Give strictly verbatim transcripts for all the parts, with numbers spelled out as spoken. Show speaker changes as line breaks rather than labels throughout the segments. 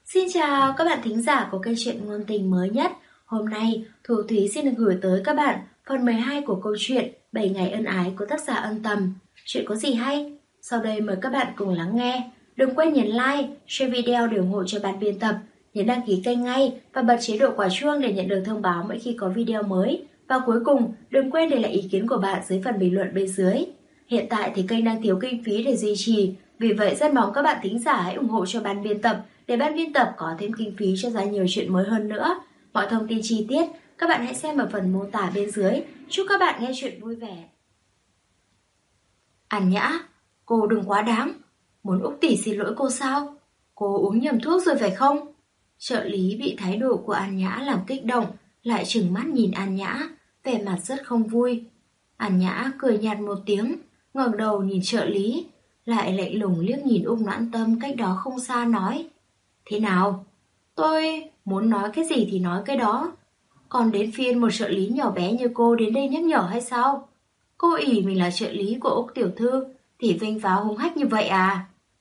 Xin chào các bạn thính giả của kênh truyện ngôn tình mới nhất. Hôm nay, Thu Thúy xin được gửi tới các bạn phần mười hai của câu chuyện bảy ngày ân ái của tác giả Ân Tầm. Chuyện có gì hay? Sau đây mời các bạn cùng lắng nghe. Đừng quên nhấn like, share video để ủng hộ cho ban biên tập, nhấn đăng ký kênh ngay và bật chế độ quả chuông để nhận được thông báo mỗi khi có video mới. Và cuối cùng, đừng quên để lại ý kiến của bạn dưới phần bình luận bên dưới. Hiện tại thì kênh đang thiếu kinh phí để duy trì, vì vậy rất mong các bạn thính giả hãy ủng hộ cho ban biên tập để ban biên tập có thêm kinh phí cho ra nhiều chuyện mới hơn nữa. Mọi thông tin chi tiết các bạn hãy xem ở phần mô tả bên dưới. Chúc các bạn nghe chuyện vui vẻ. An Nhã, cô đừng quá đáng. Muốn Úc tỷ xin lỗi cô sao? Cô uống nhầm thuốc rồi phải không? Trợ lý bị thái độ của An Nhã làm kích động, lại trừng mắt nhìn An Nhã, vẻ mặt rất không vui. An Nhã cười nhạt một tiếng, ngẩng đầu nhìn trợ lý, lại lạnh lùng liếc nhìn Úc Noãn Tâm cách đó không xa nói: Thế nào? Tôi muốn nói cái gì thì nói cái đó. Còn đến phiên một trợ lý nhỏ bé như cô đến đây nhắc nhở hay sao? Cô ỷ mình là trợ lý của Úc tiểu thư thì vênh váo hung hách như vậy à?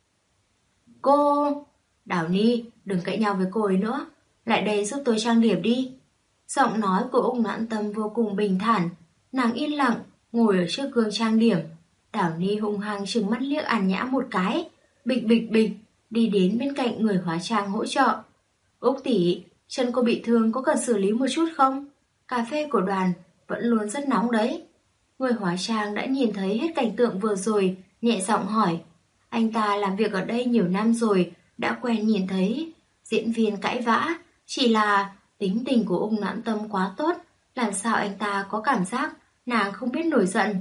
Cô... Đào Ni, đừng cãi nhau với cô ấy nữa. Lại đây giúp tôi trang điểm đi. Giọng nói của Úc Noãn Tâm vô cùng bình thản. Nàng yên lặng, ngồi ở trước gương trang điểm. Đào Ni hung hăng trừng mắt liếc An Nhã một cái. Bịch bịch bịch, đi đến bên cạnh người hóa trang hỗ trợ. Úc tỷ, chân cô bị thương có cần xử lý một chút không? Cà phê của đoàn vẫn luôn rất nóng đấy. Người hóa trang đã nhìn thấy hết cảnh tượng vừa rồi, nhẹ giọng hỏi. Anh ta làm việc ở đây nhiều năm rồi, đã quen nhìn thấy diễn viên cãi vã. Chỉ là tính tình của Úc Noãn Tâm quá tốt, làm sao anh ta có cảm giác nàng không biết nổi giận.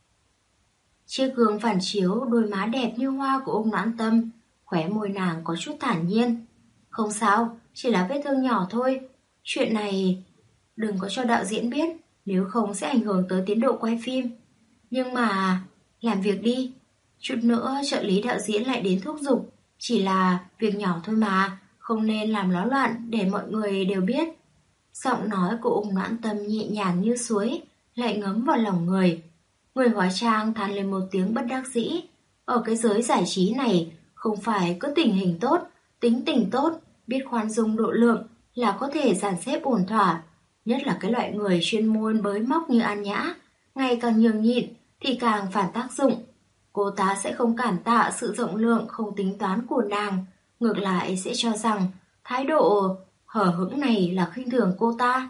Chiếc gương phản chiếu đôi má đẹp như hoa của Úc Noãn Tâm, khóe môi nàng có chút thản nhiên. Không sao, chỉ là vết thương nhỏ thôi. Chuyện này đừng có cho đạo diễn biết, nếu không sẽ ảnh hưởng tới tiến độ quay phim. Nhưng mà làm việc đi. Chút nữa trợ lý đạo diễn lại đến thúc giục. Chỉ là việc nhỏ thôi mà, không nên làm náo loạn để mọi người đều biết. Giọng nói của Úc Noãn Tâm nhẹ nhàng như suối, lại ngấm vào lòng người. Người hóa trang than lên một tiếng bất đắc dĩ. Ở cái giới giải trí này, không phải có tình hình tốt, tính tình tốt, biết khoan dung độ lượng là có thể dàn xếp ổn thỏa. Nhất là cái loại người chuyên môn bới móc như An Nhã, ngày càng nhường nhịn thì càng phản tác dụng. Cô ta sẽ không cảm tạ sự rộng lượng không tính toán của nàng, ngược lại sẽ cho rằng thái độ hở hững này là khinh thường cô ta.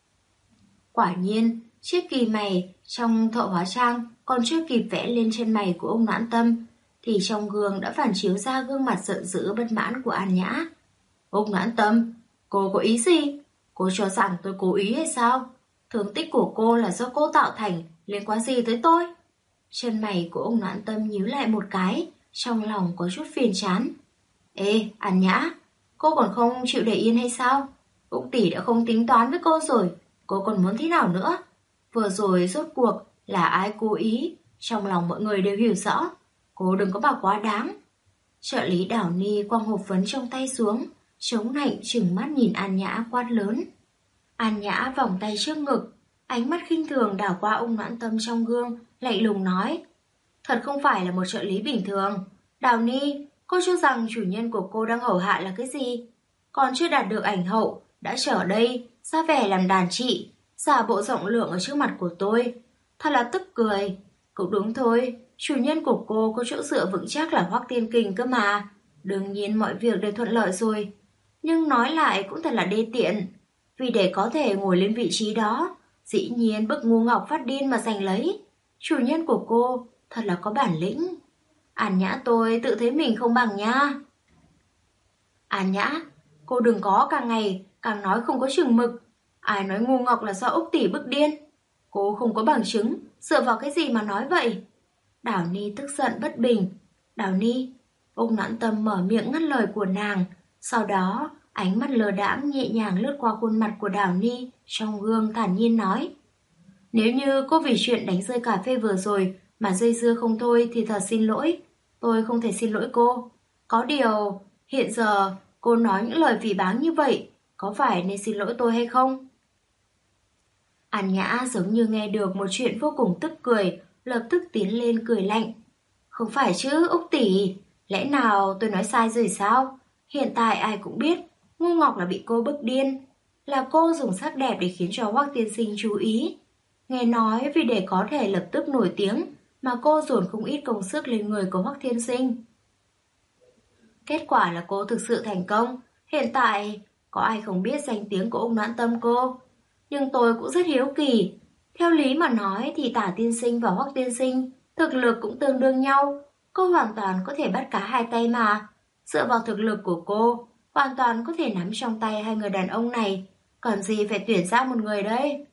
Quả nhiên, chiếc kỳ mày trong thợ hóa trang còn chưa kịp vẽ lên chân mày của ông Noãn Tâm, thì trong gương đã phản chiếu ra gương mặt giận dữ bất mãn của An Nhã. Úc Noãn Tâm, cô có ý gì? Cô cho rằng tôi cố ý hay sao? Thương tích của cô là do cô tạo thành, liên quan gì tới tôi? Chân mày của ông Noãn Tâm nhíu lại một cái, trong lòng có chút phiền chán. Ê, An Nhã, cô còn không chịu để yên hay sao? Úc tỷ đã không tính toán với cô rồi, cô còn muốn thế nào nữa? Vừa rồi rốt cuộc là ai cố ý, trong lòng mọi người đều hiểu rõ. Cô đừng có bảo quá đáng. Trợ lý Đào Ni quăng hộp phấn trong tay xuống, chống nạnh trừng mắt nhìn An Nhã quát lớn. An Nhã vòng tay trước ngực, ánh mắt khinh thường đảo qua ông Noãn Tâm trong gương, lạnh lùng nói. Thật không phải là một trợ lý bình thường. Đào Ni, cô cho rằng chủ nhân của cô đang hầu hạ là cái gì? Còn chưa đạt được ảnh hậu, đã trở đây, ra vẻ làm đàn chị, giả bộ rộng lượng ở trước mặt của tôi. Thật là tức cười. Cũng đúng thôi, chủ nhân của cô có chỗ dựa vững chắc là Hoắc Tiên Kình cơ mà. Đương nhiên mọi việc đều thuận lợi rồi. Nhưng nói lại cũng thật là đê tiện. Vì để có thể ngồi lên vị trí đó, dĩ nhiên bức ngu ngọc phát điên mà giành lấy. Chủ nhân của cô thật là có bản lĩnh. An Nhã tôi tự thấy mình không bằng nha. An Nhã, cô đừng có càng ngày càng nói không có chừng mực. Ai nói ngu ngọc là do Úc tỷ bức điên? Cô không có bằng chứng, dựa vào cái gì mà nói vậy? Đào Ni tức giận bất bình. Đào Ni, Úc Noãn Tâm mở miệng ngắt lời của nàng. Sau đó, ánh mắt lờ đãng nhẹ nhàng lướt qua khuôn mặt của Đào Ni, trong gương thản nhiên nói. Nếu như cô vì chuyện đánh rơi cà phê vừa rồi mà dây dưa không thôi thì thật xin lỗi. Tôi không thể xin lỗi cô. Có điều, hiện giờ cô nói những lời phỉ báng như vậy, có phải nên xin lỗi tôi hay không? An Nhã giống như nghe được một chuyện vô cùng tức cười, lập tức tiến lên cười lạnh. Không phải chứ Úc tỷ, lẽ nào tôi nói sai rồi sao? Hiện tại ai cũng biết Ngu Ngọc là bị cô bức điên, là cô dùng sắc đẹp để khiến cho Hoắc tiên sinh chú ý. Nghe nói vì để có thể lập tức nổi tiếng mà cô dồn không ít công sức lên người của Hoắc tiên sinh. Kết quả là cô thực sự thành công. Hiện tại có ai không biết danh tiếng của ông Noãn Tâm cô. Nhưng tôi cũng rất hiếu kỳ. Theo lý mà nói thì Tả tiên sinh và Hoắc tiên sinh thực lực cũng tương đương nhau. Cô hoàn toàn có thể bắt cá hai tay mà. Dựa vào thực lực của cô, hoàn toàn có thể nắm trong tay hai người đàn ông này. Còn gì phải tuyển ra một người đấy.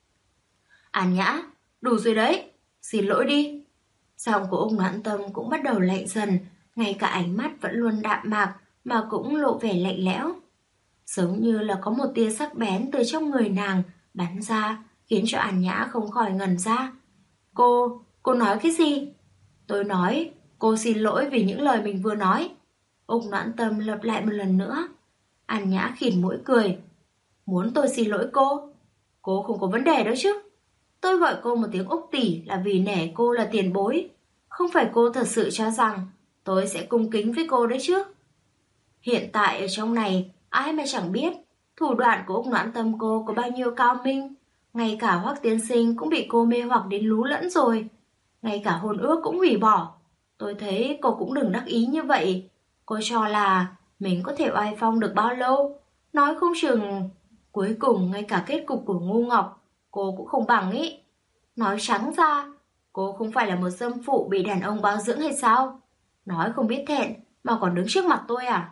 An Nhã, đủ rồi đấy. Xin lỗi đi. Giọng của ông Noãn Tâm cũng bắt đầu lạnh dần. Ngay cả ánh mắt vẫn luôn đạm mạc mà cũng lộ vẻ lạnh lẽo. Giống như là có một tia sắc bén từ trong người nàng bắn ra, khiến cho An Nhã không khỏi ngẩn ra. Cô, cô nói cái gì? Tôi nói, cô xin lỗi vì những lời mình vừa nói. Ông Noãn Tâm lặp lại một lần nữa. An Nhã khỉn mũi cười. Muốn tôi xin lỗi cô? Cô không có vấn đề đó chứ. Tôi gọi cô một tiếng Úc tỷ là vì nể cô là tiền bối. Không phải cô thật sự cho rằng tôi sẽ cung kính với cô đấy chứ. Hiện tại ở trong này, ai mà chẳng biết thủ đoạn của Úc Noãn Tâm cô có bao nhiêu cao minh. Ngay cả Hoắc tiên sinh cũng bị cô mê hoặc đến lú lẫn rồi. Ngay cả hôn ước cũng hủy bỏ. Tôi thấy cô cũng đừng đắc ý như vậy. Cô cho là mình có thể oai phong được bao lâu. Nói không chừng cuối cùng ngay cả kết cục của Ngu Ngọc cô cũng không bằng ý. Nói trắng ra, cô không phải là một dâm phụ bị đàn ông bao dưỡng hay sao? Nói không biết thẹn mà còn đứng trước mặt tôi à?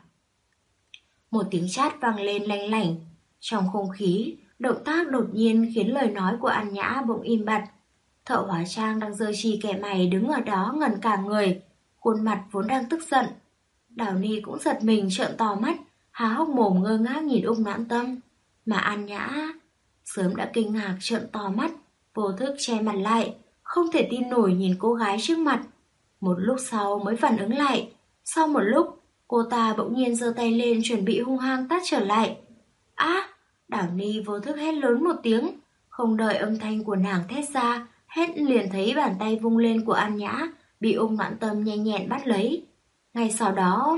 Một tiếng chát vang lên lanh lảnh. Trong không khí, động tác đột nhiên khiến lời nói của An Nhã bỗng im bặt. Thợ hóa trang đang giơ chi kẻ mày đứng ở đó ngẩn cả người, khuôn mặt vốn đang tức giận. Đào Ni cũng giật mình trợn to mắt, há hốc mồm ngơ ngác nhìn Úc Noãn Tâm. Mà An Nhã sớm đã kinh ngạc trợn to mắt, vô thức che mặt lại, không thể tin nổi nhìn cô gái trước mặt. Một lúc sau mới phản ứng lại. Sau một lúc, cô ta bỗng nhiên giơ tay lên chuẩn bị hung hăng tát trở lại. Á! Đào Ni vô thức hét lớn một tiếng. Không đợi âm thanh của nàng thét ra, hét liền thấy bàn tay vung lên của An Nhã bị Úc Noãn Tâm nhanh nhẹn bắt lấy. Ngay sau đó,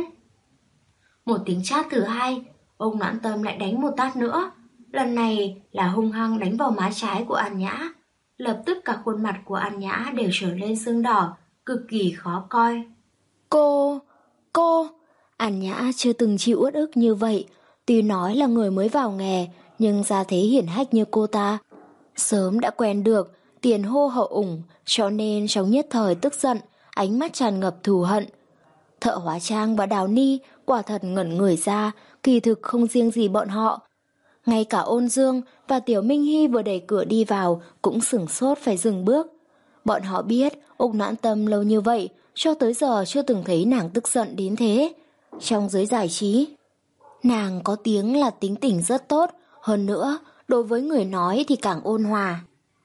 một tiếng chát thứ hai, Úc Noãn Tâm lại đánh một tát nữa. Lần này là hung hăng đánh vào má trái của An Nhã. Lập tức cả khuôn mặt của An Nhã đều trở lên sưng đỏ, cực kỳ khó coi.
Cô... cô... An Nhã chưa từng chịu uất ức như vậy. Tuy nói là người mới vào nghề, nhưng ra thế hiển hách như cô ta sớm đã quen được tiền hô hậu ủng, cho nên trong nhất thời tức giận, ánh mắt tràn ngập thù hận. Thợ hóa trang và Đào Ni quả thật ngẩn người ra, kỳ thực không riêng gì bọn họ. Ngay cả Ôn Dương và Tiểu Minh Hy vừa đẩy cửa đi vào cũng sửng sốt phải dừng bước. Bọn họ biết Úc Noãn Tâm lâu như vậy, cho tới giờ chưa từng thấy nàng tức giận đến thế. Trong giới giải trí, nàng có tiếng là tính tình rất tốt, hơn nữa đối với người nói thì càng ôn hòa.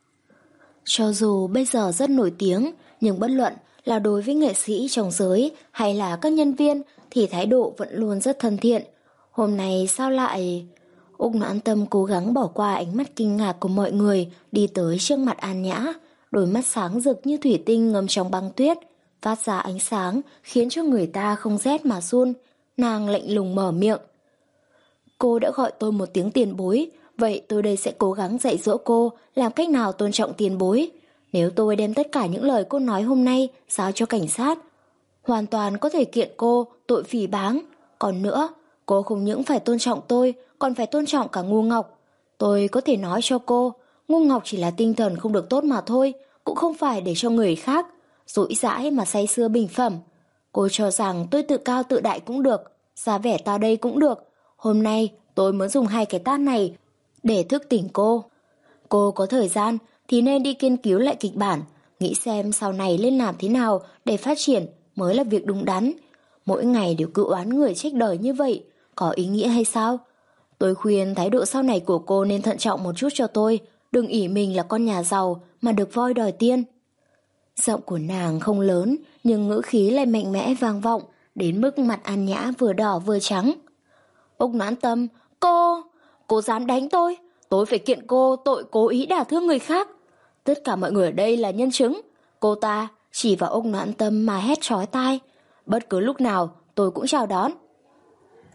Cho dù bây giờ rất nổi tiếng, nhưng bất luận là đối với nghệ sĩ trong giới hay là các nhân viên thì thái độ vẫn luôn rất thân thiện. Hôm nay sao lại... Úc Noãn Tâm cố gắng bỏ qua ánh mắt kinh ngạc của mọi người, đi tới trước mặt An Nhã. Đôi mắt sáng rực như thủy tinh ngâm trong băng tuyết, phát ra ánh sáng khiến cho người ta không rét mà run. Nàng lạnh lùng mở miệng. Cô đã gọi tôi một tiếng tiền bối, vậy tôi đây sẽ cố gắng dạy dỗ cô làm cách nào tôn trọng tiền bối. Nếu tôi đem tất cả những lời cô nói hôm nay giao cho cảnh sát, hoàn toàn có thể kiện cô tội phỉ báng. Còn nữa, cô không những phải tôn trọng tôi, còn phải tôn trọng cả Ngu Ngọc. Tôi có thể nói cho cô, Ngu Ngọc chỉ là tinh thần không được tốt mà thôi, cũng không phải để cho người khác dỗi dãi mà say sưa bình phẩm. Cô cho rằng tôi tự cao tự đại cũng được, ra vẻ ta đây cũng được. Hôm nay tôi muốn dùng hai cái tát này để thức tỉnh cô. Cô có thời gian thì nên đi nghiên cứu lại kịch bản, nghĩ xem sau này nên làm thế nào để phát triển mới là việc đúng đắn. Mỗi ngày đều cứ oán người trách đời như vậy, có ý nghĩa hay sao? Tôi khuyên thái độ sau này của cô nên thận trọng một chút cho tôi, đừng ỷ mình là con nhà giàu mà được voi đòi tiên. Giọng của nàng không lớn, nhưng ngữ khí lại mạnh mẽ vang vọng, đến mức mặt An Nhã vừa đỏ vừa trắng. Úc Noãn Tâm, cô, cô dám đánh tôi, tôi phải kiện cô tội cố ý đả thương người khác. Tất cả mọi người ở đây là nhân chứng. Cô ta chỉ vào Úc Noãn Tâm mà hét chói tai. Bất cứ lúc nào tôi cũng chào đón.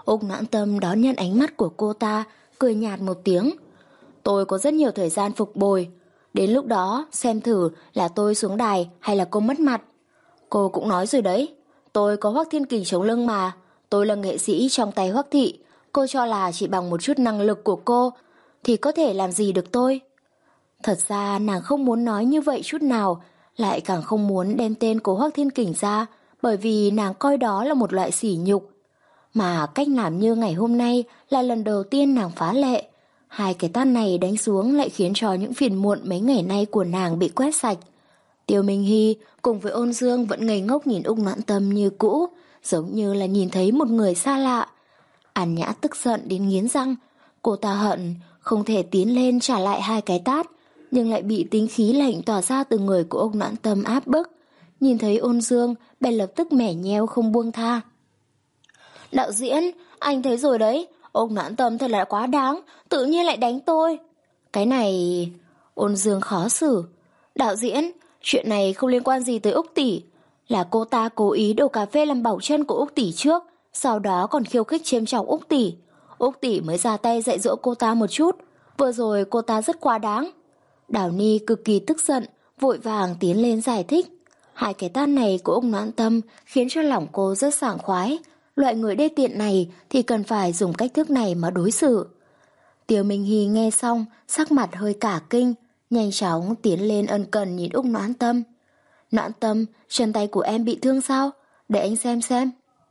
Úc Noãn Tâm đón nhận ánh mắt của cô ta, cười nhạt một tiếng. Tôi có rất nhiều thời gian phục bồi. Đến lúc đó xem thử là tôi xuống đài hay là cô mất mặt. Cô cũng nói rồi đấy, tôi có Hoắc Thiên Kình chống lưng mà. Tôi là nghệ sĩ trong tay Hoắc thị. Cô cho là chỉ bằng một chút năng lực của cô thì có thể làm gì được tôi? Thật ra nàng không muốn nói như vậy chút nào, lại càng không muốn đem tên của Hoắc Thiên Kình ra, bởi vì nàng coi đó là một loại sỉ nhục. Mà cách làm như ngày hôm nay là lần đầu tiên nàng phá lệ. Hai cái tát này đánh xuống lại khiến cho những phiền muộn mấy ngày nay của nàng bị quét sạch. Tiêu Minh Hy cùng với Ôn Dương vẫn ngây ngốc nhìn Úc Noãn Tâm như cũ, giống như là nhìn thấy một người xa lạ. An Nhã tức giận đến nghiến răng. Cô ta hận không thể tiến lên trả lại hai cái tát, nhưng lại bị tính khí lạnh tỏa ra từ người của Úc Noãn Tâm áp bức. Nhìn thấy Ôn Dương, bèn lập tức mẻ nheo không buông tha. Đạo diễn, anh thấy rồi đấy, Úc Noãn Tâm thật là quá đáng, tự nhiên lại đánh tôi. Cái này... Ôn Dương khó xử. Đạo diễn, chuyện này không liên quan gì tới Úc tỷ. Là cô ta cố ý đổ cà phê làm bỏng chân của Úc tỷ trước, sau đó còn khiêu khích chiêm chọc Úc tỷ. Úc tỷ mới ra tay dạy dỗ cô ta một chút. Vừa rồi cô ta rất quá đáng. Đào Ni cực kỳ tức giận, vội vàng tiến lên giải thích. Hai cái tát này của Úc Noãn Tâm khiến cho lòng cô rất sảng khoái. Loại người đê tiện này thì cần phải dùng cách thức này mà đối xử. Tiêu Minh Hy nghe xong, sắc mặt hơi cả kinh, nhanh chóng tiến lên ân cần nhìn Úc Noãn Tâm. Noãn Tâm, chân tay của em bị thương sao? Để anh xem xem.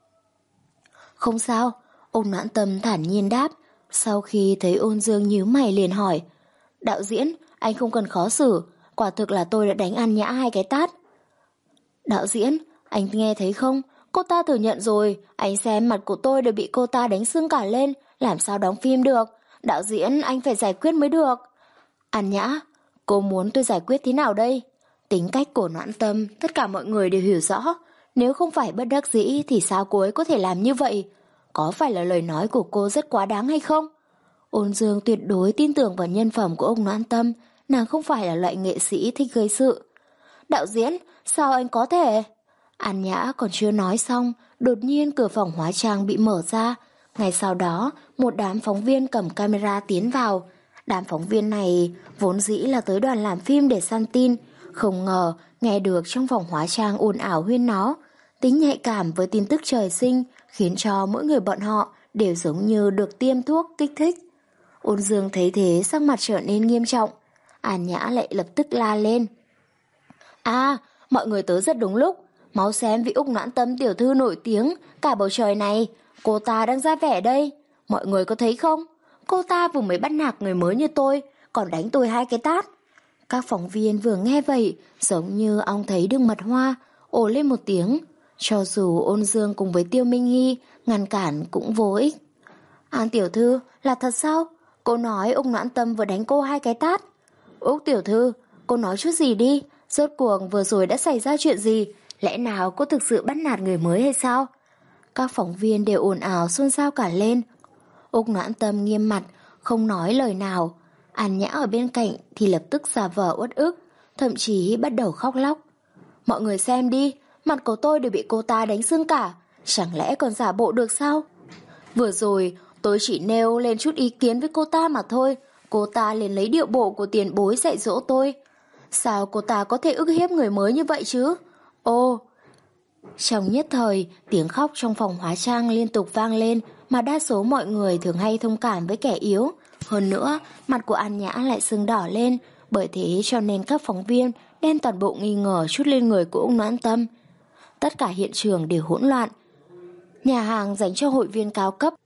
Không sao, Úc Noãn Tâm thản nhiên đáp. Sau khi thấy Ôn Dương nhíu mày liền hỏi. Đạo diễn, anh không cần khó xử, quả thực là tôi đã đánh An Nhã hai cái tát. Đạo diễn, anh nghe thấy không? Cô ta thừa nhận rồi, anh xem mặt của tôi đều bị cô ta đánh sưng cả lên, làm sao đóng phim được? Đạo diễn, anh phải giải quyết mới được. An Nhã, cô muốn tôi giải quyết thế nào đây? Tính cách của Noãn Tâm, tất cả mọi người đều hiểu rõ. Nếu không phải bất đắc dĩ thì sao cô ấy có thể làm như vậy? Có phải là lời nói của cô rất quá đáng hay không? Ôn Dương tuyệt đối tin tưởng vào nhân phẩm của ông Noãn Tâm, nàng không phải là loại nghệ sĩ thích gây sự. Đạo diễn, sao anh có thể? An Nhã còn chưa nói xong, đột nhiên cửa phòng hóa trang bị mở ra. Ngay sau đó, một đám phóng viên cầm camera tiến vào. Đám phóng viên này vốn dĩ là tới đoàn làm phim để săn tin, không ngờ nghe được trong phòng hóa trang ồn ào huyên náo. Tính nhạy cảm với tin tức trời sinh khiến cho mỗi người bọn họ đều giống như được tiêm thuốc kích thích. Ôn Dương thấy thế sắc mặt trở nên nghiêm trọng. An Nhã lại lập tức la lên. À, mọi người tới rất đúng lúc. Máu xem vị Úc Noãn Tâm tiểu thư nổi tiếng cả bầu trời này. Cô ta đang ra vẻ đây. Mọi người có thấy không? Cô ta vừa mới bắt nạt người mới như tôi, còn đánh tôi hai cái tát. Các phóng viên vừa nghe vậy, giống như ong thấy được mật hoa, ồ lên một tiếng. Cho dù Ôn Dương cùng với Tiêu Minh Hy ngăn cản cũng vô ích. An tiểu thư, là thật sao? Cô nói Úc Noãn Tâm vừa đánh cô hai cái tát. Úc tiểu thư, cô nói chút gì đi? Rốt cuộc vừa rồi đã xảy ra chuyện gì? Lẽ nào cô thực sự bắt nạt người mới hay sao? Các phóng viên đều ồn ào xôn xao cả lên. Úc Noãn Tâm nghiêm mặt, không nói lời nào. An Nhã ở bên cạnh thì lập tức giả vờ uất ức, thậm chí bắt đầu khóc lóc. Mọi người xem đi, mặt của tôi đều bị cô ta đánh sưng cả, chẳng lẽ còn giả bộ được sao? Vừa rồi tôi chỉ nêu lên chút ý kiến với cô ta mà thôi, cô ta liền lấy điệu bộ của tiền bối dạy dỗ tôi. Sao cô ta có thể ức hiếp người mới như vậy chứ? Ô! Trong nhất thời, tiếng khóc trong phòng hóa trang liên tục vang lên, mà đa số mọi người thường hay thông cảm với kẻ yếu. Hơn nữa, mặt của An Nhã lại sưng đỏ lên, bởi thế cho nên các phóng viên đem toàn bộ nghi ngờ chút lên người của Úc Noãn Tâm. Tất cả hiện trường đều hỗn loạn. Nhà hàng dành cho hội viên cao cấp.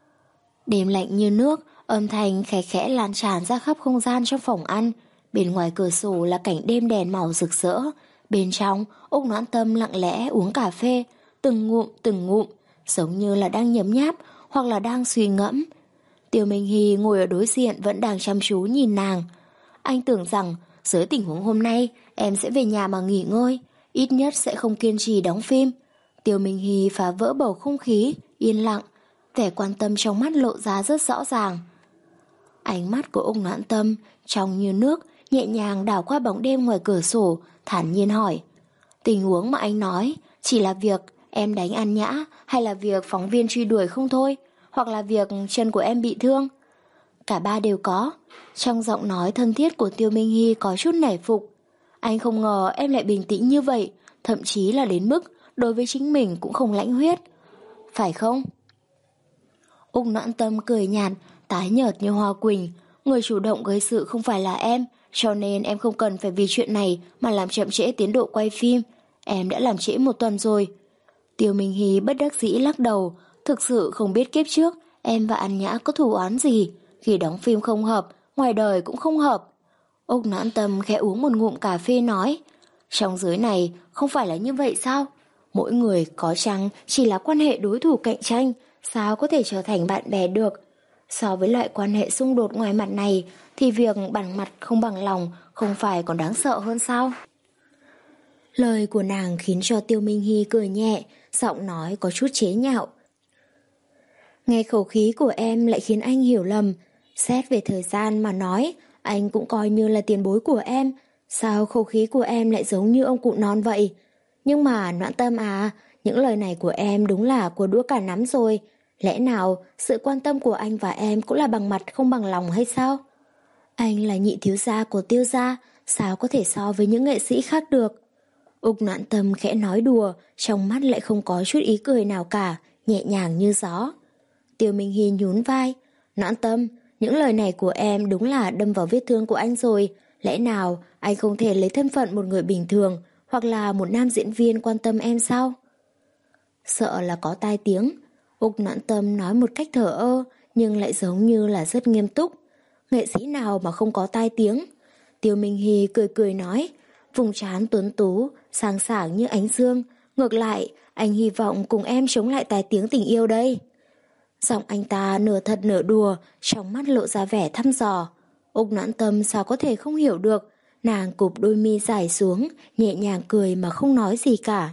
Đêm lạnh như nước, âm thanh khẽ khẽ lan tràn ra khắp không gian trong phòng ăn. Bên ngoài cửa sổ là cảnh đêm đèn màu rực rỡ. Bên trong, Úc Noãn Tâm lặng lẽ uống cà phê, từng ngụm từng ngụm, giống như là đang nhấm nháp hoặc là đang suy ngẫm. Tiêu Minh Hy ngồi ở đối diện vẫn đang chăm chú nhìn nàng. Anh tưởng rằng dưới tình huống hôm nay em sẽ về nhà mà nghỉ ngơi, ít nhất sẽ không kiên trì đóng phim. Tiêu Minh Hy phá vỡ bầu không khí, yên lặng, vẻ quan tâm trong mắt lộ ra rất rõ ràng. Ánh mắt của Úc Noãn Tâm trong như nước, nhẹ nhàng đảo qua bóng đêm ngoài cửa sổ, thản nhiên hỏi. Tình huống mà anh nói chỉ là việc em đánh An Nhã hay là việc phóng viên truy đuổi không thôi? hoặc là việc chân của em bị thương? Cả ba đều có. Trong giọng nói thân thiết của Tiêu Minh Hy có chút nể phục. Anh không ngờ em lại bình tĩnh như vậy, thậm chí là đến mức đối với chính mình cũng không lãnh huyết. Phải không? Úc Noãn Tâm cười nhạt, tái nhợt như hoa quỳnh. Người chủ động gây sự không phải là em, cho nên em không cần phải vì chuyện này mà làm chậm trễ tiến độ quay phim. Em đã làm trễ một tuần rồi. Tiêu Minh Hy bất đắc dĩ lắc đầu. Thực sự không biết kiếp trước em và An Nhã có thù oán gì. Khi đóng phim không hợp, ngoài đời cũng không hợp. Úc Noãn Tâm khẽ uống một ngụm cà phê nói, trong giới này không phải là như vậy sao? Mỗi người có chăng chỉ là quan hệ đối thủ cạnh tranh, sao có thể trở thành bạn bè được? So với loại quan hệ xung đột ngoài mặt này thì việc bằng mặt không bằng lòng không phải còn đáng sợ hơn sao? Lời của nàng khiến cho Tiêu Minh Hy cười nhẹ, giọng nói có chút chế nhạo. Nghe khẩu khí của em lại khiến anh hiểu lầm. Xét về thời gian mà nói, anh cũng coi như là tiền bối của em. Sao khẩu khí của em lại giống như ông cụ non vậy? Nhưng mà Noãn Tâm à, những lời này của em đúng là của đũa cả nắm rồi. Lẽ nào sự quan tâm của anh và em cũng là bằng mặt không bằng lòng hay sao? Anh là nhị thiếu gia của Tiêu gia, sao có thể so với những nghệ sĩ khác được? Úc Noãn Tâm khẽ nói đùa, trong mắt lại không có chút ý cười nào cả, nhẹ nhàng như gió. Tiêu Minh Hy nhún vai. Noãn Tâm, những lời này của em đúng là đâm vào vết thương của anh rồi. Lẽ nào anh không thể lấy thân phận một người bình thường hoặc là một nam diễn viên quan tâm em sao? Sợ là có tai tiếng. Úc Noãn Tâm nói một cách thờ ơ nhưng lại giống như là rất nghiêm túc. Nghệ sĩ nào mà không có tai tiếng? Tiêu Minh Hy cười cười nói, vùng trán tuấn tú, sáng sảng như ánh dương. Ngược lại, anh hy vọng cùng em chống lại tai tiếng tình yêu đây. Giọng anh ta nửa thật nửa đùa, trong mắt lộ ra vẻ thăm dò. Úc Noãn Tâm sao có thể không hiểu được. Nàng cụp đôi mi dài xuống, nhẹ nhàng cười mà không nói gì cả.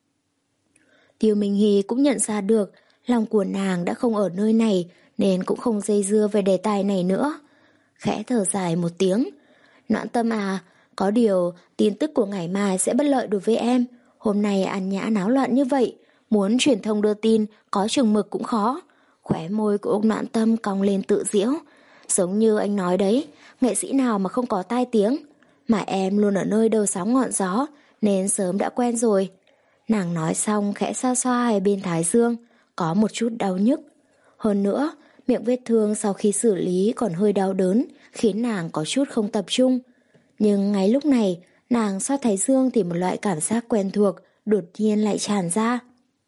Tiêu Minh Hy cũng nhận ra được lòng của nàng đã không ở nơi này, nên cũng không dây dưa về đề tài này nữa. Khẽ thở dài một tiếng. Noãn Tâm à, có điều tin tức của ngày mai sẽ bất lợi đối với em. Hôm nay An Nhã náo loạn như vậy, muốn truyền thông đưa tin có chừng mực cũng khó. Khóe môi của Úc Noãn Tâm cong lên tự giễu. Giống như anh nói đấy, nghệ sĩ nào mà không có tai tiếng. Mà em luôn ở nơi đầu sóng ngọn gió, nên sớm đã quen rồi. Nàng nói xong khẽ xoa xoa hai bên thái dương, có một chút đau nhức. Hơn nữa, miệng vết thương sau khi xử lý còn hơi đau đớn, khiến nàng có chút không tập trung. Nhưng ngay lúc này, nàng xoa thái dương thì một loại cảm giác quen thuộc đột nhiên lại tràn ra.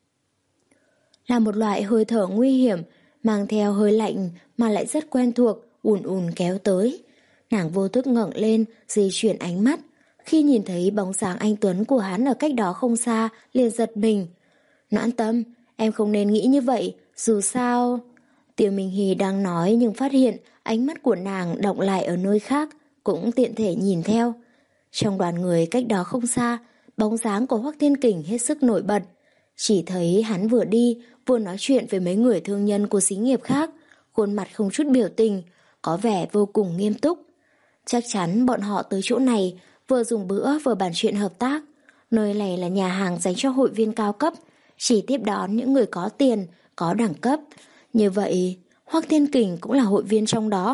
Là một loại hơi thở nguy hiểm, mang theo hơi lạnh mà lại rất quen thuộc, ùn ùn kéo tới. Nàng vô thức ngẩng lên, di chuyển ánh mắt. Khi nhìn thấy bóng dáng anh Tuấn của hắn ở cách đó không xa, liền giật mình. Noãn Tâm, em không nên nghĩ như vậy, dù sao... Tiêu Minh Hy đang nói nhưng phát hiện ánh mắt của nàng động lại ở nơi khác, cũng tiện thể nhìn theo. Trong đoàn người cách đó không xa, bóng dáng của Hoắc Thiên Kình hết sức nổi bật. Chỉ thấy hắn vừa đi, vừa nói chuyện với mấy người thương nhân của xí nghiệp khác, khuôn mặt không chút biểu tình, có vẻ vô cùng nghiêm túc. Chắc chắn bọn họ tới chỗ này vừa dùng bữa vừa bàn chuyện hợp tác. Nơi này là nhà hàng dành cho hội viên cao cấp, chỉ tiếp đón những người có tiền, có đẳng cấp. Như vậy, Hoắc Thiên Kình cũng là hội viên trong đó.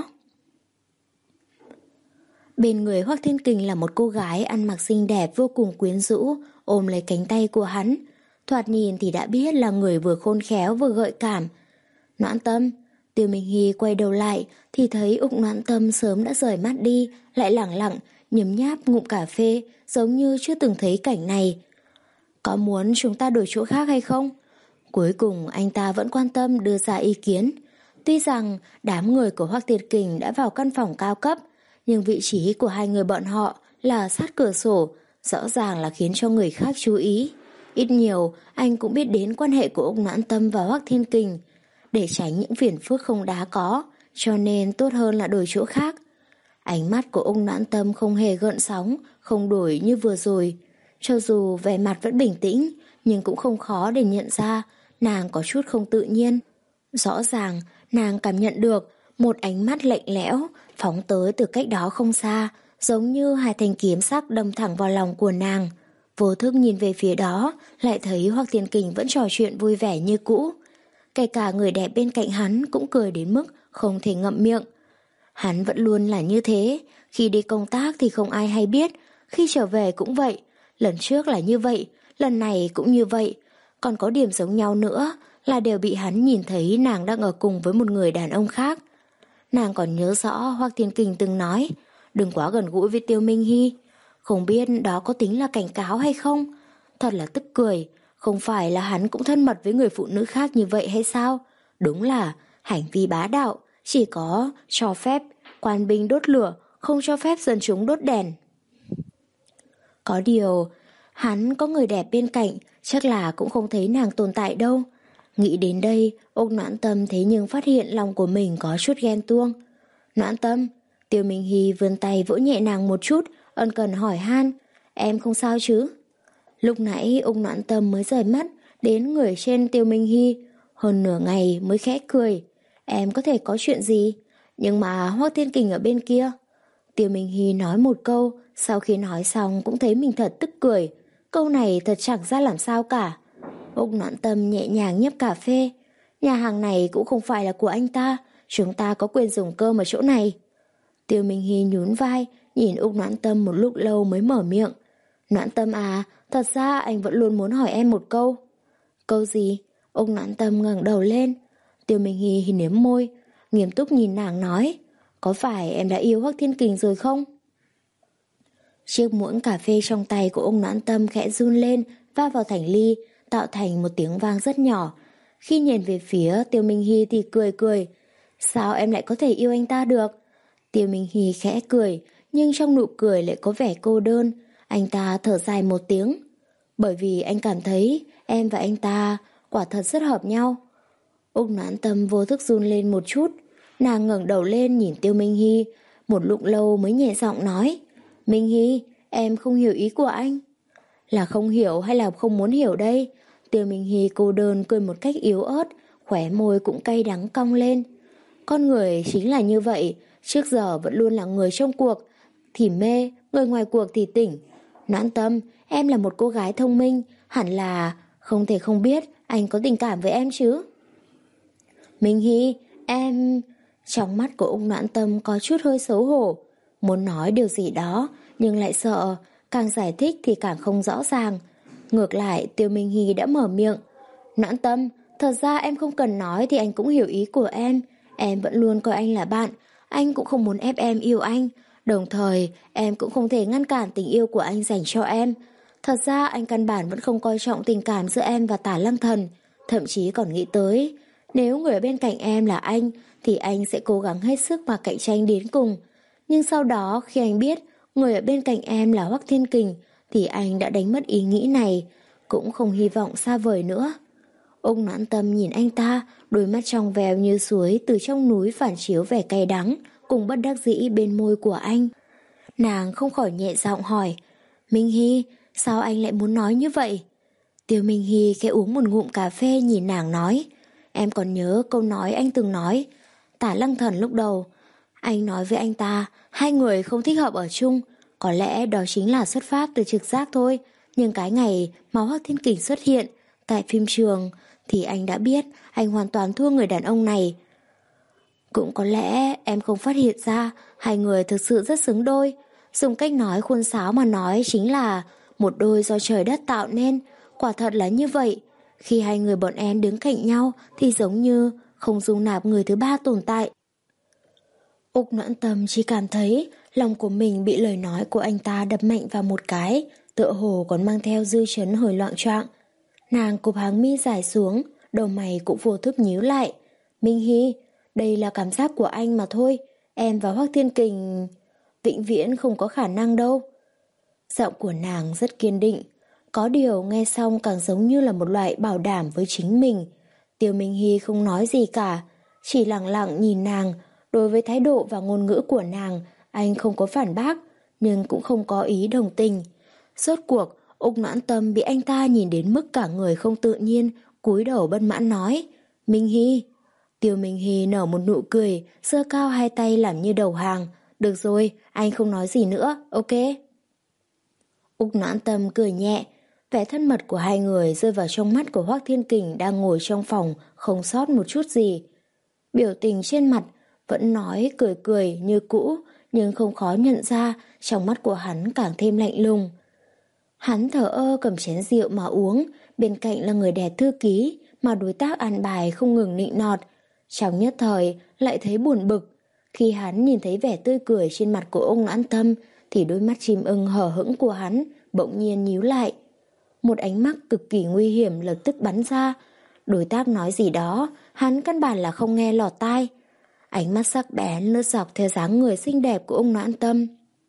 Bên người Hoắc Thiên Kình là một cô gái ăn mặc xinh đẹp vô cùng quyến rũ, ôm lấy cánh tay của hắn. Thoạt nhìn thì đã biết là người vừa khôn khéo vừa gợi cảm. Noãn Tâm. Tiêu Minh Hy quay đầu lại thì thấy Úc Noãn Tâm sớm đã rời mắt đi, lại lẳng lặng nhấm nháp ngụm cà phê, giống như chưa từng thấy cảnh này. Có muốn chúng ta đổi chỗ khác hay không? Cuối cùng anh ta vẫn quan tâm đưa ra ý kiến. Tuy rằng đám người của Hoắc Thiên Kình đã vào căn phòng cao cấp, nhưng vị trí của hai người bọn họ là sát cửa sổ, rõ ràng là khiến cho người khác chú ý. Ít nhiều anh cũng biết đến quan hệ của Úc Noãn Tâm và Hoắc Thiên Kình. Để tránh những phiền phức không đáng có, cho nên tốt hơn là đổi chỗ khác. Ánh mắt của Úc Noãn Tâm không hề gợn sóng, không đổi như vừa rồi. Cho dù vẻ mặt vẫn bình tĩnh, nhưng cũng không khó để nhận ra nàng có chút không tự nhiên. Rõ ràng nàng cảm nhận được một ánh mắt lạnh lẽo phóng tới từ cách đó không xa, giống như hai thanh kiếm sắc đâm thẳng vào lòng của nàng. Vô thức nhìn về phía đó, lại thấy Hoắc Thiên Kình vẫn trò chuyện vui vẻ như cũ. kể cả người đẹp bên cạnh hắn cũng cười đến mức không thể ngậm miệng. Hắn vẫn luôn là như thế, khi đi công tác thì không ai hay biết, khi trở về cũng vậy, lần trước là như vậy, lần này cũng như vậy. Còn có điểm giống nhau nữa là đều bị hắn nhìn thấy nàng đang ở cùng với một người đàn ông khác. Nàng còn nhớ rõ Hoắc Thiên Kình từng nói, đừng quá gần gũi với Tiêu Minh Hy. Không biết đó có tính là cảnh cáo hay không? Thật là tức cười, không phải là hắn cũng thân mật với người phụ nữ khác như vậy hay sao? Đúng là hành vi bá đạo, chỉ có cho phép quan binh đốt lửa, không cho phép dân chúng đốt đèn. Có điều, hắn có người đẹp bên cạnh, chắc là cũng không thấy nàng tồn tại đâu. Nghĩ đến đây, Úc Noãn Tâm thế nhưng phát hiện lòng của mình có chút ghen tuông. Noãn Tâm, Tiêu Minh Hy vươn tay vỗ nhẹ nàng một chút, ân cần hỏi han, em không sao chứ? Lúc nãy Úc Noãn Tâm mới rời mắt đến người trên Tiêu Minh Hy, hơn nửa ngày mới khẽ cười. Em có thể có chuyện gì? Nhưng mà Hoắc Thiên Kình ở bên kia. Tiêu Minh Hy nói một câu, sau khi nói xong cũng thấy mình thật tức cười. Câu này thật chẳng ra làm sao cả. Úc Noãn Tâm nhẹ nhàng nhấp cà phê. Nhà hàng này cũng không phải là của anh ta, chúng ta có quyền dùng cơm ở chỗ này. Tiêu Minh Hy nhún vai, nhìn Úc Noãn Tâm một lúc lâu mới mở miệng. Noãn Tâm à, thật ra anh vẫn luôn muốn hỏi em một câu. Câu gì? Úc Noãn Tâm ngẩng đầu lên. Tiêu Minh Hy hí nếm môi, nghiêm túc nhìn nàng nói, có phải em đã yêu Hoắc Thiên Kình rồi không? Chiếc muỗng cà phê trong tay của Úc Noãn Tâm khẽ run lên, va vào thành ly, tạo thành một tiếng vang rất nhỏ. Khi nhìn về phía Tiêu Minh Hy thì cười cười. Sao em lại có thể yêu anh ta được? Tiêu Minh Hy khẽ cười, nhưng trong nụ cười lại có vẻ cô đơn. Anh ta thở dài một tiếng. Bởi vì anh cảm thấy em và anh ta quả thật rất hợp nhau. Úc Noãn Tâm vô thức run lên một chút. Nàng ngẩng đầu lên nhìn Tiêu Minh Hy, một lúc lâu mới nhẹ giọng nói, Minh Hy, em không hiểu ý của anh. Là không hiểu hay là không muốn hiểu đây? Tiêu Minh Hy cô đơn cười một cách yếu ớt, khóe môi cũng cay đắng cong lên. Con người chính là như vậy, trước giờ vẫn luôn là người trong cuộc thì mê, người ngoài cuộc thì tỉnh. Noãn Tâm, em là một cô gái thông minh, hẳn là không thể không biết anh có tình cảm với em chứ. Minh Hy, em... Trong mắt của ông Noãn Tâm có chút hơi xấu hổ, muốn nói điều gì đó nhưng lại sợ, càng giải thích thì càng không rõ ràng. Ngược lại Tiêu Minh Hy đã mở miệng. Noãn Tâm, thật ra em không cần nói thì anh cũng hiểu ý của em. Em vẫn luôn coi anh là bạn, anh cũng không muốn ép em yêu anh. Đồng thời em cũng không thể ngăn cản tình yêu của anh dành cho em. Thật ra anh căn bản vẫn không coi trọng tình cảm giữa em và Tả Lăng Thần, thậm chí còn nghĩ tới nếu người ở bên cạnh em là anh thì anh sẽ cố gắng hết sức mà cạnh tranh đến cùng. Nhưng sau đó khi anh biết người ở bên cạnh em là Hoắc Thiên Kình thì anh đã đánh mất ý nghĩ này, cũng không hy vọng xa vời nữa. Úc Noãn Tâm nhìn anh ta, đôi mắt trong veo như suối từ trong núi phản chiếu vẻ cay đắng cùng bất đắc dĩ bên môi của anh. Nàng không khỏi nhẹ giọng hỏi, Minh Hy, sao anh lại muốn nói như vậy? Tiêu Minh Hy khẽ uống một ngụm cà phê nhìn nàng nói, em còn nhớ câu nói anh từng nói, Tả Lăng Thần lúc đầu, anh nói với anh ta, hai người không thích hợp ở chung, có lẽ đó chính là xuất phát từ trực giác thôi, nhưng cái ngày mà Hoắc Thiên Kình xuất hiện tại phim trường thì anh đã biết anh hoàn toàn thua người đàn ông này. Cũng có lẽ em không phát hiện ra hai người thực sự rất xứng đôi, dùng cách nói khuôn sáo mà nói chính là một đôi do trời đất tạo nên, quả thật là như vậy. Khi hai người bọn em đứng cạnh nhau thì giống như không dung nạp người thứ ba tồn tại. Úc Noãn Tâm chỉ cảm thấy lòng của mình bị lời nói của anh ta đập mạnh vào một cái, tựa hồ còn mang theo dư chấn hồi loạn choạng. Nàng cụp hàng mi dài xuống, đầu mày cũng vô thức nhíu lại. Minh Hy, đây là cảm giác của anh mà thôi, em và Hoắc Thiên Kình vĩnh viễn không có khả năng đâu. Giọng của nàng rất kiên định, có điều nghe xong càng giống như là một loại bảo đảm với chính mình. Tiêu Minh Hy không nói gì cả, chỉ lặng lặng nhìn nàng. Đối với thái độ và ngôn ngữ của nàng, anh không có phản bác, nhưng cũng không có ý đồng tình. Rốt cuộc, Úc Noãn Tâm bị anh ta nhìn đến mức cả người không tự nhiên, cúi đầu bất mãn nói, Minh Hy. Tiêu Minh Hy nở một nụ cười, giơ cao hai tay làm như đầu hàng. Được rồi, anh không nói gì nữa, ok? Úc Noãn Tâm cười nhẹ, Vẻ thân mật của hai người rơi vào trong mắt của Hoắc Thiên Kình đang ngồi trong phòng, không sót một chút gì. Biểu tình trên mặt vẫn nói cười cười như cũ, nhưng không khó nhận ra trong mắt của hắn càng thêm lạnh lùng. Hắn thở ơ cầm chén rượu mà uống, bên cạnh là người đẹp thư ký mà đối tác an bài không ngừng nịnh nọt. Trong nhất thời lại thấy buồn bực. Khi hắn nhìn thấy vẻ tươi cười trên mặt của ông Noãn Tâm thì đôi mắt chim ưng hở hững của hắn bỗng nhiên nhíu lại. Một ánh mắt cực kỳ nguy hiểm lập tức bắn ra. Đối tác nói gì đó, hắn căn bản là không nghe lọt tai. Ánh mắt sắc bén lướt dọc theo dáng người xinh đẹp của ông Noãn Tâm.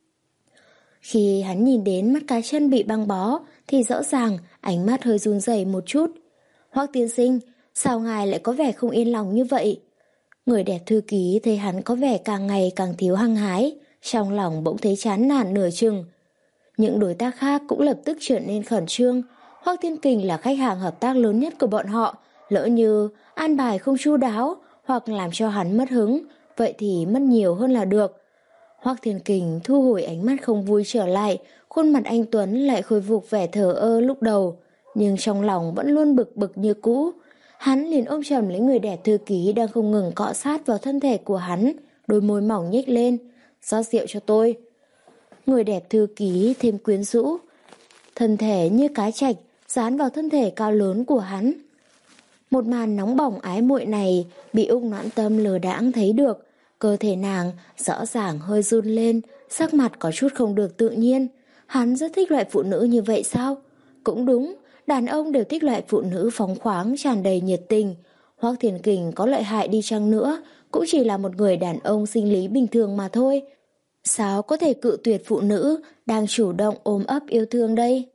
Khi hắn nhìn đến mắt cá chân bị băng bó thì rõ ràng ánh mắt hơi run rẩy một chút. Hoắc tiên sinh, sao ngài lại có vẻ không yên lòng như vậy? Người đẹp thư ký thấy hắn có vẻ càng ngày càng thiếu hăng hái, trong lòng bỗng thấy chán nản nửa chừng. Những đối tác khác cũng lập tức trở nên khẩn trương. Hoắc Thiên Kình là khách hàng hợp tác lớn nhất của bọn họ, lỡ như an bài không chu đáo hoặc làm cho hắn mất hứng, vậy thì mất nhiều hơn là được. Hoắc Thiên Kình thu hồi ánh mắt không vui trở lại, khuôn mặt anh Tuấn lại khôi phục vẻ thờ ơ lúc đầu, nhưng trong lòng vẫn luôn bực bực như cũ. Hắn liền ôm chầm lấy người đẹp thư ký đang không ngừng cọ sát vào thân thể của hắn, đôi môi mỏng nhếch lên. Rót rượu cho tôi. Người đẹp thư ký thêm quyến rũ, thân thể như cá trạch dán vào thân thể cao lớn của hắn. Một màn nóng bỏng ái muội này bị Úc Noãn Tâm lờ đãng thấy được. Cơ thể nàng rõ ràng hơi run lên, sắc mặt có chút không được tự nhiên. Hắn rất thích loại phụ nữ như vậy sao? Cũng đúng, đàn ông đều thích loại phụ nữ phóng khoáng tràn đầy nhiệt tình. Hoắc Thiên Kình có lợi hại đi chăng nữa cũng chỉ là một người đàn ông sinh lý bình thường mà thôi. Sao có thể cự tuyệt phụ nữ đang chủ động ôm ấp yêu thương đây?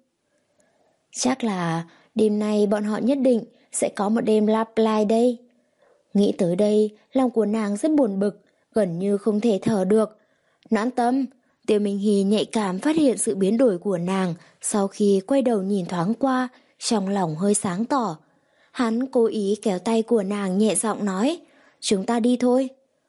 Chắc là đêm nay bọn họ nhất định sẽ có một đêm lap lai đây. Nghĩ tới đây, lòng của nàng rất buồn bực, gần như không thể thở được. Noãn Tâm, Tiêu Minh Hy nhạy cảm phát hiện sự biến đổi của nàng, sau khi quay đầu nhìn thoáng qua, trong lòng hơi sáng tỏ. Hắn cố ý kéo tay của nàng nhẹ giọng nói, chúng ta đi thôi.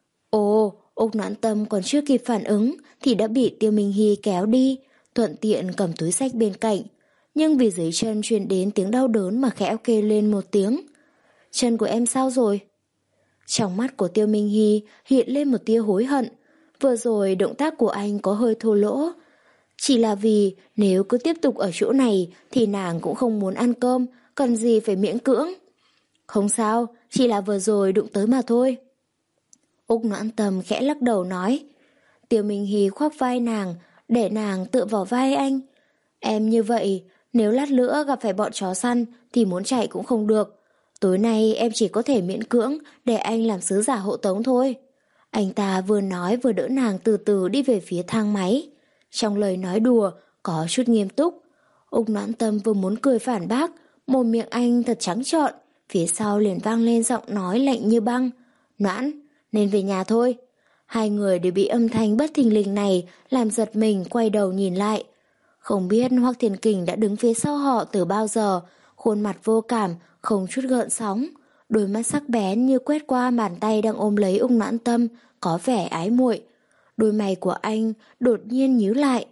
Ồ, Úc Noãn Tâm còn chưa kịp phản ứng thì đã bị Tiêu Minh Hy kéo đi, thuận tiện cầm túi xách bên cạnh. Nhưng vì dưới chân truyền đến tiếng đau đớn mà khẽ kêu lên một tiếng. Chân của em sao rồi? Trong mắt của Tiêu Minh Hy hiện lên một tia hối hận. Vừa rồi động tác của anh có hơi thô lỗ. Chỉ là vì nếu cứ tiếp tục ở chỗ này thì nàng cũng không muốn ăn cơm, cần gì phải miễn cưỡng. Không sao, chỉ là vừa rồi đụng tới mà thôi. Úc Noãn Tâm khẽ lắc đầu nói. Tiêu Minh Hy khoác vai nàng, để nàng tựa vào vai anh. Em như vậy, nếu lát nữa gặp phải bọn chó săn thì muốn chạy cũng không được. Tối nay em chỉ có thể miễn cưỡng để anh làm sứ giả hộ tống thôi. Anh ta vừa nói vừa đỡ nàng từ từ đi về phía thang máy. Trong lời nói đùa có chút nghiêm túc. Úc Noãn Tâm vừa muốn cười phản bác, mồm miệng anh thật trắng trợn, phía sau liền vang lên giọng nói lạnh như băng. Noãn, nên về nhà thôi. Hai người đều bị âm thanh bất thình lình này làm giật mình quay đầu nhìn lại. Không biết Hoắc Thiên Kình đã đứng phía sau họ từ bao giờ, khuôn mặt vô cảm, không chút gợn sóng, đôi mắt sắc bén như quét qua bàn tay đang ôm lấy Úc Noãn Tâm, có vẻ ái muội. Đôi mày của anh đột nhiên nhíu lại.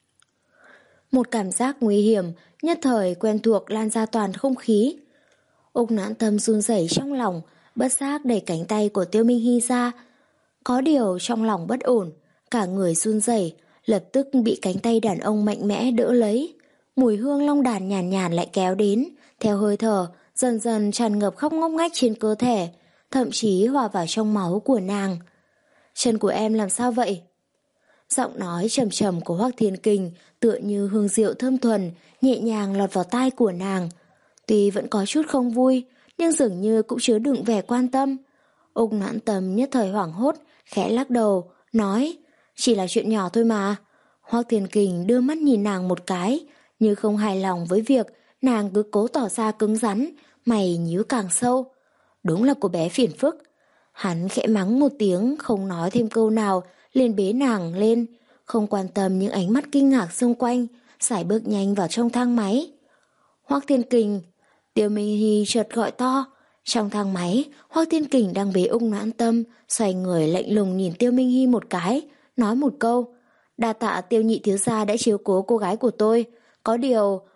Một cảm giác nguy hiểm, nhất thời quen thuộc lan ra toàn không khí. Úc Noãn Tâm run rẩy trong lòng, bất giác đẩy cánh tay của Tiêu Minh Hy ra. Có điều trong lòng bất ổn, cả người run rẩy, lập tức bị cánh tay đàn ông mạnh mẽ đỡ lấy. Mùi hương long đàn nhàn nhàn lại kéo đến, theo hơi thở, dần dần tràn ngập khóc ngóc ngách trên cơ thể, thậm chí hòa vào trong máu của nàng. Chân của em làm sao vậy? Giọng nói trầm trầm của Hoắc Thiên Kình tựa như hương rượu thơm thuần, nhẹ nhàng lọt vào tai của nàng. Tuy vẫn có chút không vui, nhưng dường như cũng chứa đựng vẻ quan tâm. Úc Noãn Tâm nhất thời hoảng hốt, khẽ lắc đầu, nói, chỉ là chuyện nhỏ thôi mà. Hoắc Thiên Kình đưa mắt nhìn nàng một cái, như không hài lòng với việc nàng cứ cố tỏ ra cứng rắn, mày nhíu càng sâu. Đúng là cô bé phiền phức. Hắn khẽ mắng một tiếng, không nói thêm câu nào, liền bế nàng lên, không quan tâm những ánh mắt kinh ngạc xung quanh, sải bước nhanh vào trong thang máy. Hoắc Thiên Kình, Tiêu Minh Hy chợt gọi to. Trong thang máy, Hoắc Thiên Kình đang bế Úc Noãn Tâm, xoay người lạnh lùng nhìn Tiêu Minh Hy một cái, nói một câu, đa tạ Tiêu nhị thiếu gia đã chiếu cố cô gái của tôi, có điều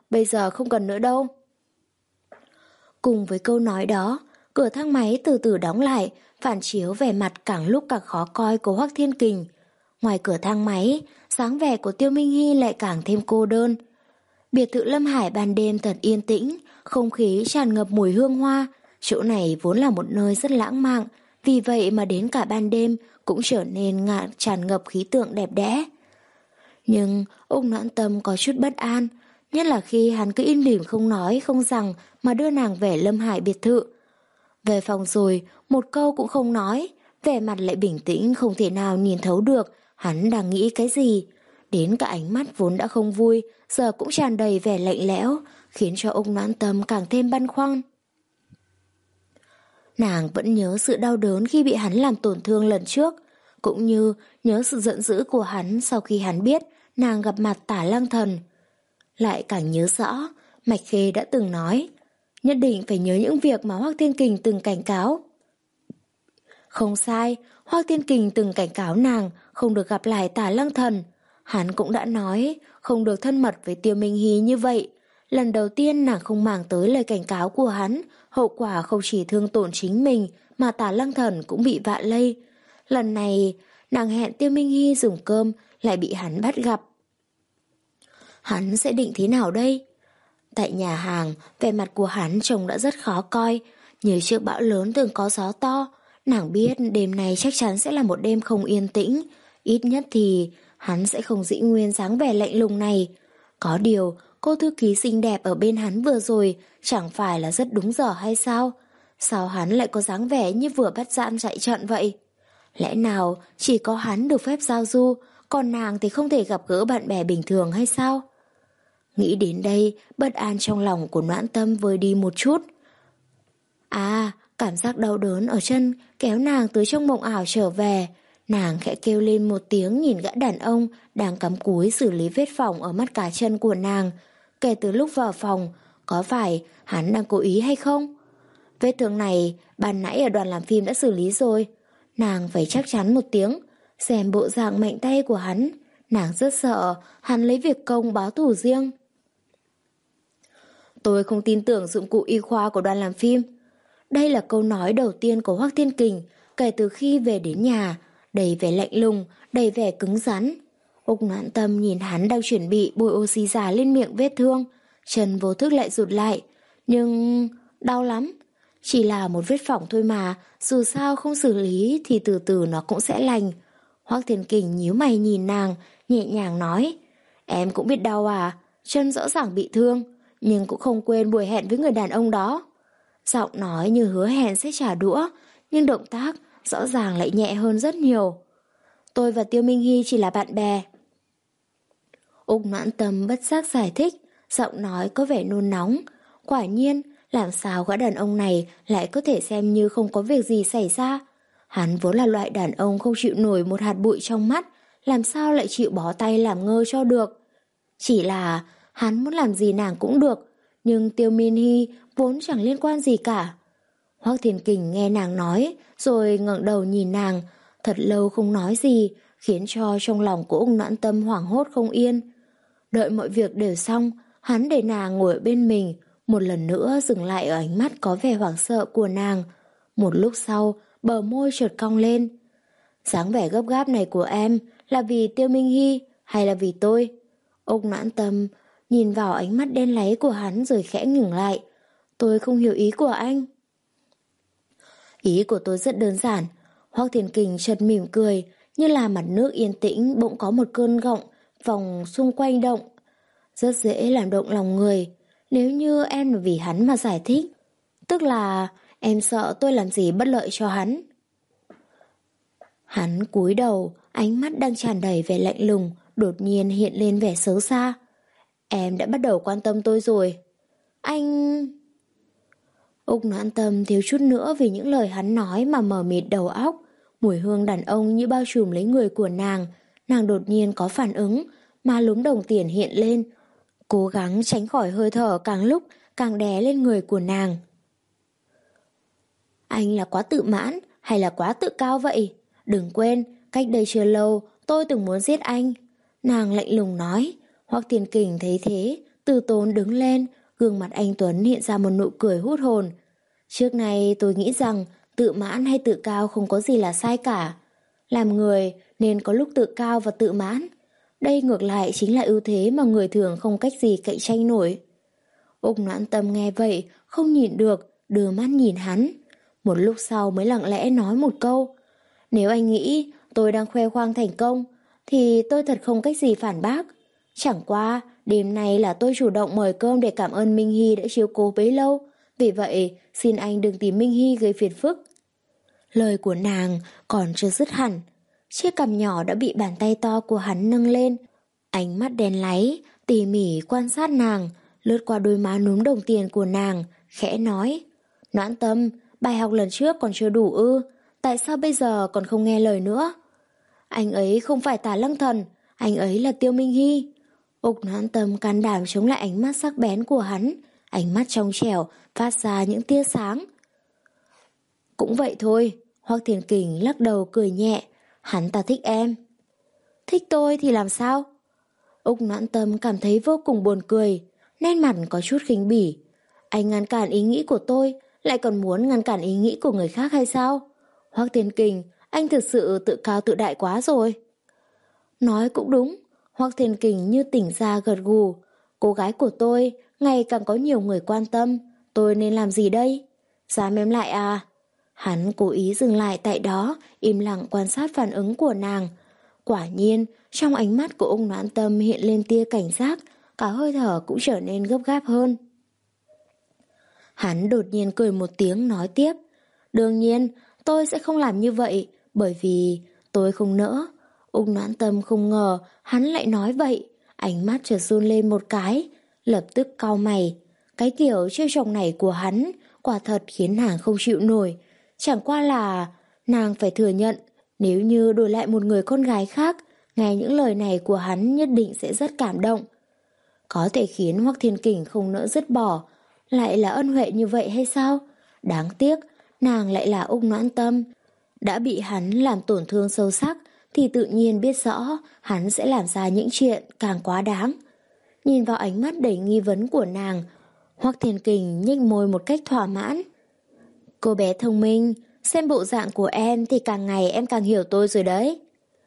bây giờ không cần nữa đâu. Cùng với câu nói đó, cửa thang máy từ từ đóng lại, phản chiếu vẻ mặt càng lúc càng khó coi của Hoắc Thiên Kình. Ngoài cửa thang máy, dáng vẻ của Tiêu Minh Hy lại càng thêm cô đơn. Biệt thự Lâm Hải ban đêm thật yên tĩnh, không khí tràn ngập mùi hương hoa. Chỗ này vốn là một nơi rất lãng mạn, vì vậy mà đến cả ban đêm cũng trở nên ngạn tràn ngập khí tượng đẹp đẽ. Nhưng Úc Noãn Tâm có chút bất an, nhất là khi hắn cứ im lìm không nói không rằng mà đưa nàng về Lâm Hải biệt thự. Về phòng rồi, một câu cũng không nói, vẻ mặt lại bình tĩnh không thể nào nhìn thấu được hắn đang nghĩ cái gì. Đến cả ánh mắt vốn đã không vui, giờ cũng tràn đầy vẻ lạnh lẽo, khiến cho Úc Noãn Tâm càng thêm băn khoăn. Nàng vẫn nhớ sự đau đớn khi bị hắn làm tổn thương lần trước, cũng như nhớ sự giận dữ của hắn sau khi hắn biết nàng gặp mặt Tả Lăng Thần. Lại càng nhớ rõ, Mạch Khê đã từng nói, nhất định phải nhớ những việc mà Hoắc Thiên Kình từng cảnh cáo. Không sai, Hoắc Thiên Kình từng cảnh cáo nàng không được gặp lại Tả Lăng Thần. Hắn cũng đã nói không được thân mật với Tiêu Minh Hy như vậy. Lần đầu tiên nàng không màng tới lời cảnh cáo của hắn, hậu quả không chỉ thương tổn chính mình mà Tả Lăng Thần cũng bị vạ lây. Lần này, nàng hẹn Tiêu Minh Hy dùng cơm lại bị hắn bắt gặp. Hắn sẽ định thế nào đây? Tại nhà hàng, vẻ mặt của hắn trông đã rất khó coi, như trước bão lớn từng có gió to. Nàng biết đêm này chắc chắn sẽ là một đêm không yên tĩnh, ít nhất thì hắn sẽ không giữ nguyên dáng vẻ lạnh lùng này. Có điều, cô thư ký xinh đẹp ở bên hắn vừa rồi chẳng phải là rất đúng giờ hay sao? Sao hắn lại có dáng vẻ như vừa bắt giam chạy trận vậy? Lẽ nào chỉ có hắn được phép giao du, còn nàng thì không thể gặp gỡ bạn bè bình thường hay sao? Nghĩ đến đây, bất an trong lòng của Noãn Tâm vơi đi một chút. À, cảm giác đau đớn ở chân kéo nàng tới trong mộng ảo trở về. Nàng khẽ kêu lên một tiếng nhìn gã đàn ông đang cắm cúi xử lý vết phỏng ở mắt cá chân của nàng. Kể từ lúc vào phòng, có phải hắn đang cố ý hay không? Vết thương này ban nãy ở đoàn làm phim đã xử lý rồi. Nàng phải chắc chắn một tiếng. Xem bộ dạng mạnh tay của hắn, nàng rất sợ hắn lấy việc công báo thù riêng. Tôi không tin tưởng dụng cụ y khoa của đoàn làm phim. Đây là câu nói đầu tiên của Hoắc Thiên Kình kể từ khi về đến nhà, đầy vẻ lạnh lùng, đầy vẻ cứng rắn. Úc Noãn Tâm nhìn hắn đang chuẩn bị bôi oxy giả lên miệng vết thương, chân vô thức lại rụt lại, nhưng đau lắm. Chỉ là một vết phỏng thôi mà, dù sao không xử lý thì từ từ nó cũng sẽ lành. Hoắc Thiên Kình nhíu mày nhìn nàng, nhẹ nhàng nói, em cũng biết đau à, chân rõ ràng bị thương, nhưng cũng không quên buổi hẹn với người đàn ông đó. Giọng nói như hứa hẹn sẽ trả đũa, nhưng động tác rõ ràng lại nhẹ hơn rất nhiều. Tôi và Tiêu Minh Hy chỉ là bạn bè. Úc Noãn Tâm bất giác giải thích, giọng nói có vẻ nôn nóng. Quả nhiên, làm sao gã đàn ông này lại có thể xem như không có việc gì xảy ra? Hắn vốn là loại đàn ông không chịu nổi một hạt bụi trong mắt, làm sao lại chịu bó tay làm ngơ cho được? Chỉ là hắn muốn làm gì nàng cũng được, nhưng Tiêu Minh Hy vốn chẳng liên quan gì cả. Hoắc Thiên Kình nghe nàng nói, rồi ngẩng đầu nhìn nàng, thật lâu không nói gì, khiến cho trong lòng của Úc Noãn Tâm hoảng hốt không yên. Đợi mọi việc đều xong, hắn để nàng ngồi ở bên mình, một lần nữa dừng lại ở ánh mắt có vẻ hoảng sợ của nàng. Một lúc sau, bờ môi chợt cong lên. Dáng vẻ gấp gáp này của em là vì Tiêu Minh Hy hay là vì tôi? Úc Noãn Tâm nhìn vào ánh mắt đen láy của hắn rồi khẽ ngừng lại. Tôi không hiểu ý của anh. Ý của tôi rất đơn giản. Hoắc Thiên Kình chợt mỉm cười, như là mặt nước yên tĩnh bỗng có một cơn gọng vòng xung quanh động. Rất dễ làm động lòng người. Nếu như em là vì hắn mà giải thích, tức là em sợ tôi làm gì bất lợi cho hắn. Hắn cúi đầu, ánh mắt đang tràn đầy vẻ lạnh lùng, đột nhiên hiện lên vẻ xấu xa. Em đã bắt đầu quan tâm tôi rồi. Anh... Úc Noãn Tâm thiếu chút nữa vì những lời hắn nói mà mờ mịt đầu óc. Mùi hương đàn ông như bao trùm lấy người của nàng. Nàng đột nhiên có phản ứng, má lúm đồng tiền hiện lên, cố gắng tránh khỏi hơi thở càng lúc càng đè lên người của nàng. Anh là quá tự mãn hay là quá tự cao vậy? Đừng quên, cách đây chưa lâu tôi từng muốn giết anh. Nàng lạnh lùng nói. Hoắc Thiên Kình thấy thế, từ tốn đứng lên, gương mặt anh Tuấn hiện ra một nụ cười hút hồn. Trước này tôi nghĩ rằng tự mãn hay tự cao không có gì là sai cả. Làm người nên có lúc tự cao và tự mãn. Đây ngược lại chính là ưu thế mà người thường không cách gì cạnh tranh nổi. Úc Noãn Tâm nghe vậy, không nhịn được, đưa mắt nhìn hắn. Một lúc sau mới lặng lẽ nói một câu. Nếu anh nghĩ tôi đang khoe khoang thành công, thì tôi thật không cách gì phản bác. Chẳng qua, đêm nay là tôi chủ động mời cơm để cảm ơn Minh Hy đã chiếu cố bấy lâu. Vì vậy, xin anh đừng tìm Minh Hy gây phiền phức. Lời của nàng còn chưa dứt hẳn. Chiếc cằm nhỏ đã bị bàn tay to của hắn nâng lên. Ánh mắt đen láy, tỉ mỉ quan sát nàng, lướt qua đôi má núm đồng tiền của nàng, khẽ nói. Noãn Tâm, bài học lần trước còn chưa đủ ư? Tại sao bây giờ còn không nghe lời nữa? Anh ấy không phải Tả Lăng Thần, anh ấy là Tiêu Minh Hy. Úc Noãn Tâm can đảm chống lại ánh mắt sắc bén của hắn, ánh mắt trong trẻo phát ra những tia sáng. Cũng vậy thôi, Hoắc Thiên Kình lắc đầu cười nhẹ, hắn ta thích em. Thích tôi thì làm sao? Úc Noãn Tâm cảm thấy vô cùng buồn cười, nét mặt có chút khinh bỉ. Anh ngăn cản ý nghĩ của tôi, lại còn muốn ngăn cản ý nghĩ của người khác hay sao? Hoắc Thiên Kình, anh thực sự tự cao tự đại quá rồi. Nói cũng đúng, Hoắc Thiên Kình như tỉnh ra gật gù. Cô gái của tôi ngày càng có nhiều người quan tâm, tôi nên làm gì đây? Dám em lại à? Hắn cố ý dừng lại tại đó, im lặng quan sát phản ứng của nàng. Quả nhiên, trong ánh mắt của Úc Noãn Tâm hiện lên tia cảnh giác, cả hơi thở cũng trở nên gấp gáp hơn. Hắn đột nhiên cười một tiếng nói tiếp. Đương nhiên, tôi sẽ không làm như vậy, bởi vì tôi không nỡ. Úc Noãn Tâm không ngờ hắn lại nói vậy, ánh mắt chợt run lên một cái, lập tức cau mày. Cái kiểu trêu chọc này của hắn quả thật khiến nàng không chịu nổi. Chẳng qua là nàng phải thừa nhận, nếu như đổi lại một người con gái khác, nghe những lời này của hắn nhất định sẽ rất cảm động. Có thể khiến Hoắc Thiên Kình không nỡ dứt bỏ, lại là ân huệ như vậy hay sao? Đáng tiếc, nàng lại là Úc Noãn Tâm. Đã bị hắn làm tổn thương sâu sắc, thì tự nhiên biết rõ hắn sẽ làm ra những chuyện càng quá đáng. Nhìn vào ánh mắt đầy nghi vấn của nàng, Hoắc Thiên Kình nhếch môi một cách thỏa mãn. Cô bé thông minh, xem bộ dạng của em thì càng ngày em càng hiểu tôi rồi đấy.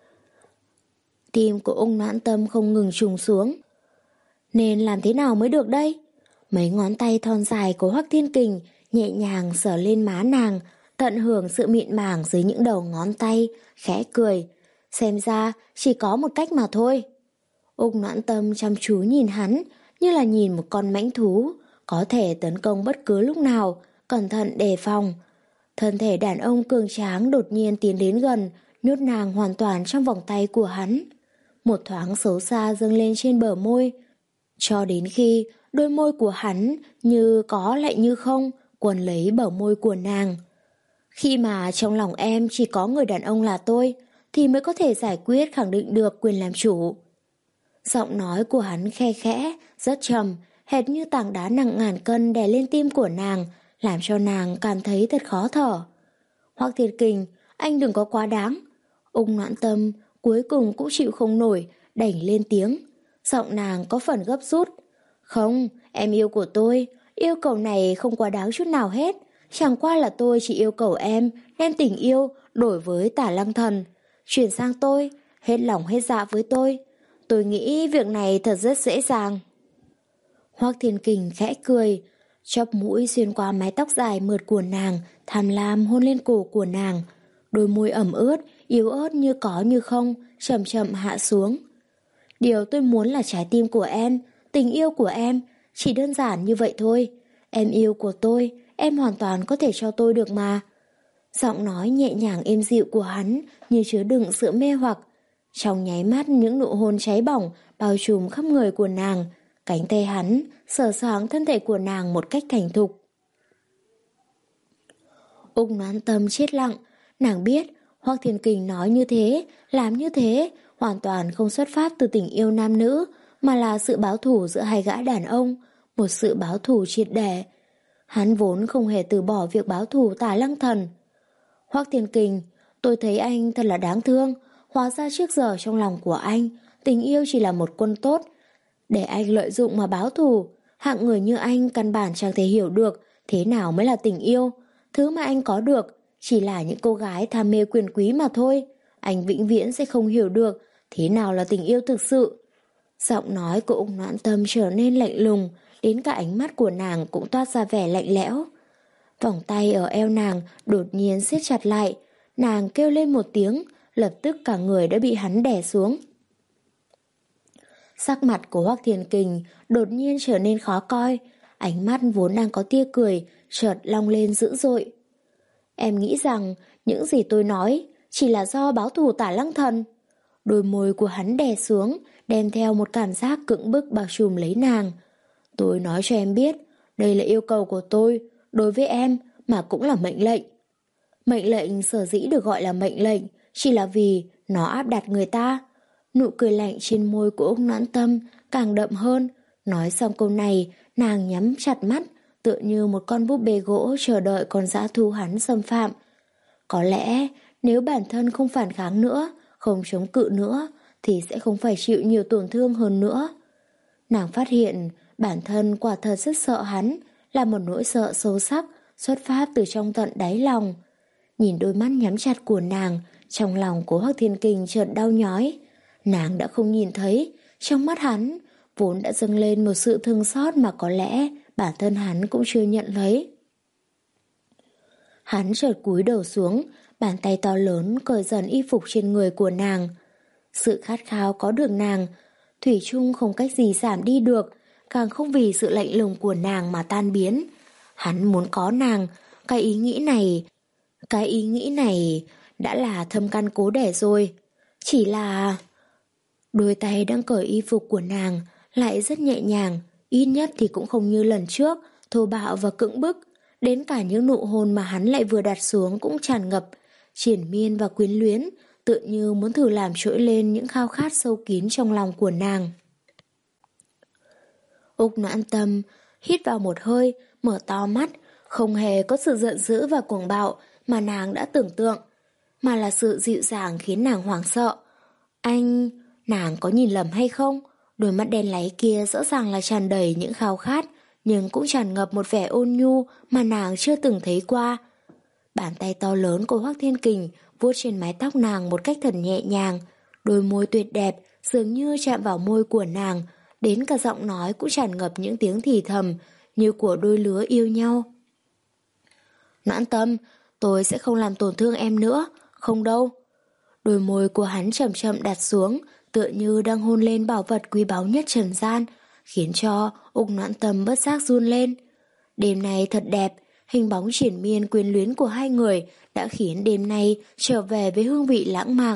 Tim của Úc Noãn Tâm không ngừng trùng xuống. Nên làm thế nào mới được đây? Mấy ngón tay thon dài của Hoắc Thiên Kình nhẹ nhàng sờ lên má nàng, tận hưởng sự mịn màng dưới những đầu ngón tay, khẽ cười. Xem ra chỉ có một cách mà thôi. Úc Noãn Tâm chăm chú nhìn hắn như là nhìn một con mãnh thú, có thể tấn công bất cứ lúc nào, cẩn thận đề phòng. Thân thể đàn ông cường tráng đột nhiên tiến đến gần, nhốt nàng hoàn toàn trong vòng tay của hắn. Một thoáng xấu xa dâng lên trên bờ môi, cho đến khi đôi môi của hắn như có lại như không quấn lấy bờ môi của nàng. Khi mà trong lòng em chỉ có người đàn ông là tôi, thì mới có thể giải quyết khẳng định được quyền làm chủ. Giọng nói của hắn khe khẽ, rất trầm, hệt như tảng đá nặng ngàn cân đè lên tim của nàng, làm cho nàng cảm thấy thật khó thở. Hoắc Thiên Kình, anh đừng có quá đáng. Úc Noãn Tâm cuối cùng cũng chịu không nổi, đành lên tiếng. Giọng nàng có phần gấp rút. Không, em yêu của tôi, yêu cầu này không quá đáng chút nào hết. Chẳng qua là tôi chỉ yêu cầu em đem tình yêu đổi với Tả Lăng Thần, chuyển sang tôi, hết lòng hết dạ với tôi. Tôi nghĩ việc này thật rất dễ dàng. Hoắc Thiên Kình khẽ cười, chóp mũi xuyên qua mái tóc dài mượt của nàng, tham lam hôn lên cổ của nàng. Đôi môi ẩm ướt, yếu ớt như có như không, chậm chậm hạ xuống. Điều tôi muốn là trái tim của em, tình yêu của em, chỉ đơn giản như vậy thôi. Em yêu của tôi, em hoàn toàn có thể cho tôi được mà. Giọng nói nhẹ nhàng êm dịu của hắn như chứa đựng sự mê hoặc. Trong nháy mắt những nụ hôn cháy bỏng bao trùm khắp người của nàng. Cánh tay hắn sờ soạng thân thể của nàng một cách thành thục. Úc Noãn Tâm chết lặng. Nàng biết Hoắc Thiên Kình nói như thế, làm như thế hoàn toàn không xuất phát từ tình yêu nam nữ, mà là sự báo thù giữa hai gã đàn ông, một sự báo thù triệt để. Hắn vốn không hề từ bỏ việc báo thù Tả Lăng Thần. Hoắc Thiên Kình, tôi thấy anh thật là đáng thương. Hóa ra trước giờ trong lòng của anh, tình yêu chỉ là một quân tốt, Để anh lợi dụng mà báo thù. Hạng người như anh căn bản chẳng thể hiểu được thế nào mới là tình yêu. Thứ mà anh có được chỉ là những cô gái tham mê quyền quý mà thôi. Anh vĩnh viễn sẽ không hiểu được thế nào là tình yêu thực sự. Giọng nói của Úc Noãn Tâm trở nên lạnh lùng, đến cả ánh mắt của nàng cũng toát ra vẻ lạnh lẽo. Vòng tay ở eo nàng đột nhiên siết chặt lại, nàng kêu lên một tiếng, lập tức cả người đã bị hắn đè xuống. Sắc mặt của Hoắc Thiên Kình đột nhiên trở nên khó coi, ánh mắt vốn đang có tia cười, chợt long lên dữ dội. Em nghĩ rằng những gì tôi nói chỉ là do báo thù Tả Lăng Thần. Đôi môi của hắn đè xuống, đem theo một cảm giác cưỡng bức bao trùm lấy nàng. Tôi nói cho em biết, đây là yêu cầu của tôi, đối với em mà cũng là mệnh lệnh. Mệnh lệnh sở dĩ được gọi là mệnh lệnh chỉ là vì nó áp đặt người ta. Nụ cười lạnh trên môi của Úc Noãn Tâm càng đậm hơn. Nói xong câu này, nàng nhắm chặt mắt, tựa như một con búp bê gỗ chờ đợi con dã thú hắn xâm phạm. Có lẽ nếu bản thân không phản kháng nữa, không chống cự nữa, thì sẽ không phải chịu nhiều tổn thương hơn nữa. Nàng phát hiện bản thân quả thật rất sợ hắn, là một nỗi sợ sâu sắc, xuất phát từ trong tận đáy lòng. Nhìn đôi mắt nhắm chặt của nàng, trong lòng của Hoắc Thiên Kình chợt đau nhói. Nàng đã không nhìn thấy, trong mắt hắn vốn đã dâng lên một sự thương xót mà có lẽ bản thân hắn cũng chưa nhận lấy. Hắn chợt cúi đầu xuống, bàn tay to lớn cởi dần y phục trên người của nàng. Sự khát khao có được nàng, thủy chung không cách gì giảm đi được, càng không vì sự lạnh lùng của nàng mà tan biến. Hắn muốn có nàng, cái ý nghĩ này, cái ý nghĩ này đã là thâm căn cố đẻ rồi. Chỉ là... Đôi tay đang cởi y phục của nàng lại rất nhẹ nhàng, ít nhất thì cũng không như lần trước, thô bạo và cưỡng bức. Đến cả những nụ hôn mà hắn lại vừa đặt xuống cũng tràn ngập, triền miên và quyến luyến, tựa như muốn thử làm trỗi lên những khao khát sâu kín trong lòng của nàng. Úc Noãn Tâm hít vào một hơi, mở to mắt, không hề có sự giận dữ và cuồng bạo mà nàng đã tưởng tượng, mà là sự dịu dàng khiến nàng hoảng sợ. Anh... Nàng có nhìn lầm hay không? Đôi mắt đen láy kia rõ ràng là tràn đầy những khao khát, nhưng cũng tràn ngập một vẻ ôn nhu mà nàng chưa từng thấy qua. Bàn tay to lớn của Hoắc Thiên Kình vuốt trên mái tóc nàng một cách thật nhẹ nhàng, đôi môi tuyệt đẹp dường như chạm vào môi của nàng, đến cả giọng nói cũng tràn ngập những tiếng thì thầm như của đôi lứa yêu nhau. Noãn Tâm, tôi sẽ không làm tổn thương em nữa, không đâu. Đôi môi của hắn chậm chậm đặt xuống, tựa như đang hôn lên bảo vật quý báu nhất trần gian, khiến cho Úc Noãn Tâm bất giác run lên. Đêm nay thật đẹp, hình bóng triển miên quyến luyến của hai người đã khiến đêm nay trở về với hương vị lãng mạn.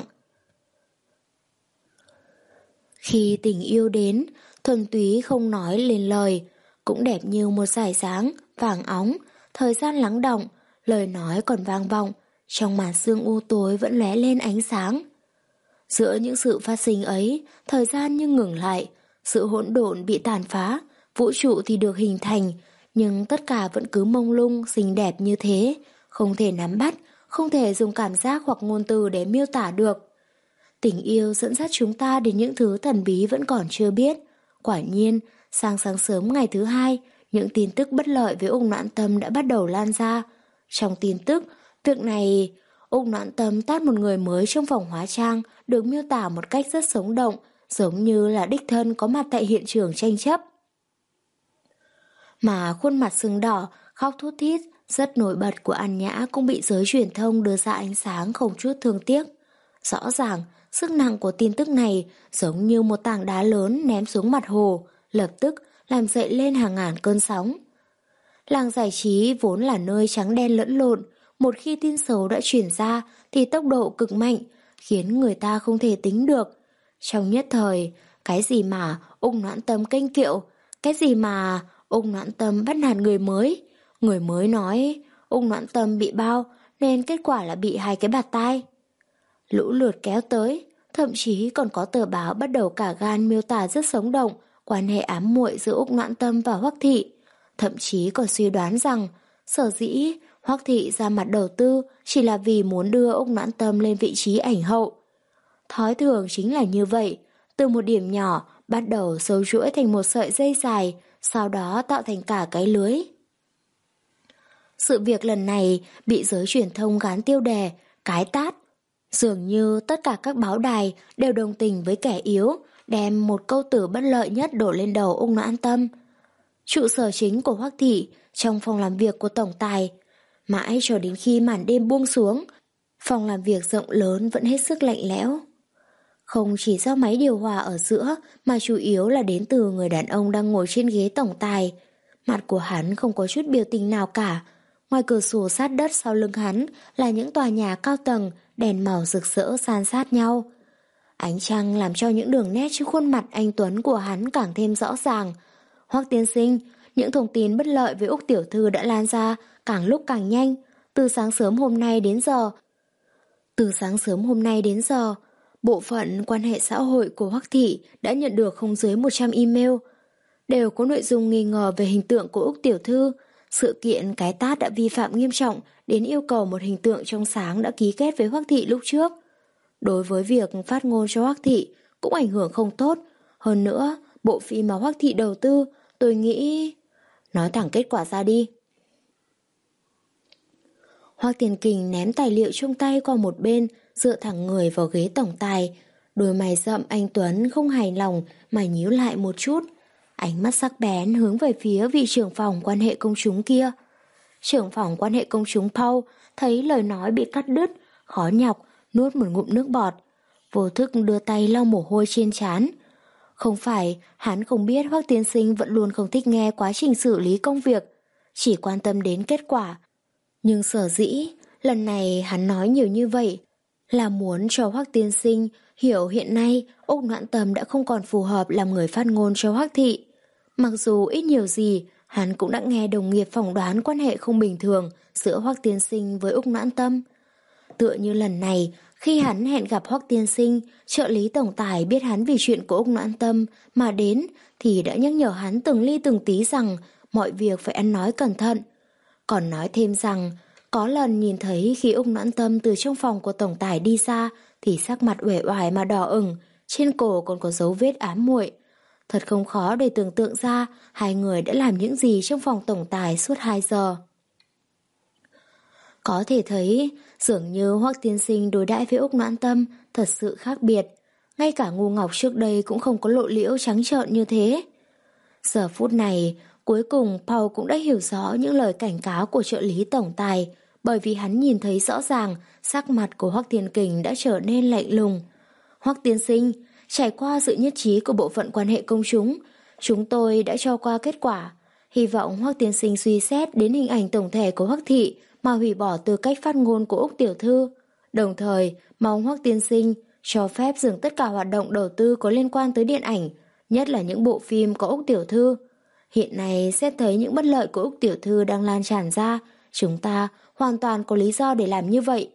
Khi tình yêu đến, thuần túy không nói lên lời, cũng đẹp như một dải sáng, vàng óng, thời gian lắng đọng, lời nói còn vang vọng, trong màn sương u tối vẫn lóe lên ánh sáng. Giữa những sự phát sinh ấy, thời gian như ngừng lại, sự hỗn độn bị tàn phá, vũ trụ thì được hình thành, nhưng tất cả vẫn cứ mông lung, xinh đẹp như thế, không thể nắm bắt, không thể dùng cảm giác hoặc ngôn từ để miêu tả được. Tình yêu dẫn dắt chúng ta đến những thứ thần bí vẫn còn chưa biết. Quả nhiên, sang sáng sớm ngày thứ hai, những tin tức bất lợi với Úc Noãn Tâm đã bắt đầu lan ra. Trong tin tức, việc này, Úc Noãn Tâm tát một người mới trong phòng hóa trang được miêu tả một cách rất sống động, giống như là đích thân có mặt tại hiện trường tranh chấp. Mà khuôn mặt sưng đỏ, khóc thút thít, rất nổi bật của An Nhã cũng bị giới truyền thông đưa ra ánh sáng không chút thương tiếc. Rõ ràng, sức nặng của tin tức này giống như một tảng đá lớn ném xuống mặt hồ, lập tức làm dậy lên hàng ngàn cơn sóng. Làng giải trí vốn là nơi trắng đen lẫn lộn, một khi tin xấu đã chuyển ra thì tốc độ cực mạnh, khiến người ta không thể tính được. Trong nhất thời, cái gì mà Úc Noãn Tâm kênh kiệu, cái gì mà Úc Noãn Tâm bắt nạt người mới. Người mới nói Úc Noãn Tâm bị bao nên kết quả là bị hai cái bạt tai. Lũ lượt kéo tới, thậm chí còn có tờ báo bắt đầu cả gan miêu tả rất sống động quan hệ ám muội giữa Úc Noãn Tâm và Hoắc Thị. Thậm chí còn suy đoán rằng sở dĩ Hoắc Thị ra mặt đầu tư chỉ là vì muốn đưa Úc Noãn Tâm lên vị trí ảnh hậu. Thói thường chính là như vậy, từ một điểm nhỏ bắt đầu sâu chuỗi thành một sợi dây dài, sau đó tạo thành cả cái lưới. Sự việc lần này bị giới truyền thông gán tiêu đề cái tát. Dường như tất cả các báo đài đều đồng tình với kẻ yếu, đem một câu từ bất lợi nhất đổ lên đầu Úc Noãn Tâm. Trụ sở chính của Hoắc thị, trong phòng làm việc của tổng tài. Mãi cho đến khi màn đêm buông xuống, phòng làm việc rộng lớn vẫn hết sức lạnh lẽo. Không chỉ do máy điều hòa ở giữa, mà chủ yếu là đến từ người đàn ông đang ngồi trên ghế tổng tài. Mặt của hắn không có chút biểu tình nào cả. Ngoài cửa sổ sát đất sau lưng hắn là những tòa nhà cao tầng, đèn màu rực rỡ san sát nhau. Ánh trăng làm cho những đường nét trên khuôn mặt anh tuấn của hắn càng thêm rõ ràng. Hoắc tiên sinh, những thông tin bất lợi với Úc tiểu thư đã lan ra càng lúc càng nhanh. Từ sáng sớm hôm nay đến giờ, từ sáng sớm hôm nay đến giờ, bộ phận quan hệ xã hội của Hoắc thị đã nhận được không dưới một trăm email, đều có nội dung nghi ngờ về hình tượng của Úc tiểu thư. Sự kiện cái tát đã vi phạm nghiêm trọng đến yêu cầu một hình tượng trong sáng đã ký kết với Hoắc thị lúc trước. Đối với việc phát ngôn cho Hoắc thị cũng ảnh hưởng không tốt. Hơn nữa, bộ phim mà Hoắc thị đầu tư, tôi nghĩ... Nói thẳng kết quả ra đi. Hoắc Tiền Kình ném tài liệu trong tay qua một bên, dựa thẳng người vào ghế tổng tài. Đôi mày rậm anh tuấn không hài lòng mà nhíu lại một chút. Ánh mắt sắc bén hướng về phía vị trưởng phòng quan hệ công chúng kia. Trưởng phòng quan hệ công chúng Paul thấy lời nói bị cắt đứt, khó nhọc, nuốt một ngụm nước bọt. Vô thức đưa tay lau mồ hôi trên trán. Không phải hắn không biết Hoắc tiên sinh vẫn luôn không thích nghe quá trình xử lý công việc, chỉ quan tâm đến kết quả. Nhưng sở dĩ lần này hắn nói nhiều như vậy là muốn cho Hoắc tiên sinh hiểu hiện nay Úc Noãn Tâm đã không còn phù hợp làm người phát ngôn cho Hoắc thị. Mặc dù ít nhiều gì, hắn cũng đã nghe đồng nghiệp phỏng đoán quan hệ không bình thường giữa Hoắc tiên sinh với Úc Noãn Tâm. Tựa như lần này, khi hắn hẹn gặp Hoắc tiên sinh, trợ lý tổng tài biết hắn vì chuyện của Úc Noãn Tâm mà đến thì đã nhắc nhở hắn từng ly từng tí rằng mọi việc phải ăn nói cẩn thận. Còn nói thêm rằng, có lần nhìn thấy khi Úc Noãn Tâm từ trong phòng của tổng tài đi ra thì sắc mặt uể oải mà đỏ ửng, trên cổ còn có dấu vết ám muội. Thật không khó để tưởng tượng ra hai người đã làm những gì trong phòng tổng tài suốt hai giờ. Có thể thấy, dường như Hoắc tiên sinh đối đãi với Úc Noãn Tâm thật sự khác biệt. Ngay cả Ngu Ngọc trước đây cũng không có lộ liễu trắng trợn như thế. Giờ phút này, cuối cùng Paul cũng đã hiểu rõ những lời cảnh cáo của trợ lý tổng tài, bởi vì hắn nhìn thấy rõ ràng sắc mặt của Hoắc Thiên Kình đã trở nên lạnh lùng. Hoắc tiên sinh, trải qua sự nhất trí của bộ phận quan hệ công chúng, chúng tôi đã cho qua kết quả. Hy vọng Hoắc tiên sinh suy xét đến hình ảnh tổng thể của Hoắc thị mà hủy bỏ tư cách phát ngôn của Úc tiểu thư. Đồng thời, mong Hoắc tiên sinh cho phép dừng tất cả hoạt động đầu tư có liên quan tới điện ảnh, nhất là những bộ phim có Úc tiểu thư. Hiện nay, xét thấy những bất lợi của Úc tiểu thư đang lan tràn ra, chúng ta hoàn toàn có lý do để làm như vậy.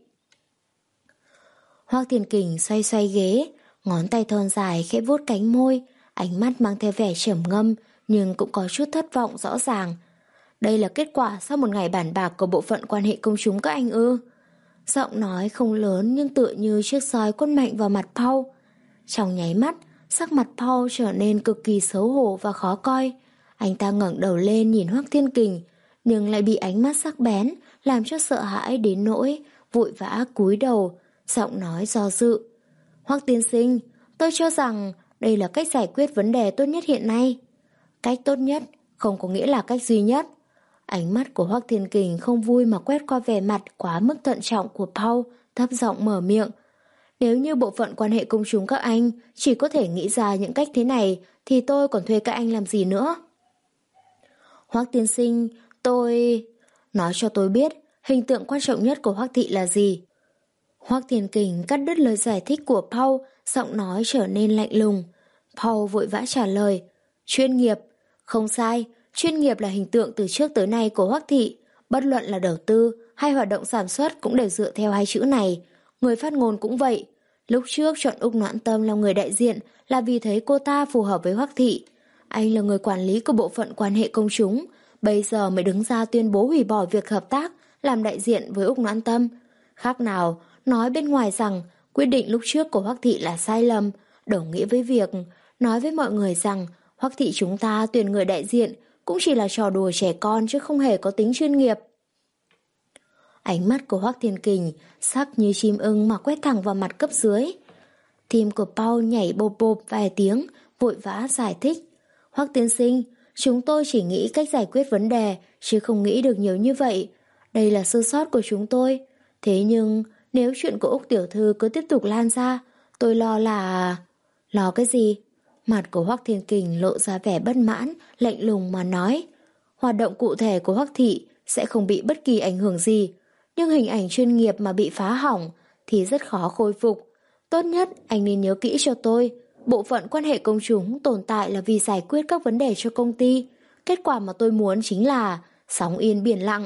Hoắc Thiên Kình xoay xoay ghế, ngón tay thon dài khẽ vuốt cánh môi, ánh mắt mang theo vẻ trầm ngâm nhưng cũng có chút thất vọng rõ ràng. Đây là kết quả sau một ngày bàn bạc của bộ phận quan hệ công chúng các anh ư? Giọng nói không lớn nhưng tựa như chiếc soi quất mạnh vào mặt Paul. Trong nháy mắt, sắc mặt Paul trở nên cực kỳ xấu hổ và khó coi. Anh ta ngẩng đầu lên nhìn Hoắc Thiên Kình, nhưng lại bị ánh mắt sắc bén làm cho sợ hãi đến nỗi vội vã cúi đầu, giọng nói do dự. Hoắc tiên sinh, tôi cho rằng đây là cách giải quyết vấn đề tốt nhất hiện nay. Cách tốt nhất không có nghĩa là cách duy nhất. Ánh mắt của Hoắc Thiên Kình không vui mà quét qua vẻ mặt quá mức thận trọng của Paul, thấp giọng mở miệng. Nếu như bộ phận quan hệ công chúng các anh chỉ có thể nghĩ ra những cách thế này thì tôi còn thuê các anh làm gì nữa? Hoắc tiên sinh, tôi... Nói cho tôi biết hình tượng quan trọng nhất của Hoắc thị là gì? Hoắc Thiên Kình cắt đứt lời giải thích của Paul, giọng nói trở nên lạnh lùng. Paul vội vã trả lời. Chuyên nghiệp. Không sai, chuyên nghiệp là hình tượng từ trước tới nay của Hoắc thị. Bất luận là đầu tư hay hoạt động sản xuất cũng đều dựa theo hai chữ này. Người phát ngôn cũng vậy. Lúc trước chọn Úc Noãn Tâm làm người đại diện là vì thấy cô ta phù hợp với Hoắc thị. Anh là người quản lý của bộ phận quan hệ công chúng, bây giờ mới đứng ra tuyên bố hủy bỏ việc hợp tác làm đại diện với Úc Noãn Tâm. Khác nào nói bên ngoài rằng quyết định lúc trước của Hoắc thị là sai lầm, đồng nghĩa với việc nói với mọi người rằng Hoắc thị chúng ta tuyển người đại diện cũng chỉ là trò đùa trẻ con chứ không hề có tính chuyên nghiệp. Ánh mắt của Hoắc Thiên Kình sắc như chim ưng mà quét thẳng vào mặt cấp dưới. Tim của Paul nhảy bộp bộp vài tiếng, vội vã giải thích. Hoắc tiên sinh, chúng tôi chỉ nghĩ cách giải quyết vấn đề, chứ không nghĩ được nhiều như vậy. Đây là sơ sót của chúng tôi. Thế nhưng, nếu chuyện của Úc tiểu thư cứ tiếp tục lan ra, tôi lo là... Lo cái gì? Mặt của Hoắc Thiên Kình lộ ra vẻ bất mãn, lạnh lùng mà nói. Hoạt động cụ thể của Hoắc thị sẽ không bị bất kỳ ảnh hưởng gì, nhưng hình ảnh chuyên nghiệp mà bị phá hỏng thì rất khó khôi phục. Tốt nhất anh nên nhớ kỹ cho tôi, bộ phận quan hệ công chúng tồn tại là vì giải quyết các vấn đề cho công ty. Kết quả mà tôi muốn chính là sóng yên biển lặng.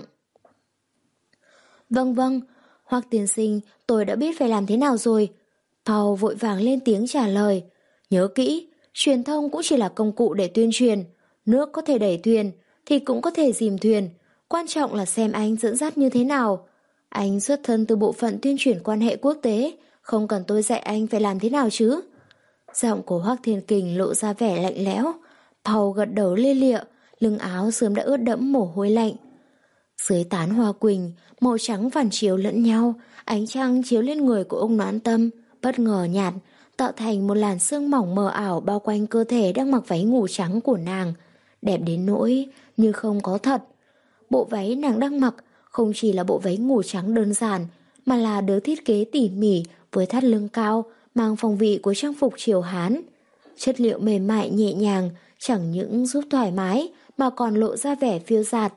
Vâng vâng, Hoắc tiên sinh, tôi đã biết phải làm thế nào rồi. Paul vội vàng lên tiếng trả lời. Nhớ kỹ, truyền thông cũng chỉ là công cụ để tuyên truyền. Nước có thể đẩy thuyền thì cũng có thể dìm thuyền. Quan trọng là xem anh dẫn dắt như thế nào. Anh xuất thân từ bộ phận tuyên truyền quan hệ quốc tế, không cần tôi dạy anh phải làm thế nào chứ. Giọng của Hoắc Thiên Kình lộ ra vẻ lạnh lẽo. Paul gật đầu lia lịa, lưng áo sớm đã ướt đẫm mồ hôi lạnh. Dưới tán hoa quỳnh, màu trắng phản chiếu lẫn nhau, ánh trăng chiếu lên người của ông Noãn Tâm, bất ngờ nhạt, tạo thành một làn sương mỏng mờ ảo bao quanh cơ thể đang mặc váy ngủ trắng của nàng, đẹp đến nỗi như không có thật. Bộ váy nàng đang mặc không chỉ là bộ váy ngủ trắng đơn giản, mà là được thiết kế tỉ mỉ với thắt lưng cao, mang phong vị của trang phục triều Hán. Chất liệu mềm mại nhẹ nhàng, chẳng những giúp thoải mái mà còn lộ ra vẻ phiêu dạt.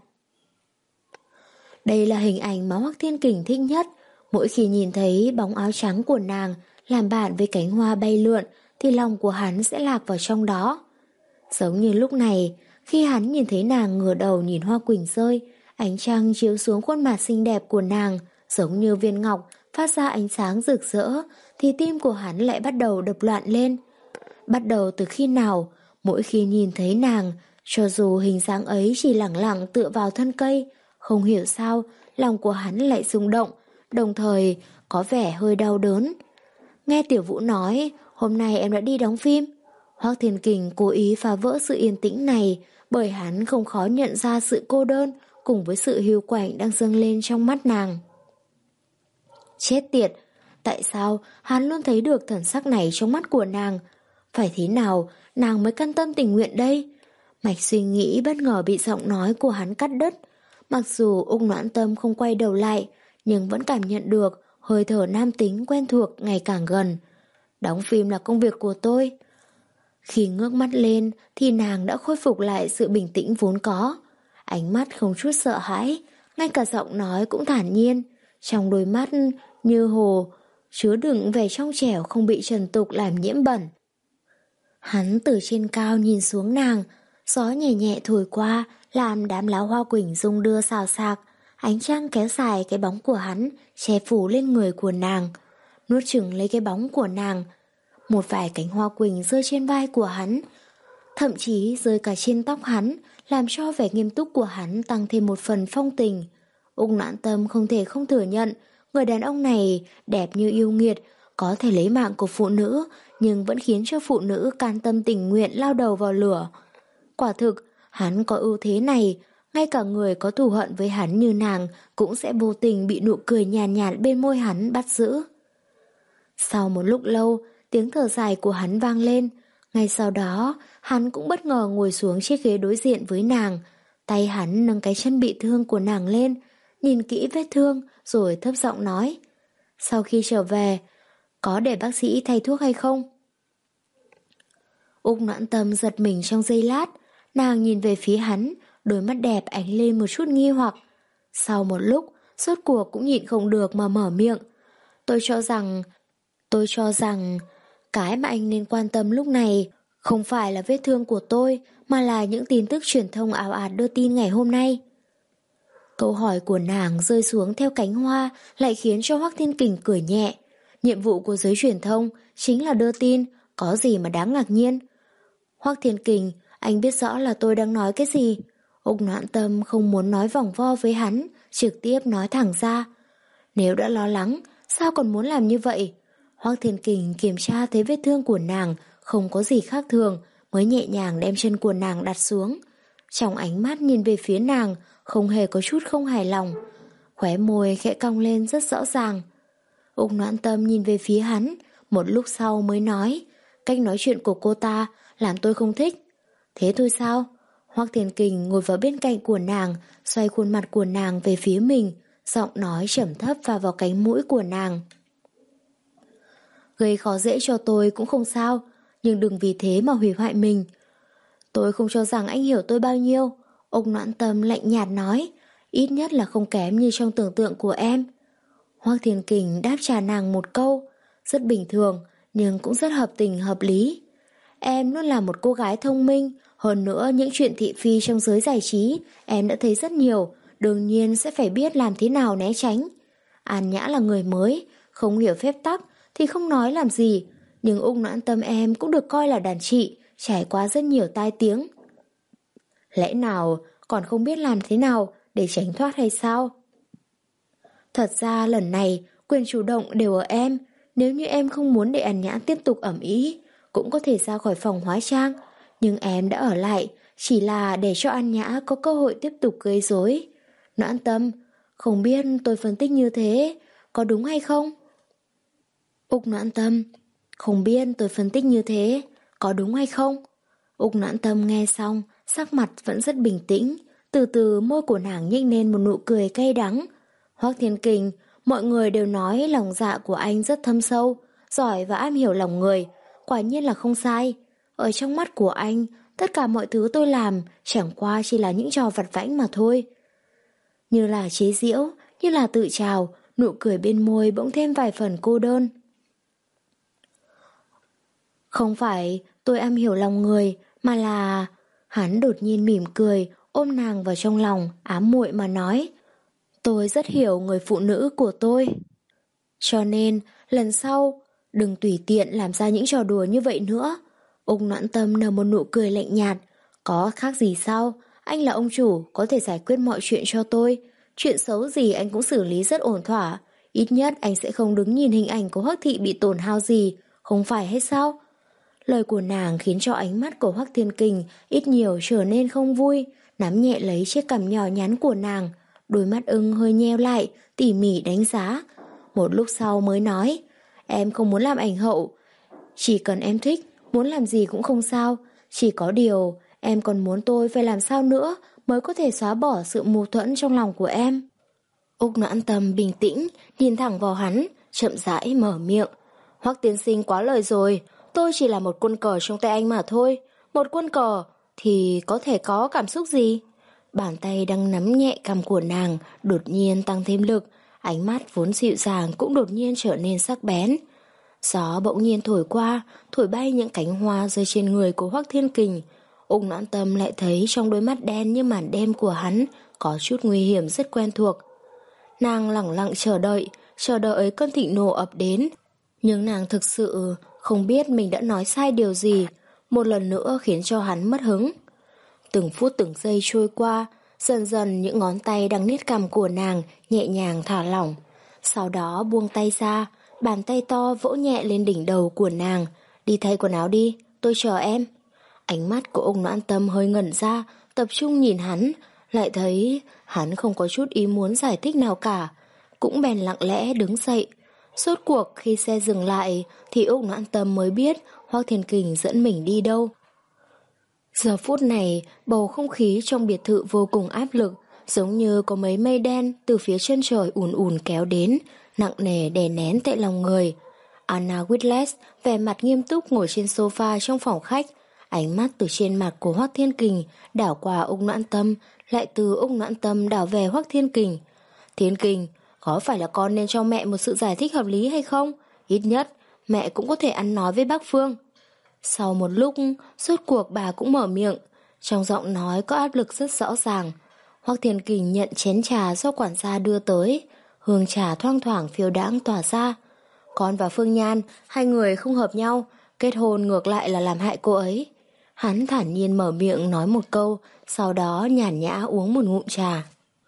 Đây là hình ảnh mà Hoắc Thiên Kình thích nhất. Mỗi khi nhìn thấy bóng áo trắng của nàng làm bạn với cánh hoa bay lượn thì lòng của hắn sẽ lạc vào trong đó. Giống như lúc này, khi hắn nhìn thấy nàng ngửa đầu nhìn hoa quỳnh rơi, ánh trăng chiếu xuống khuôn mặt xinh đẹp của nàng, giống như viên ngọc phát ra ánh sáng rực rỡ, thì tim của hắn lại bắt đầu đập loạn lên. Bắt đầu từ khi nào, mỗi khi nhìn thấy nàng, cho dù hình dáng ấy chỉ lẳng lặng tựa vào thân cây, không hiểu sao lòng của hắn lại rung động, đồng thời có vẻ hơi đau đớn. Nghe Tiểu Vũ nói, hôm nay em đã đi đóng phim. Hoắc Thiên Kình cố ý phá vỡ sự yên tĩnh này, bởi hắn không khó nhận ra sự cô đơn cùng với sự hiu quạnh đang dâng lên trong mắt nàng. Chết tiệt, tại sao hắn luôn thấy được thần sắc này trong mắt của nàng? Phải thế nào nàng mới căn tâm tình nguyện đây? Mạch suy nghĩ bất ngờ bị giọng nói của hắn cắt đứt. Mặc dù Úc Noãn Tâm không quay đầu lại, nhưng vẫn cảm nhận được hơi thở nam tính quen thuộc ngày càng gần. Đóng phim là công việc của tôi. Khi ngước mắt lên thì nàng đã khôi phục lại sự bình tĩnh vốn có. Ánh mắt không chút sợ hãi, ngay cả giọng nói cũng thản nhiên. Trong đôi mắt như hồ chứa đựng vẻ trong trẻo không bị trần tục làm nhiễm bẩn. Hắn từ trên cao nhìn xuống nàng, gió nhẹ nhẹ thổi qua làm đám lá hoa quỳnh rung đưa xào xạc. Ánh trăng kéo dài cái bóng của hắn che phủ lên người của nàng, nuốt chửng lấy cái bóng của nàng. Một vài cánh hoa quỳnh rơi trên vai của hắn, thậm chí rơi cả trên tóc hắn, làm cho vẻ nghiêm túc của hắn tăng thêm một phần phong tình. Úc Noãn Tâm không thể không thừa nhận, người đàn ông này đẹp như yêu nghiệt, có thể lấy mạng của phụ nữ, nhưng vẫn khiến cho phụ nữ can tâm tình nguyện lao đầu vào lửa. Quả thực, hắn có ưu thế này, ngay cả người có thù hận với hắn như nàng cũng sẽ vô tình bị nụ cười nhàn nhạt, nhạt bên môi hắn bắt giữ. Sau một lúc lâu, tiếng thở dài của hắn vang lên. Ngay sau đó, hắn cũng bất ngờ ngồi xuống chiếc ghế đối diện với nàng. Tay hắn nâng cái chân bị thương của nàng lên, nhìn kỹ vết thương rồi thấp giọng nói: Sau khi trở về, có để bác sĩ thay thuốc hay không? Úc Noãn Tâm giật mình trong giây lát, nàng nhìn về phía hắn, đôi mắt đẹp ánh lên một chút nghi hoặc. Sau một lúc, rốt cuộc cũng nhịn không được mà mở miệng. Tôi cho rằng, tôi cho rằng cái mà anh nên quan tâm lúc này không phải là vết thương của tôi, mà là những tin tức truyền thông ào ạt đưa tin ngày hôm nay. Câu hỏi của nàng rơi xuống theo cánh hoa lại khiến cho Hoắc Thiên Kình cười nhẹ. Nhiệm vụ của giới truyền thông chính là đưa tin, có gì mà đáng ngạc nhiên. Hoắc Thiên Kình, anh biết rõ là tôi đang nói cái gì. Úc Noãn Tâm không muốn nói vòng vo với hắn, trực tiếp nói thẳng ra. Nếu đã lo lắng, sao còn muốn làm như vậy? Hoắc Thiên Kình kiểm tra thấy vết thương của nàng không có gì khác thường, mới nhẹ nhàng đem chân của nàng đặt xuống. Trong ánh mắt nhìn về phía nàng, không hề có chút không hài lòng. Khóe môi khẽ cong lên rất rõ ràng. Úc Noãn Tâm nhìn về phía hắn, một lúc sau mới nói, cách nói chuyện của cô ta làm tôi không thích. Thế thôi sao? Hoắc Thiên Kình ngồi vào bên cạnh của nàng, xoay khuôn mặt của nàng về phía mình, giọng nói trầm thấp vào vào cánh mũi của nàng. Gây khó dễ cho tôi cũng không sao, nhưng đừng vì thế mà hủy hoại mình. Tôi không cho rằng anh hiểu tôi bao nhiêu. Úc Noãn Tâm lạnh nhạt nói, ít nhất là không kém như trong tưởng tượng của em. Hoắc Thiên Kình đáp trả nàng một câu, rất bình thường, nhưng cũng rất hợp tình hợp lý. Em luôn là một cô gái thông minh, hơn nữa những chuyện thị phi trong giới giải trí em đã thấy rất nhiều, đương nhiên sẽ phải biết làm thế nào né tránh. An Nhã là người mới, không hiểu phép tắc thì không nói làm gì, nhưng Úc Noãn Tâm em cũng được coi là đàn chị, trải qua rất nhiều tai tiếng. Lẽ nào còn không biết làm thế nào để tránh thoát hay sao? Thật ra lần này quyền chủ động đều ở em, nếu như em không muốn để An Nhã tiếp tục ẩm ý, cũng có thể ra khỏi phòng hóa trang, nhưng em đã ở lại, chỉ là để cho An Nhã có cơ hội tiếp tục gây rối. Noãn Tâm, không biết tôi phân tích như thế, có đúng hay không? Úc Noãn Tâm, không biết tôi phân tích như thế, có đúng hay không? Úc Noãn Tâm nghe xong, sắc mặt vẫn rất bình tĩnh, từ từ môi của nàng nhếch lên một nụ cười cay đắng. Hoắc Thiên Kình, mọi người đều nói lòng dạ của anh rất thâm sâu, giỏi và am hiểu lòng người, quả nhiên là không sai. Ở trong mắt của anh, tất cả mọi thứ tôi làm chẳng qua chỉ là những trò vặt vãnh mà thôi. Như là chế giễu, như là tự trào, nụ cười bên môi bỗng thêm vài phần cô đơn. Không phải tôi am hiểu lòng người, mà là... Hắn đột nhiên mỉm cười, ôm nàng vào trong lòng, ám muội mà nói. Tôi rất hiểu người phụ nữ của tôi. Cho nên, lần sau, đừng tùy tiện làm ra những trò đùa như vậy nữa. Úc Noãn Tâm nở một nụ cười lạnh nhạt. Có khác gì sao? Anh là ông chủ, có thể giải quyết mọi chuyện cho tôi. Chuyện xấu gì anh cũng xử lý rất ổn thỏa. Ít nhất anh sẽ không đứng nhìn hình ảnh của Hoắc Thị bị tổn hao gì, không phải hay sao? Lời của nàng khiến cho ánh mắt của Hoắc Thiên Kình ít nhiều trở nên không vui, nắm nhẹ lấy chiếc cằm nhỏ nhắn của nàng, đôi mắt ưng hơi nheo lại, tỉ mỉ đánh giá. Một lúc sau mới nói, em không muốn làm ảnh hậu, chỉ cần em thích, muốn làm gì cũng không sao, chỉ có điều em còn muốn tôi phải làm sao nữa mới có thể xóa bỏ sự mâu thuẫn trong lòng của em. Úc Noãn Tâm bình tĩnh, nhìn thẳng vào hắn, chậm rãi mở miệng. Hoắc tiên sinh quá lời rồi, tôi chỉ là một quân cờ trong tay anh mà thôi. Một quân cờ thì có thể có cảm xúc gì? Bàn tay đang nắm nhẹ cằm của nàng đột nhiên tăng thêm lực, ánh mắt vốn dịu dàng cũng đột nhiên trở nên sắc bén. Gió bỗng nhiên thổi qua, thổi bay những cánh hoa rơi trên người của Hoắc Thiên Kình. Úc Noãn Tâm lại thấy trong đôi mắt đen như màn đêm của hắn có chút nguy hiểm rất quen thuộc. Nàng lẳng lặng chờ đợi, chờ đợi cơn thịnh nộ ập đến. Nhưng nàng thực sự không biết mình đã nói sai điều gì, một lần nữa khiến cho hắn mất hứng. Từng phút từng giây trôi qua, dần dần những ngón tay đang niết cằm của nàng nhẹ nhàng thả lỏng. Sau đó buông tay ra, bàn tay to vỗ nhẹ lên đỉnh đầu của nàng. Đi thay quần áo đi, tôi chờ em. Ánh mắt của Úc Noãn Tâm hơi ngẩn ra, tập trung nhìn hắn, lại thấy hắn không có chút ý muốn giải thích nào cả, cũng bèn lặng lẽ đứng dậy. Rốt cuộc khi xe dừng lại thì Úc Noãn Tâm mới biết Hoắc Thiên Kình dẫn mình đi đâu. Giờ phút này bầu không khí trong biệt thự vô cùng áp lực, giống như có mấy mây đen từ phía chân trời ùn ùn kéo đến, nặng nề đè nén tại lòng người. Anna Whitles vẻ mặt nghiêm túc ngồi trên sofa trong phòng khách, ánh mắt từ trên mặt của Hoắc Thiên Kình đảo qua Úc Noãn Tâm, lại từ Úc Noãn Tâm đảo về Hoắc Thiên Kình. Thiên Kình, có phải là con nên cho mẹ một sự giải thích hợp lý hay không? Ít nhất, mẹ cũng có thể ăn nói với bác Phương. Sau một lúc, rốt cuộc bà cũng mở miệng. Trong giọng nói có áp lực rất rõ ràng. Hoắc Thiên Kình nhận chén trà do quản gia đưa tới. Hương trà thoang thoảng phiêu đãng tỏa ra. Con và Phương Nhan, hai người không hợp nhau, kết hôn ngược lại là làm hại cô ấy. Hắn thản nhiên mở miệng nói một câu, sau đó nhàn nhã uống một ngụm trà.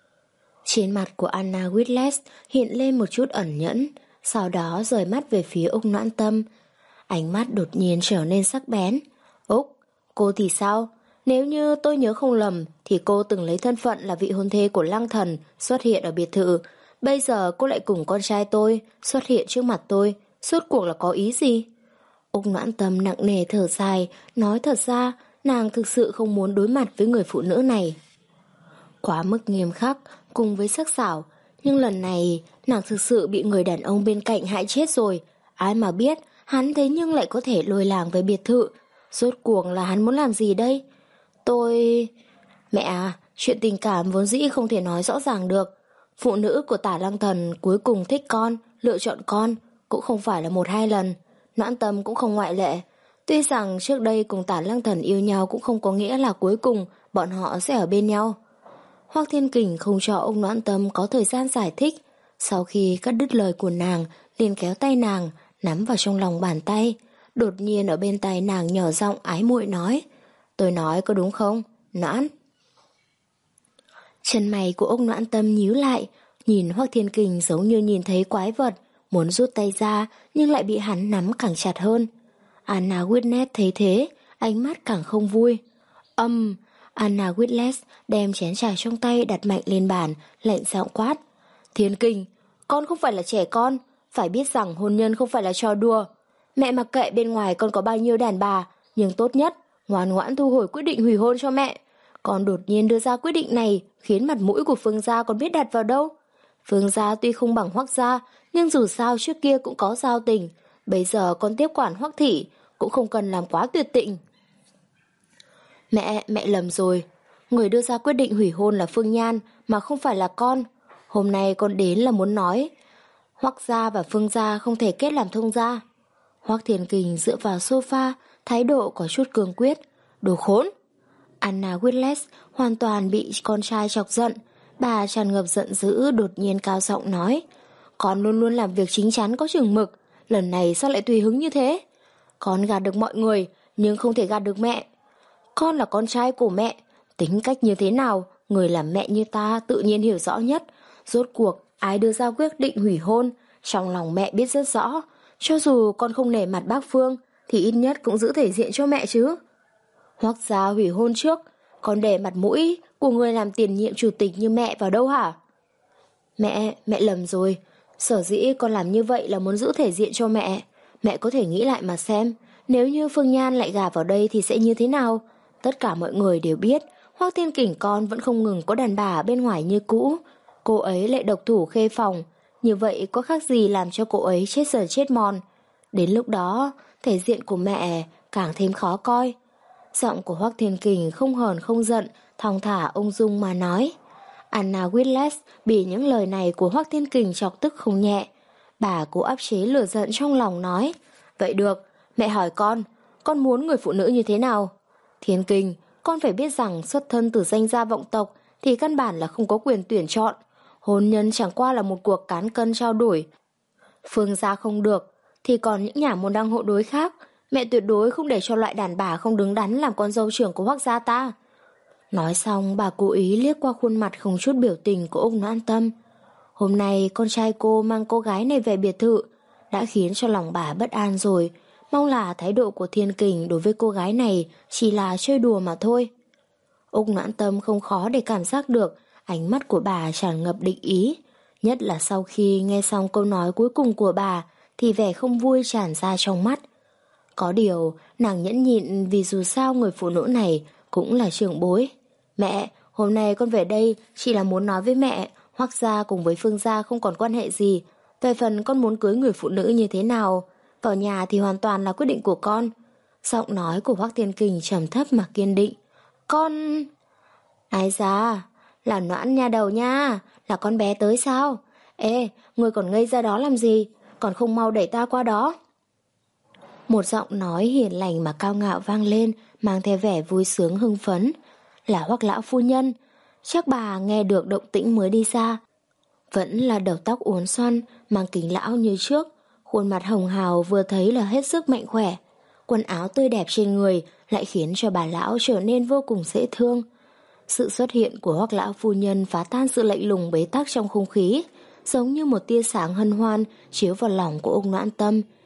Trên mặt của Anna Whitles hiện lên một chút ẩn nhẫn, sau đó rời mắt về phía Úc Noãn Tâm. ánh mắt đột nhiên trở nên sắc bén. Úc, cô thì sao? Nếu như tôi nhớ không lầm thì cô từng lấy thân phận là vị hôn thê của Lăng Thần xuất hiện ở biệt thự. Bây giờ cô lại cùng con trai tôi xuất hiện trước mặt tôi. Suốt cuộc là có ý gì? Úc Noãn Tâm nặng nề thở dài, nói thật ra nàng thực sự không muốn đối mặt với người phụ nữ này. Quá mức nghiêm khắc cùng với sắc sảo, nhưng lần này nàng thực sự bị người đàn ông bên cạnh hại chết rồi. Ai mà biết hắn thế nhưng lại có thể lôi làng về biệt thự. Rốt cuộc là hắn muốn làm gì đây? Tôi... Mẹ à, chuyện tình cảm vốn dĩ không thể nói rõ ràng được. Phụ nữ của Tả Lăng Thần cuối cùng thích con, lựa chọn con, cũng không phải là một hai lần. Noãn Tâm cũng không ngoại lệ. Tuy rằng trước đây cùng Tả Lăng Thần yêu nhau cũng không có nghĩa là cuối cùng bọn họ sẽ ở bên nhau. Hoắc Thiên Kình không cho ông Noãn Tâm có thời gian giải thích. Sau khi cắt đứt lời của nàng, liền kéo tay nàng, nắm vào trong lòng bàn tay. Đột nhiên ở bên tai nàng nhỏ giọng ái muội nói: Tôi nói có đúng không, Noãn? Chân mày của ông Noãn Tâm nhíu lại, nhìn Hoắc Thiên Kình giống như nhìn thấy quái vật, muốn rút tay ra nhưng lại bị hắn nắm càng chặt hơn. Anna Whitney thấy thế, ánh mắt càng không vui. Âm, Anna Whitney đem chén trà trong tay đặt mạnh lên bàn, lạnh giọng quát: Thiên Kình, con không phải là trẻ con, phải biết rằng hôn nhân không phải là trò đùa. Mẹ mặc kệ bên ngoài con có bao nhiêu đàn bà, nhưng tốt nhất ngoan ngoãn thu hồi quyết định hủy hôn cho mẹ. Con đột nhiên đưa ra quyết định này khiến mặt mũi của Phương gia còn biết đặt vào đâu. Phương gia tuy không bằng Hoắc gia, nhưng dù sao trước kia cũng có giao tình. Bây giờ con tiếp quản Hoắc thị, cũng không cần làm quá tuyệt tình. Mẹ, mẹ lầm rồi. Người đưa ra quyết định hủy hôn là Phương Nhan, mà không phải là con. Hôm nay con đến là muốn nói Hoắc gia và Phương gia không thể kết làm thông gia. Hoắc Thiên Kình dựa vào sofa, thái độ có chút cương quyết. Đồ khốn! Anna Whitney hoàn toàn bị con trai chọc giận. Bà tràn ngập giận dữ, đột nhiên cao giọng nói: Con luôn luôn làm việc chính chắn có chừng mực, lần này sao lại tùy hứng như thế? Con gạt được mọi người, nhưng không thể gạt được mẹ. Con là con trai của mẹ, tính cách như thế nào, người làm mẹ như ta tự nhiên hiểu rõ nhất. Rốt cuộc, ai đưa ra quyết định hủy hôn, trong lòng mẹ biết rất rõ. Cho dù con không nể mặt bác Phương, thì ít nhất cũng giữ thể diện cho mẹ chứ. Hoắc gia hủy hôn trước, con để mặt mũi của người làm tiền nhiệm chủ tịch như mẹ vào đâu hả? Mẹ, mẹ lầm rồi. Sở dĩ con làm như vậy là muốn giữ thể diện cho mẹ. Mẹ có thể nghĩ lại mà xem, nếu như Phương Nhan lại gả vào đây thì sẽ như thế nào? Tất cả mọi người đều biết Hoắc Thiên Kình con vẫn không ngừng có đàn bà ở bên ngoài như cũ. Cô ấy lại độc thủ khê phòng, như vậy có khác gì làm cho cô ấy chết dần chết mòn. Đến lúc đó, thể diện của mẹ càng thêm khó coi. Giọng của Hoắc Thiên Kình không hờn không giận, thong thả ung dung mà nói. Anna Whitney bị những lời này của Hoắc Thiên Kình chọc tức không nhẹ. Bà cố áp chế lửa giận trong lòng nói: Vậy được, mẹ hỏi con, con muốn người phụ nữ như thế nào? Thiên Kình, con phải biết rằng xuất thân từ danh gia vọng tộc thì căn bản là không có quyền tuyển chọn. Hôn nhân chẳng qua là một cuộc cán cân trao đổi. Phương gia không được, thì còn những nhà môn đăng hộ đối khác. Mẹ tuyệt đối không để cho loại đàn bà không đứng đắn làm con dâu trưởng của Hoắc gia ta. Nói xong, bà cố ý liếc qua khuôn mặt không chút biểu tình của ông Noãn Tâm. Hôm nay con trai cô mang cô gái này về biệt thự đã khiến cho lòng bà bất an rồi. Mong là thái độ của Thiên Kình đối với cô gái này chỉ là chơi đùa mà thôi. Ông Noãn Tâm không khó để cảm giác được ánh mắt của bà tràn ngập địch ý. Nhất là sau khi nghe xong câu nói cuối cùng của bà thì vẻ không vui tràn ra trong mắt. Có điều nàng nhẫn nhịn vì dù sao người phụ nữ này cũng là trưởng bối. Mẹ, hôm nay con về đây chỉ là muốn nói với mẹ Hoắc gia cùng với Phương gia không còn quan hệ gì. Về phần con muốn cưới người phụ nữ như thế nào, vào nhà thì hoàn toàn là quyết định của con. Giọng nói của Hoắc Thiên Kình trầm thấp mà kiên định. Con... Ai da, là Noãn nha đầu nha, là con bé tới sao? Ê, người còn ngây ra đó làm gì, còn không mau đẩy ta qua đó. Một giọng nói hiền lành mà cao ngạo vang lên, mang theo vẻ vui sướng hưng phấn. Là Hoắc lão phu nhân. Chắc bà nghe được động tĩnh mới đi ra. Vẫn là đầu tóc uốn xoăn, mang kính lão như trước. Khuôn mặt hồng hào vừa thấy là hết sức mạnh khỏe. Quần áo tươi đẹp trên người lại khiến cho bà lão trở nên vô cùng dễ thương. Sự xuất hiện của Hoắc lão phu nhân phá tan sự lạnh lùng bế tắc trong không khí, giống như một tia sáng hân hoan chiếu vào lòng của ông Noãn Tâm.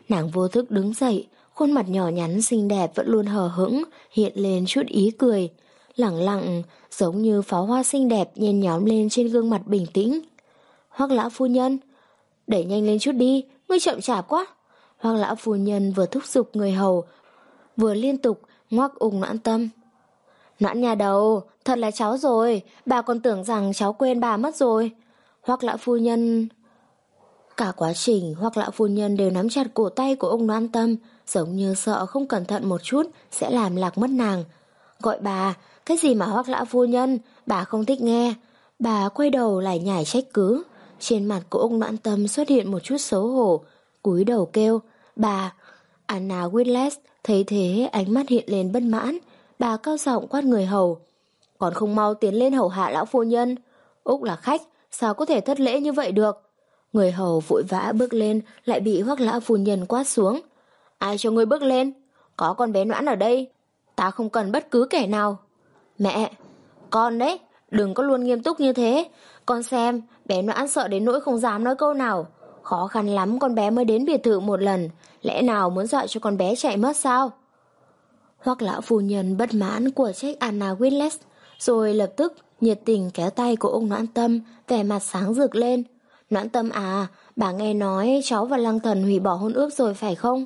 Nàng vô thức đứng dậy, khuôn mặt nhỏ nhắn xinh đẹp vẫn luôn hờ hững, hiện lên chút ý cười. Lẳng lặng, giống như pháo hoa xinh đẹp nhen nhóm lên trên gương mặt bình tĩnh. Hoắc lão phu nhân, đẩy nhanh lên chút đi, ngươi chậm chạp quá. Hoắc lão phu nhân vừa thúc giục người hầu, vừa liên tục ngoắc ung Noãn Tâm. Noãn nhà đầu, thật là cháu rồi, bà còn tưởng rằng cháu quên bà mất rồi. Hoắc lão phu nhân... Cả quá trình Hoắc lão phu nhân đều nắm chặt cổ tay của ung Noãn Tâm, giống như sợ không cẩn thận một chút sẽ làm lạc mất nàng. Gọi bà, cái gì mà Hoắc lão phu nhân, bà không thích nghe. Bà quay đầu lại nhảy trách cứ. Trên mặt của ung Noãn Tâm xuất hiện một chút xấu hổ, cúi đầu kêu, bà. Anna Whitles thấy thế ánh mắt hiện lên bất mãn, bà cao giọng quát người hầu. Còn không mau tiến lên hầu hạ lão phu nhân. Úc là khách, sao có thể thất lễ như vậy được. Người hầu vội vã bước lên, lại bị Hoắc lão phu nhân quát xuống. Ai cho ngươi bước lên? Có con bé Noãn ở đây, ta không cần bất cứ kẻ nào. Mẹ, con đấy, đừng có luôn nghiêm túc như thế. Con xem, bé Noãn sợ đến nỗi không dám nói câu nào. Khó khăn lắm con bé mới đến biệt thự một lần, lẽ nào muốn dọa cho con bé chạy mất sao? Hoắc lão phu nhân bất mãn của trách Anna Whitles, rồi lập tức nhiệt tình kéo tay của ung Noãn Tâm, vẻ mặt sáng rực lên. Noãn Tâm à, bà nghe nói cháu và Lăng Thần hủy bỏ hôn ước rồi phải không?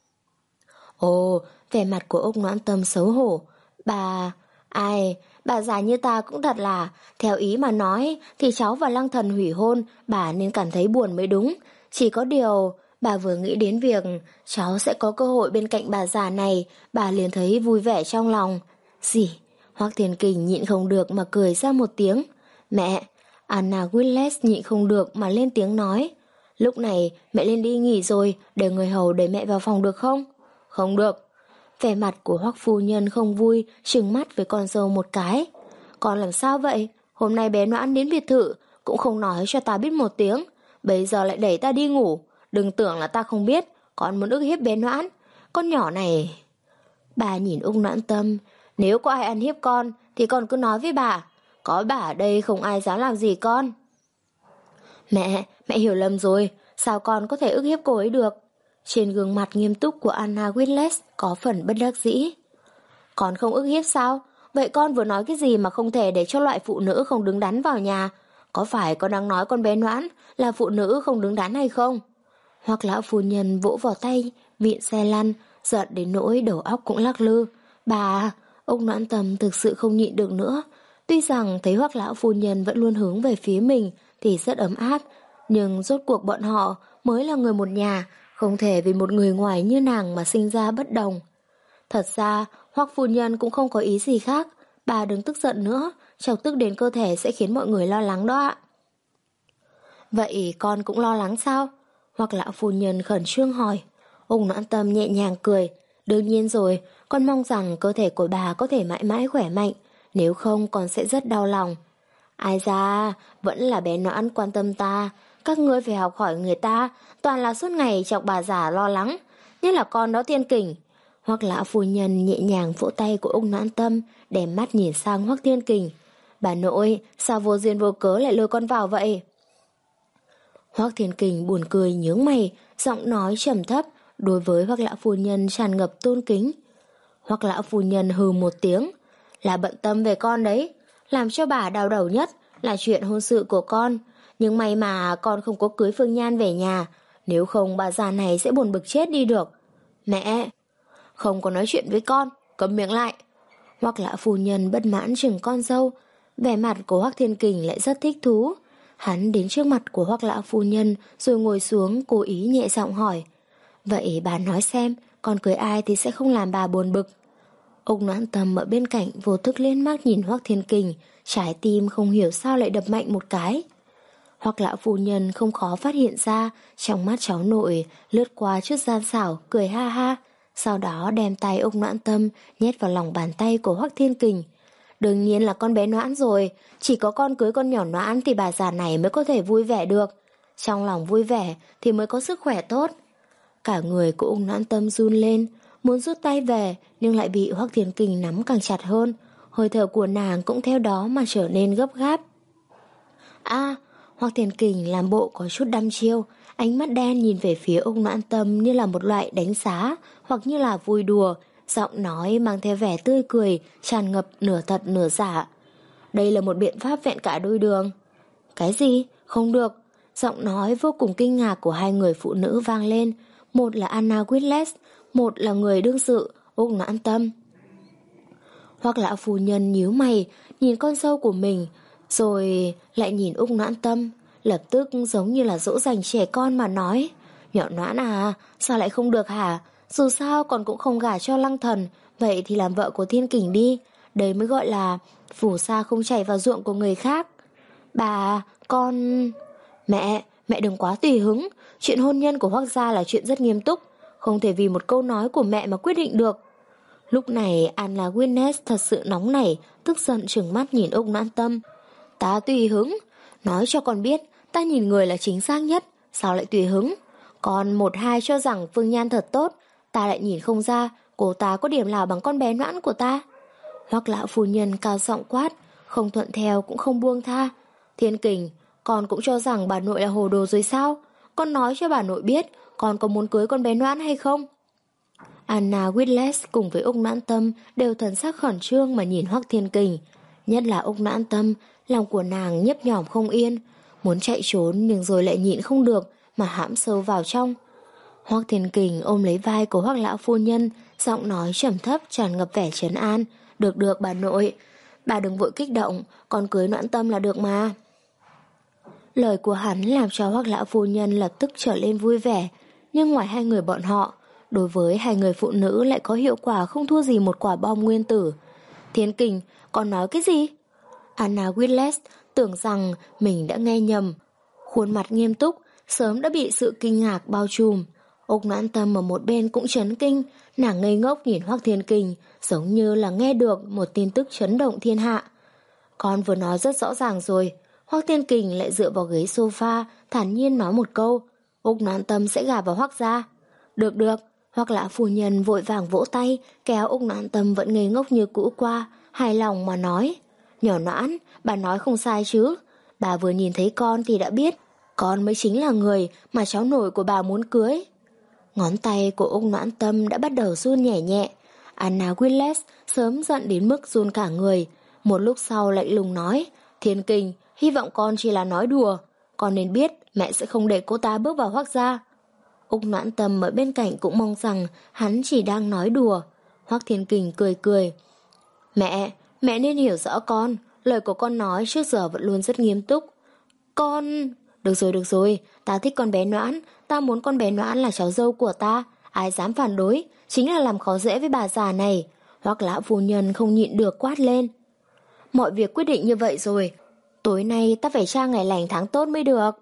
Ồ, vẻ mặt của ung Noãn Tâm xấu hổ. Bà... Ai, bà già như ta cũng thật là, theo ý mà nói thì cháu và Lăng Thần hủy hôn, bà nên cảm thấy buồn mới đúng. Chỉ có điều, bà vừa nghĩ đến việc cháu sẽ có cơ hội bên cạnh bà già này, bà liền thấy vui vẻ trong lòng. Gì? Hoắc Thiên Kình nhịn không được mà cười ra một tiếng. Mẹ, Anna Whitles nhịn không được mà lên tiếng nói. Lúc này mẹ lên đi nghỉ rồi, để người hầu đẩy mẹ vào phòng được không? Không được. Vẻ mặt của Hoắc phu nhân không vui, trừng mắt với con dâu một cái. Con làm sao vậy? Hôm nay bé Noãn đến biệt thự, cũng không nói cho ta biết một tiếng. Bây giờ lại đẩy ta đi ngủ. Đừng tưởng là ta không biết, con muốn ức hiếp bé Noãn. Con nhỏ này... Bà nhìn ung Noãn Tâm. Nếu có ai ăn hiếp con, thì con cứ nói với bà. Có bà ở đây không ai dám làm gì con. Mẹ, mẹ hiểu lầm rồi. Sao con có thể ức hiếp cô ấy được? Trên gương mặt nghiêm túc của Anna Whitles có phần bất đắc dĩ. Con không ức hiếp sao? Vậy con vừa nói cái gì mà không thể để cho loại phụ nữ không đứng đắn vào nhà? Có phải con đang nói con bé Noãn là phụ nữ không đứng đắn hay không? Hoắc lão phu nhân vỗ vào tay vịn xe lăn, giận đến nỗi đầu óc cũng lắc lư. Bà, ung Noãn Tâm thực sự không nhịn được nữa. Tuy rằng thấy Hoắc lão phu nhân vẫn luôn hướng về phía mình thì rất ấm áp, nhưng rốt cuộc bọn họ mới là người một nhà, không thể vì một người ngoài như nàng mà sinh ra bất đồng. Thật ra, Hoắc phu nhân cũng không có ý gì khác. Bà đừng tức giận nữa, chọc tức đến cơ thể sẽ khiến mọi người lo lắng đó ạ. Vậy con cũng lo lắng sao? Hoắc lão phu nhân khẩn trương hỏi. Ung Noãn Tâm nhẹ nhàng cười. Đương nhiên rồi, con mong rằng cơ thể của bà có thể mãi mãi khỏe mạnh. Nếu không con sẽ rất đau lòng. Ai da, vẫn là bé Noãn quan tâm ta. Các ngươi phải học hỏi người ta, toàn là suốt ngày chọc bà già lo lắng. Nhất là con đó Thiên Kình. Hoắc lão phu nhân nhẹ nhàng vỗ tay của ung Noãn Tâm, để mắt nhìn sang Hoắc Thiên Kình. Bà nội, sao vô duyên vô cớ lại lôi con vào vậy? Hoắc Thiên Kình buồn cười nhướng mày, giọng nói trầm thấp, đối với Hoắc lão phu nhân tràn ngập tôn kính. Hoắc lão phu nhân hừ một tiếng, là bận tâm về con đấy. Làm cho bà đau đầu nhất là chuyện hôn sự của con. Nhưng may mà con không có cưới Phương Nhan về nhà, nếu không bà già này sẽ buồn bực chết đi được. Mẹ, không có nói chuyện với con, câm miệng lại. Hoắc lão phu nhân bất mãn chừng con dâu. Vẻ mặt của Hoắc Thiên Kình lại rất thích thú. Hắn đến trước mặt của Hoắc lão phu nhân rồi ngồi xuống, cố ý nhẹ giọng hỏi. Vậy bà nói xem, con cưới ai thì sẽ không làm bà buồn bực? Ung Noãn Tâm ở bên cạnh vô thức lên mắt nhìn Hoắc Thiên Kình, trái tim không hiểu sao lại đập mạnh một cái. Hoắc lão phu nhân không khó phát hiện ra, trong mắt cháu nội lướt qua chút gian xảo, cười ha ha, sau đó đem tay Ung Noãn Tâm nhét vào lòng bàn tay của Hoắc Thiên Kình. Đương nhiên là con bé Noãn rồi, chỉ có con cưới con nhỏ Noãn thì bà già này mới có thể vui vẻ được. Trong lòng vui vẻ thì mới có sức khỏe tốt. Cả người của Ung Noãn Tâm run lên, muốn rút tay về nhưng lại bị Hoắc Thiên Kình nắm càng chặt hơn. Hơi thở của nàng cũng theo đó mà trở nên gấp gáp. À, Hoắc Thiên Kình làm bộ có chút đăm chiêu, ánh mắt đen nhìn về phía Úc Noãn Tâm như là một loại đánh giá hoặc như là vui đùa, giọng nói mang theo vẻ tươi cười, tràn ngập nửa thật nửa giả. Đây là một biện pháp vẹn cả đôi đường. Cái gì? Không được. Giọng nói vô cùng kinh ngạc của hai người phụ nữ vang lên. Một là Anna Whitles, một là người đương sự, Úc Noãn Tâm. Hoặc lão phu nhân nhíu mày, nhìn con dâu của mình, rồi lại nhìn Úc Noãn Tâm, lập tức giống như là dỗ dành trẻ con mà nói. Nhỏ Noãn à, sao lại không được hả? Dù sao còn cũng không gả cho Lăng Thần, vậy thì làm vợ của Thiên Kình đi. Đấy mới gọi là phù sa không chảy vào ruộng của người khác. Bà, con... Mẹ, mẹ đừng quá tùy hứng. Chuyện hôn nhân của Hoắc gia là chuyện rất nghiêm túc, không thể vì một câu nói của mẹ mà quyết định được. Lúc này Anna Winnes thật sự nóng nảy, tức giận trừng mắt nhìn Úc Noãn Tâm. Ta tùy hứng? Nói cho con biết, ta nhìn người là chính xác nhất, sao lại tùy hứng? Còn một hai cho rằng Phương Nhan thật tốt, ta lại nhìn không ra cô ta có điểm nào bằng con bé Noãn của ta. Hoắc lão phu nhân cao giọng quát, không thuận theo cũng không buông tha. Thiên Kình, con cũng cho rằng bà nội là hồ đồ rồi sao? Con nói cho bà nội biết, con có muốn cưới con bé Noãn hay không? Anna Whitles cùng với Úc Noãn Tâm đều thần sắc khẩn trương mà nhìn Hoắc Thiên Kình. Nhất là Úc Noãn Tâm, lòng của nàng nhấp nhỏm không yên, muốn chạy trốn nhưng rồi lại nhịn không được mà hãm sâu vào trong. Hoắc Thiên Kình ôm lấy vai của Hoắc lão phu nhân, giọng nói trầm thấp tràn ngập vẻ trấn an. Được được bà nội, bà đừng vội kích động, con cưới Noãn Tâm là được mà. Lời của hắn làm cho Hoắc lão phu nhân lập tức trở lên vui vẻ, nhưng ngoài hai người bọn họ, đối với hai người phụ nữ lại có hiệu quả không thua gì một quả bom nguyên tử. Thiên Kình, con nói cái gì? Anna Whitles tưởng rằng mình đã nghe nhầm, khuôn mặt nghiêm túc, sớm đã bị sự kinh ngạc bao trùm. Úc Noãn Tâm ở một bên cũng chấn kinh, nàng ngây ngốc nhìn Hoắc Thiên Kình, giống như là nghe được một tin tức chấn động thiên hạ. Con vừa nói rất rõ ràng rồi. Hoắc Thiên Kình lại dựa vào ghế sofa, thản nhiên nói một câu, Úc Noãn Tâm sẽ gả vào Hoắc gia. Được được. Hoắc lão phu nhân vội vàng vỗ tay, kéo Úc Noãn Tâm vẫn ngây ngốc như cũ qua, hài lòng mà nói, nhỏ Noãn, bà nói không sai chứ. Bà vừa nhìn thấy con thì đã biết, con mới chính là người mà cháu nội của bà muốn cưới. Ngón tay của Úc Noãn Tâm đã bắt đầu run nhẹ nhẹ. Anna Whitles sớm giận đến mức run cả người. Một lúc sau lạnh lùng nói, Thiên Kình, hy vọng con chỉ là nói đùa. Con nên biết mẹ sẽ không để cô ta bước vào Hoắc gia. Úc Noãn Tâm ở bên cạnh cũng mong rằng hắn chỉ đang nói đùa. Hoắc Thiên Kình cười cười. Mẹ, mẹ nên hiểu rõ con. Lời của con nói trước giờ vẫn luôn rất nghiêm túc. Con... Được rồi, được rồi. Ta thích con bé Noãn. Ta muốn con bé Noãn là cháu dâu của ta. Ai dám phản đối, chính là làm khó dễ với bà già này. Hoắc lão phu nhân không nhịn được quát lên. Mọi việc quyết định như vậy rồi. Tối nay ta phải tra ngày lành tháng tốt mới được.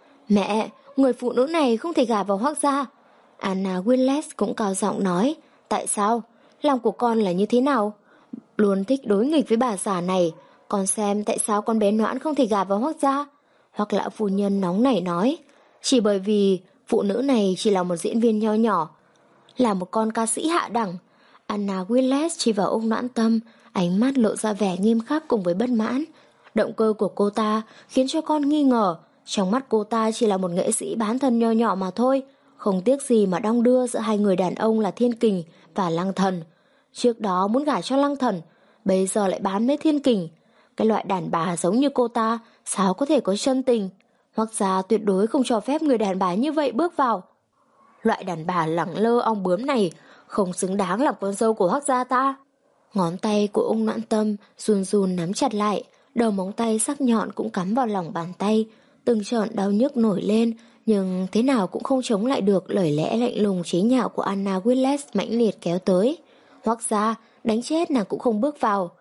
Mẹ, người phụ nữ này không thể gả vào Hoắc gia. Anna Whitles cũng cao giọng nói. Tại sao? Lòng của con là như thế nào? Luôn thích đối nghịch với bà già này. Con xem tại sao con bé Noãn không thể gả vào Hoắc gia? Hoắc lão phu nhân nóng nảy nói. Chỉ bởi vì phụ nữ này chỉ là một diễn viên nho nhỏ, là một con ca sĩ hạ đẳng. Anna Whitles chỉ vào Úc Noãn Tâm, ánh mắt lộ ra vẻ nghiêm khắc cùng với bất mãn. Động cơ của cô ta khiến cho con nghi ngờ, trong mắt cô ta chỉ là một nghệ sĩ bán thân nho nhỏ mà thôi, không tiếc gì mà đong đưa giữa hai người đàn ông là Thiên Kình và Lăng Thần. Trước đó muốn gả cho Lăng Thần, bây giờ lại bán lấy Thiên Kình. Cái loại đàn bà giống như cô ta sao có thể có chân tình? Hoắc gia tuyệt đối không cho phép người đàn bà như vậy bước vào. Loại đàn bà lẳng lơ ong bướm này không xứng đáng làm con dâu của Hoắc gia ta. Ngón tay của Úc Noãn Tâm run run nắm chặt lại, đầu móng tay sắc nhọn cũng cắm vào lòng bàn tay, từng trận đau nhức nổi lên, nhưng thế nào cũng không chống lại được lời lẽ lạnh lùng chế nhạo của Anna Whitles mãnh liệt kéo tới. Hoắc gia, đánh chết nàng cũng không bước vào.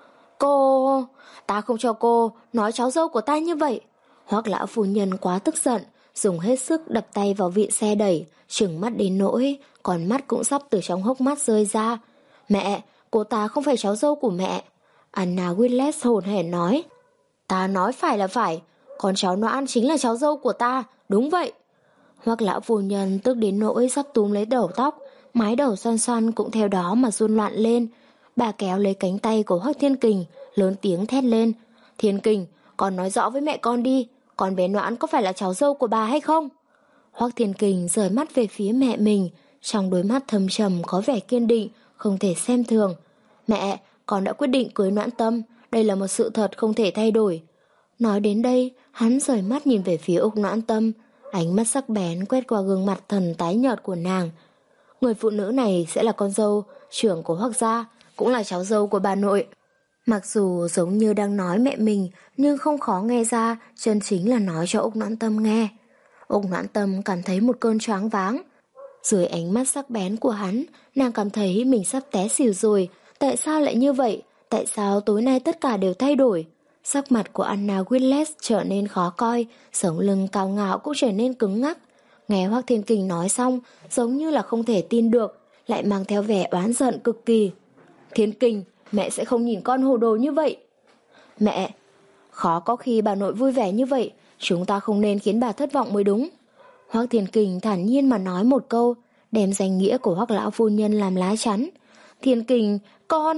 Cô, ta không cho cô nói cháu dâu của ta như vậy. Hoắc lão phu nhân quá tức giận, dùng hết sức đập tay vào vịn xe đẩy, trừng mắt đến nỗi còn mắt cũng sắp từ trong hốc mắt rơi ra. Mẹ, cô ta không phải cháu dâu của mẹ. Anna Whitles hồn hển nói. Ta nói phải là phải, con cháu Noãn chính là cháu dâu của ta, đúng vậy. Hoắc lão phu nhân tức đến nỗi sắp túm lấy đầu tóc, mái đầu xoăn xoăn cũng theo đó mà run loạn lên. Bà kéo lấy cánh tay của Hoắc Thiên Kình, lớn tiếng thét lên. Thiên Kình, con nói rõ với mẹ con đi, con bé Noãn có phải là cháu dâu của bà hay không? Hoắc Thiên Kình rời mắt về phía mẹ mình, trong đôi mắt thâm trầm có vẻ kiên định, không thể xem thường. Mẹ, con đã quyết định cưới Noãn Tâm, đây là một sự thật không thể thay đổi. Nói đến đây, hắn rời mắt nhìn về phía Úc Noãn Tâm, ánh mắt sắc bén quét qua gương mặt thần tái nhợt của nàng. Người phụ nữ này sẽ là con dâu trưởng của Hoắc gia, cũng là cháu dâu của bà nội. Mặc dù giống như đang nói mẹ mình, nhưng không khó nghe ra, chân chính là nói cho Úc Noãn Tâm nghe. Úc Noãn Tâm cảm thấy một cơn choáng váng. Dưới ánh mắt sắc bén của hắn, nàng cảm thấy mình sắp té xỉu rồi. Tại sao lại như vậy? Tại sao tối nay tất cả đều thay đổi? Sắc mặt của Anna Willis trở nên khó coi, sống lưng cao ngạo cũng trở nên cứng ngắc. Nghe Hoắc Thiên Kình nói xong, giống như là không thể tin được, lại mang theo vẻ oán giận cực kỳ. Thiên Kình, mẹ sẽ không nhìn con hồ đồ như vậy. Mẹ, khó có khi bà nội vui vẻ như vậy, chúng ta không nên khiến bà thất vọng mới đúng. Hoắc Thiên Kình thản nhiên mà nói một câu, đem danh nghĩa của Hoắc lão phu nhân làm lá chắn. Thiên Kình, con...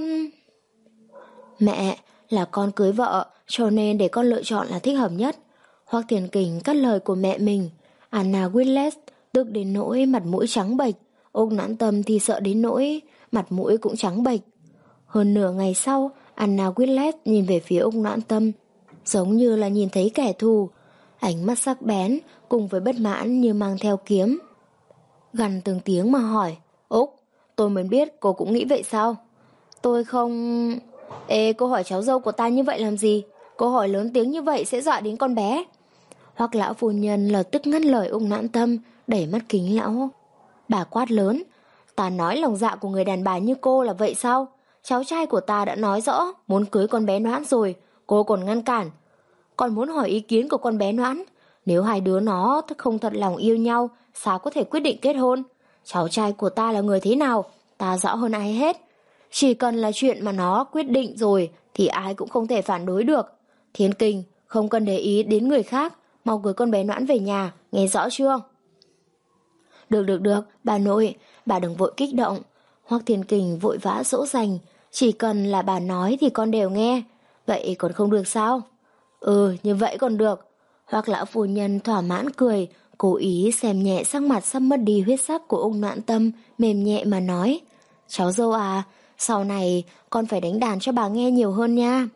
Mẹ, là con cưới vợ, cho nên để con lựa chọn là thích hợp nhất. Hoắc Thiên Kình cắt lời của mẹ mình. Anna Willis tức đến nỗi mặt mũi trắng bệch, Úc Noãn Tâm thì sợ đến nỗi mặt mũi cũng trắng bệch. Hơn nửa ngày sau, Anna Willis nhìn về phía Úc Noãn Tâm, giống như là nhìn thấy kẻ thù. Ánh mắt sắc bén cùng với bất mãn như mang theo kiếm. Gằn từng tiếng mà hỏi, Úc, tôi mới biết cô cũng nghĩ vậy sao? Tôi không... Ê, cô hỏi cháu dâu của ta như vậy làm gì? Cô hỏi lớn tiếng như vậy sẽ dọa đến con bé. Hoắc lão phu nhân lập tức ngắt lời Úc Noãn Tâm, đẩy mắt kính lão. Bà quát lớn, ta nói lòng dạ của người đàn bà như cô là vậy sao? Cháu trai của ta đã nói rõ muốn cưới con bé Noãn rồi, cô còn ngăn cản. Còn muốn hỏi ý kiến của con bé Noãn, nếu hai đứa nó không thật lòng yêu nhau, sao có thể quyết định kết hôn? Cháu trai của ta là người thế nào, ta rõ hơn ai hết. Chỉ cần là chuyện mà nó quyết định rồi thì ai cũng không thể phản đối được. Thiên Kình, không cần để ý đến người khác, mau cưới con bé Noãn về nhà, nghe rõ chưa? Được được được, bà nội, bà đừng vội kích động. Hoắc Thiên Kình vội vã dỗ dành, chỉ cần là bà nói thì con đều nghe. Vậy còn không được sao? Ừ, như vậy còn được. Hoắc lão phu nhân thỏa mãn cười, cố ý xem nhẹ sắc mặt sắp mất đi huyết sắc của Úc Noãn Tâm, mềm nhẹ mà nói, cháu dâu à, sau này con phải đánh đàn cho bà nghe nhiều hơn nha.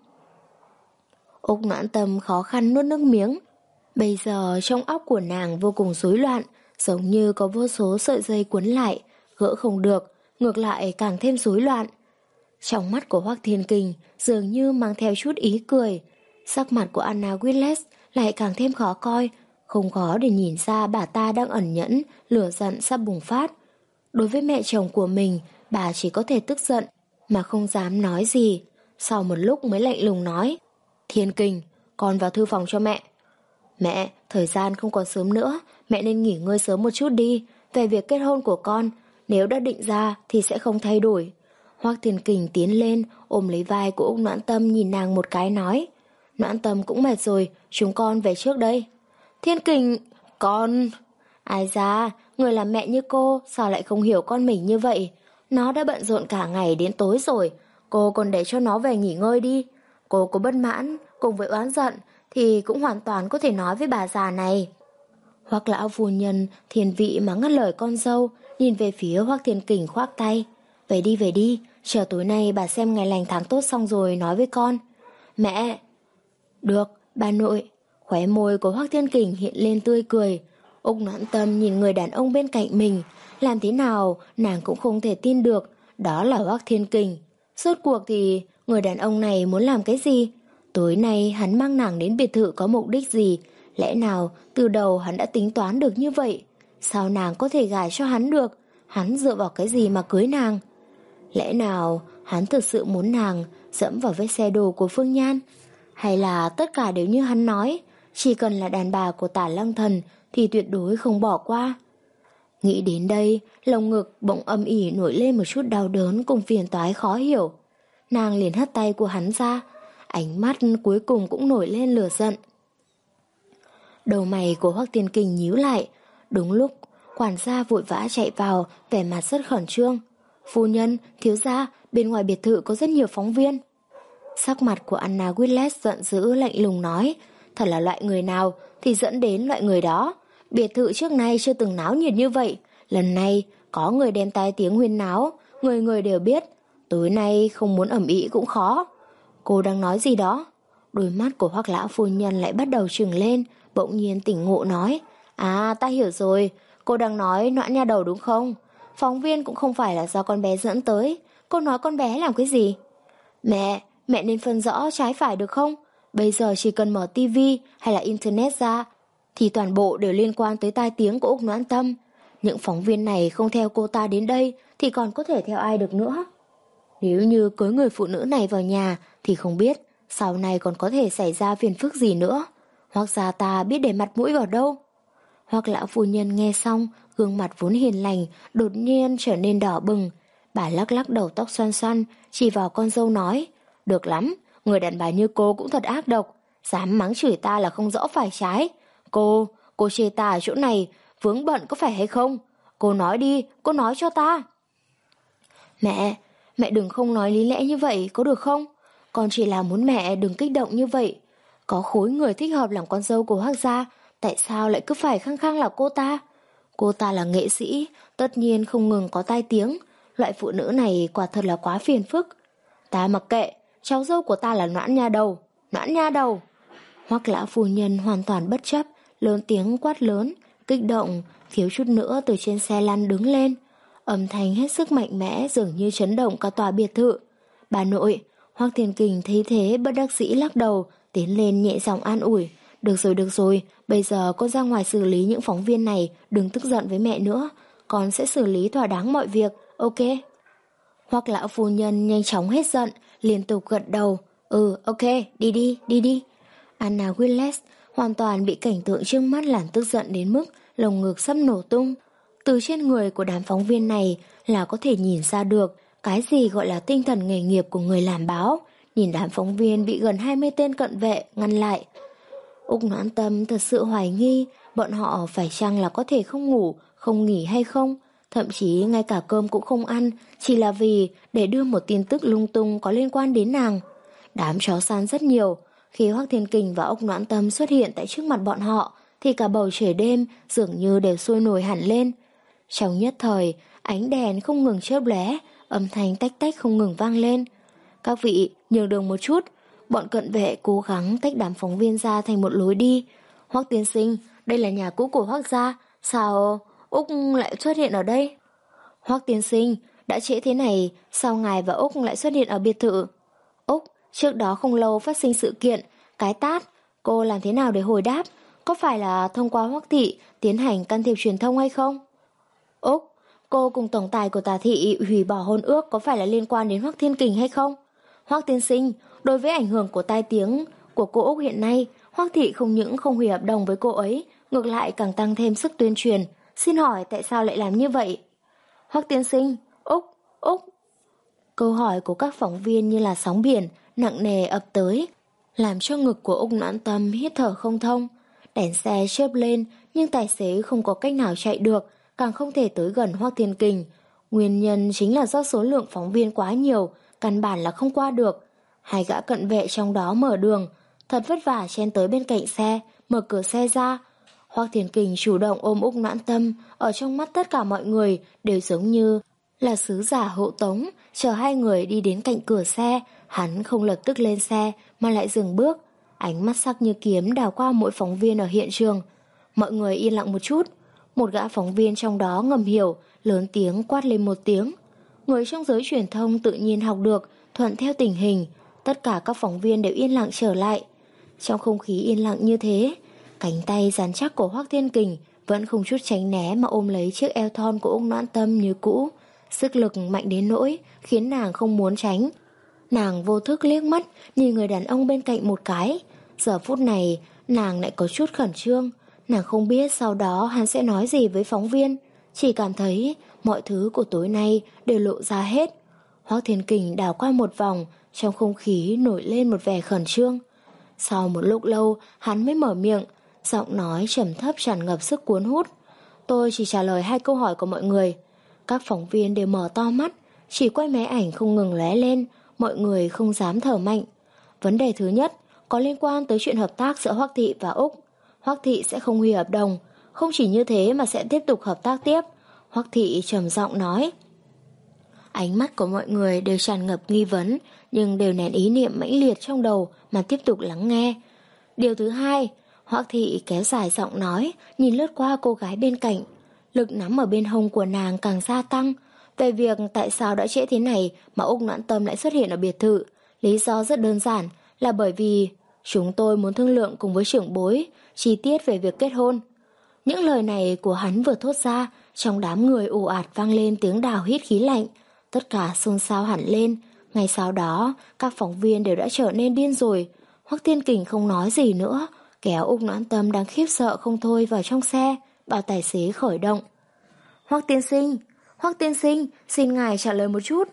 Úc Noãn Tâm khó khăn nuốt nước miếng. Bây giờ trong óc của nàng vô cùng rối loạn, giống như có vô số sợi dây cuốn lại, gỡ không được, ngược lại càng thêm rối loạn. Trong mắt của Hoắc Thiên Kình dường như mang theo chút ý cười. Sắc mặt của Anna Willis lại càng thêm khó coi, không khó để nhìn ra bà ta đang ẩn nhẫn, lửa giận sắp bùng phát. Đối với mẹ chồng của mình, bà chỉ có thể tức giận, mà không dám nói gì. Sau một lúc mới lạnh lùng nói, Thiên Kình, con vào thư phòng cho mẹ. Mẹ, thời gian không còn sớm nữa, mẹ nên nghỉ ngơi sớm một chút đi. Về việc kết hôn của con, nếu đã định ra thì sẽ không thay đổi. Hoắc Thiên Kình tiến lên, ôm lấy vai của Úc Noãn Tâm nhìn nàng một cái nói, Noãn Tâm cũng mệt rồi, chúng con về trước đây. Thiên Kình, con... Ai ra, người làm mẹ như cô sao lại không hiểu con mình như vậy? Nó đã bận rộn cả ngày đến tối rồi, cô còn để cho nó về nghỉ ngơi đi. Cô có bất mãn, cùng với oán giận, thì cũng hoàn toàn có thể nói với bà già này. Hoắc lão phu nhân thiên vị mà ngắt lời con dâu, nhìn về phía Hoắc Thiên Kình khoác tay. Về đi về đi, chờ tối nay bà xem ngày lành tháng tốt xong rồi nói với con. Mẹ! Được, bà nội. Khóe môi của Hoắc Thiên Kình hiện lên tươi cười. Úc Noãn Tâm nhìn người đàn ông bên cạnh mình, làm thế nào nàng cũng không thể tin được, đó là Hoắc Thiên Kình. Rốt cuộc thì người đàn ông này muốn làm cái gì? Tối nay hắn mang nàng đến biệt thự có mục đích gì? Lẽ nào từ đầu hắn đã tính toán được như vậy? Sao nàng có thể gả cho hắn được? Hắn dựa vào cái gì mà cưới nàng? Lẽ nào hắn thực sự muốn nàng dẫm vào vết xe đổ của Phương Nhan? Hay là tất cả đều như hắn nói, chỉ cần là đàn bà của Tả Lăng Thần thì tuyệt đối không bỏ qua? Nghĩ đến đây, lồng ngực bỗng âm ỉ nổi lên một chút đau đớn cùng phiền toái khó hiểu. Nàng liền hất tay của hắn ra, ánh mắt cuối cùng cũng nổi lên lửa giận. Đầu mày của Hoắc Thiên Kình nhíu lại. Đúng lúc, quản gia vội vã chạy vào, vẻ mặt rất khẩn trương. Phu nhân, thiếu gia, bên ngoài biệt thự có rất nhiều phóng viên. Sắc mặt của Anna Willis giận dữ lạnh lùng nói, thật là loại người nào, thì dẫn đến loại người đó. Biệt thự trước nay chưa từng náo nhiệt như vậy, lần này có người đem tai tiếng huyên náo, người người đều biết, tối nay không muốn ầm ĩ cũng khó. Cô đang nói gì đó? Đôi mắt của Hoắc lão phu nhân lại bắt đầu trừng lên, bỗng nhiên tỉnh ngộ nói, à ta hiểu rồi, cô đang nói Noãn nha đầu đúng không? Phóng viên cũng không phải là do con bé dẫn tới, cô nói con bé làm cái gì? Mẹ, mẹ nên phân rõ trái phải được không? Bây giờ chỉ cần mở tivi hay là internet ra thì toàn bộ đều liên quan tới tai tiếng của Úc Noãn Tâm. Những phóng viên này không theo cô ta đến đây thì còn có thể theo ai được nữa? Nếu như cưới người phụ nữ này vào nhà thì không biết sau này còn có thể xảy ra phiền phức gì nữa. Hoặc gia ta biết để mặt mũi vào đâu? Hoặc lão phu nhân nghe xong, gương mặt vốn hiền lành đột nhiên trở nên đỏ bừng. Bà lắc lắc đầu tóc xoăn xoăn, chỉ vào con dâu nói, được lắm, người đàn bà như cô cũng thật ác độc, dám mắng chửi ta là không rõ phải trái. Cô, cô chê ta ở chỗ này, vướng bận có phải hay không? Cô nói đi, cô nói cho ta. Mẹ, mẹ đừng không nói lý lẽ như vậy, có được không? Con chỉ là muốn mẹ đừng kích động như vậy. Có khối người thích hợp làm con dâu của Hoắc gia, tại sao lại cứ phải khăng khăng là cô ta? Cô ta là nghệ sĩ, tất nhiên không ngừng có tai tiếng. Loại phụ nữ này quả thật là quá phiền phức. Ta mặc kệ, cháu dâu của ta là Noãn nha đầu, Noãn nha đầu. Hoắc lão phu nhân hoàn toàn bất chấp, lớn tiếng quát lớn, kích động, thiếu chút nữa từ trên xe lăn đứng lên. Âm thanh hết sức mạnh mẽ dường như chấn động cả tòa biệt thự. Bà nội, Hoắc Thiên Kình thấy thế bất đắc dĩ lắc đầu, tiến lên nhẹ giọng an ủi. Được rồi, được rồi, bây giờ con ra ngoài xử lý những phóng viên này, đừng tức giận với mẹ nữa. Con sẽ xử lý thỏa đáng mọi việc, ok? Hoắc lão phu nhân nhanh chóng hết giận, liên tục gật đầu. Ừ, ok, đi đi, đi đi. Anna Willis hoàn toàn bị cảnh tượng trước mắt làm tức giận đến mức lồng ngực sắp nổ tung. Từ trên người của đám phóng viên này là có thể nhìn ra được cái gì gọi là tinh thần nghề nghiệp của người làm báo. Nhìn đám phóng viên bị gần hai mươi tên cận vệ ngăn lại, Úc Noãn Tâm thật sự hoài nghi bọn họ phải chăng là có thể không ngủ, không nghỉ hay không, thậm chí ngay cả cơm cũng không ăn, chỉ là vì để đưa một tin tức lung tung có liên quan đến nàng. Đám chó săn rất nhiều, khi Hoắc Thiên Kình và Úc Noãn Tâm xuất hiện tại trước mặt bọn họ thì cả bầu trời đêm dường như đều sôi nổi hẳn lên. Trong nhất thời, ánh đèn không ngừng chớp lóe, âm thanh tách tách không ngừng vang lên. Các vị, nhường đường một chút. Bọn cận vệ cố gắng tách đám phóng viên ra thành một lối đi. Hoắc tiên sinh, đây là nhà cũ của Hoắc gia, sao Úc lại xuất hiện ở đây? Hoắc tiên sinh, đã trễ thế này, sao ngài và Úc lại xuất hiện ở biệt thự? Úc, trước đó không lâu phát sinh sự kiện, cái tát, cô làm thế nào để hồi đáp? Có phải là thông qua Hoắc thị tiến hành can thiệp truyền thông hay không? Úc, cô cùng tổng tài của Tà thị hủy bỏ hôn ước có phải là liên quan đến Hoắc Thiên Kình hay không? Hoắc tiên sinh, đối với ảnh hưởng của tai tiếng của cô Úc hiện nay, Hoắc thị không những không hủy hợp đồng với cô ấy, ngược lại càng tăng thêm sức tuyên truyền. Xin hỏi tại sao lại làm như vậy? Hoắc tiên sinh, Úc, Úc. Câu hỏi của các phóng viên như là sóng biển, nặng nề ập tới, làm cho ngực của Úc Noãn Tâm hít thở không thông. Đèn xe chớp lên, nhưng tài xế không có cách nào chạy được, càng không thể tới gần Hoắc Thiên Kình. Nguyên nhân chính là do số lượng phóng viên quá nhiều, căn bản là không qua được. Hai gã cận vệ trong đó mở đường, thật vất vả chen tới bên cạnh xe, mở cửa xe ra. Hoắc Thiên Kình chủ động ôm Úc Noãn Tâm, ở trong mắt tất cả mọi người đều giống như là sứ giả hộ tống, chờ hai người đi đến cạnh cửa xe. Hắn không lập tức lên xe mà lại dừng bước, ánh mắt sắc như kiếm đào qua mỗi phóng viên ở hiện trường. Mọi người yên lặng một chút. Một gã phóng viên trong đó ngầm hiểu, lớn tiếng quát lên một tiếng. Người trong giới truyền thông tự nhiên học được, thuận theo tình hình. Tất cả các phóng viên đều yên lặng trở lại. Trong không khí yên lặng như thế, cánh tay rắn chắc của Hoắc Thiên Kình vẫn không chút tránh né mà ôm lấy chiếc eo thon của Úc Noãn Tâm như cũ. Sức lực mạnh đến nỗi khiến nàng không muốn tránh. Nàng vô thức liếc mắt nhìn người đàn ông bên cạnh một cái. Giờ phút này nàng lại có chút khẩn trương. Nàng không biết sau đó hắn sẽ nói gì với phóng viên, chỉ cảm thấy mọi thứ của tối nay đều lộ ra hết. Hoắc Thiên Kình đảo qua một vòng, trong không khí nổi lên một vẻ khẩn trương. Sau một lúc lâu hắn mới mở miệng, giọng nói trầm thấp tràn ngập sức cuốn hút. Tôi chỉ trả lời hai câu hỏi của mọi người. Các phóng viên đều mở to mắt, chỉ quay máy ảnh không ngừng lóe lên, mọi người không dám thở mạnh. Vấn đề thứ nhất có liên quan tới chuyện hợp tác giữa Hoắc thị và Úc. Hoắc Thị sẽ không hủy hợp đồng. Không chỉ như thế mà sẽ tiếp tục hợp tác tiếp. Hoắc Thị trầm giọng nói. Ánh mắt của mọi người đều tràn ngập nghi vấn, nhưng đều nén ý niệm mãnh liệt trong đầu mà tiếp tục lắng nghe. Điều thứ hai, Hoắc Thị kéo dài giọng nói, nhìn lướt qua cô gái bên cạnh. Lực nắm ở bên hông của nàng càng gia tăng. Về việc tại sao đã trễ thế này mà Úc Noãn Tâm lại xuất hiện ở biệt thự, lý do rất đơn giản là bởi vì chúng tôi muốn thương lượng cùng với trưởng bối chi tiết về việc kết hôn. Những lời này của hắn vừa thốt ra, trong đám người ồ ạt vang lên tiếng đào hít khí lạnh. Tất cả xôn xao hẳn lên. Ngay sau đó, các phóng viên đều đã trở nên điên rồi. Hoắc Thiên Kình không nói gì nữa, kéo Úc Noãn Tâm đang khiếp sợ không thôi vào trong xe, bảo tài xế khởi động. Hoắc tiên sinh, Hoắc tiên sinh, xin ngài trả lời một chút.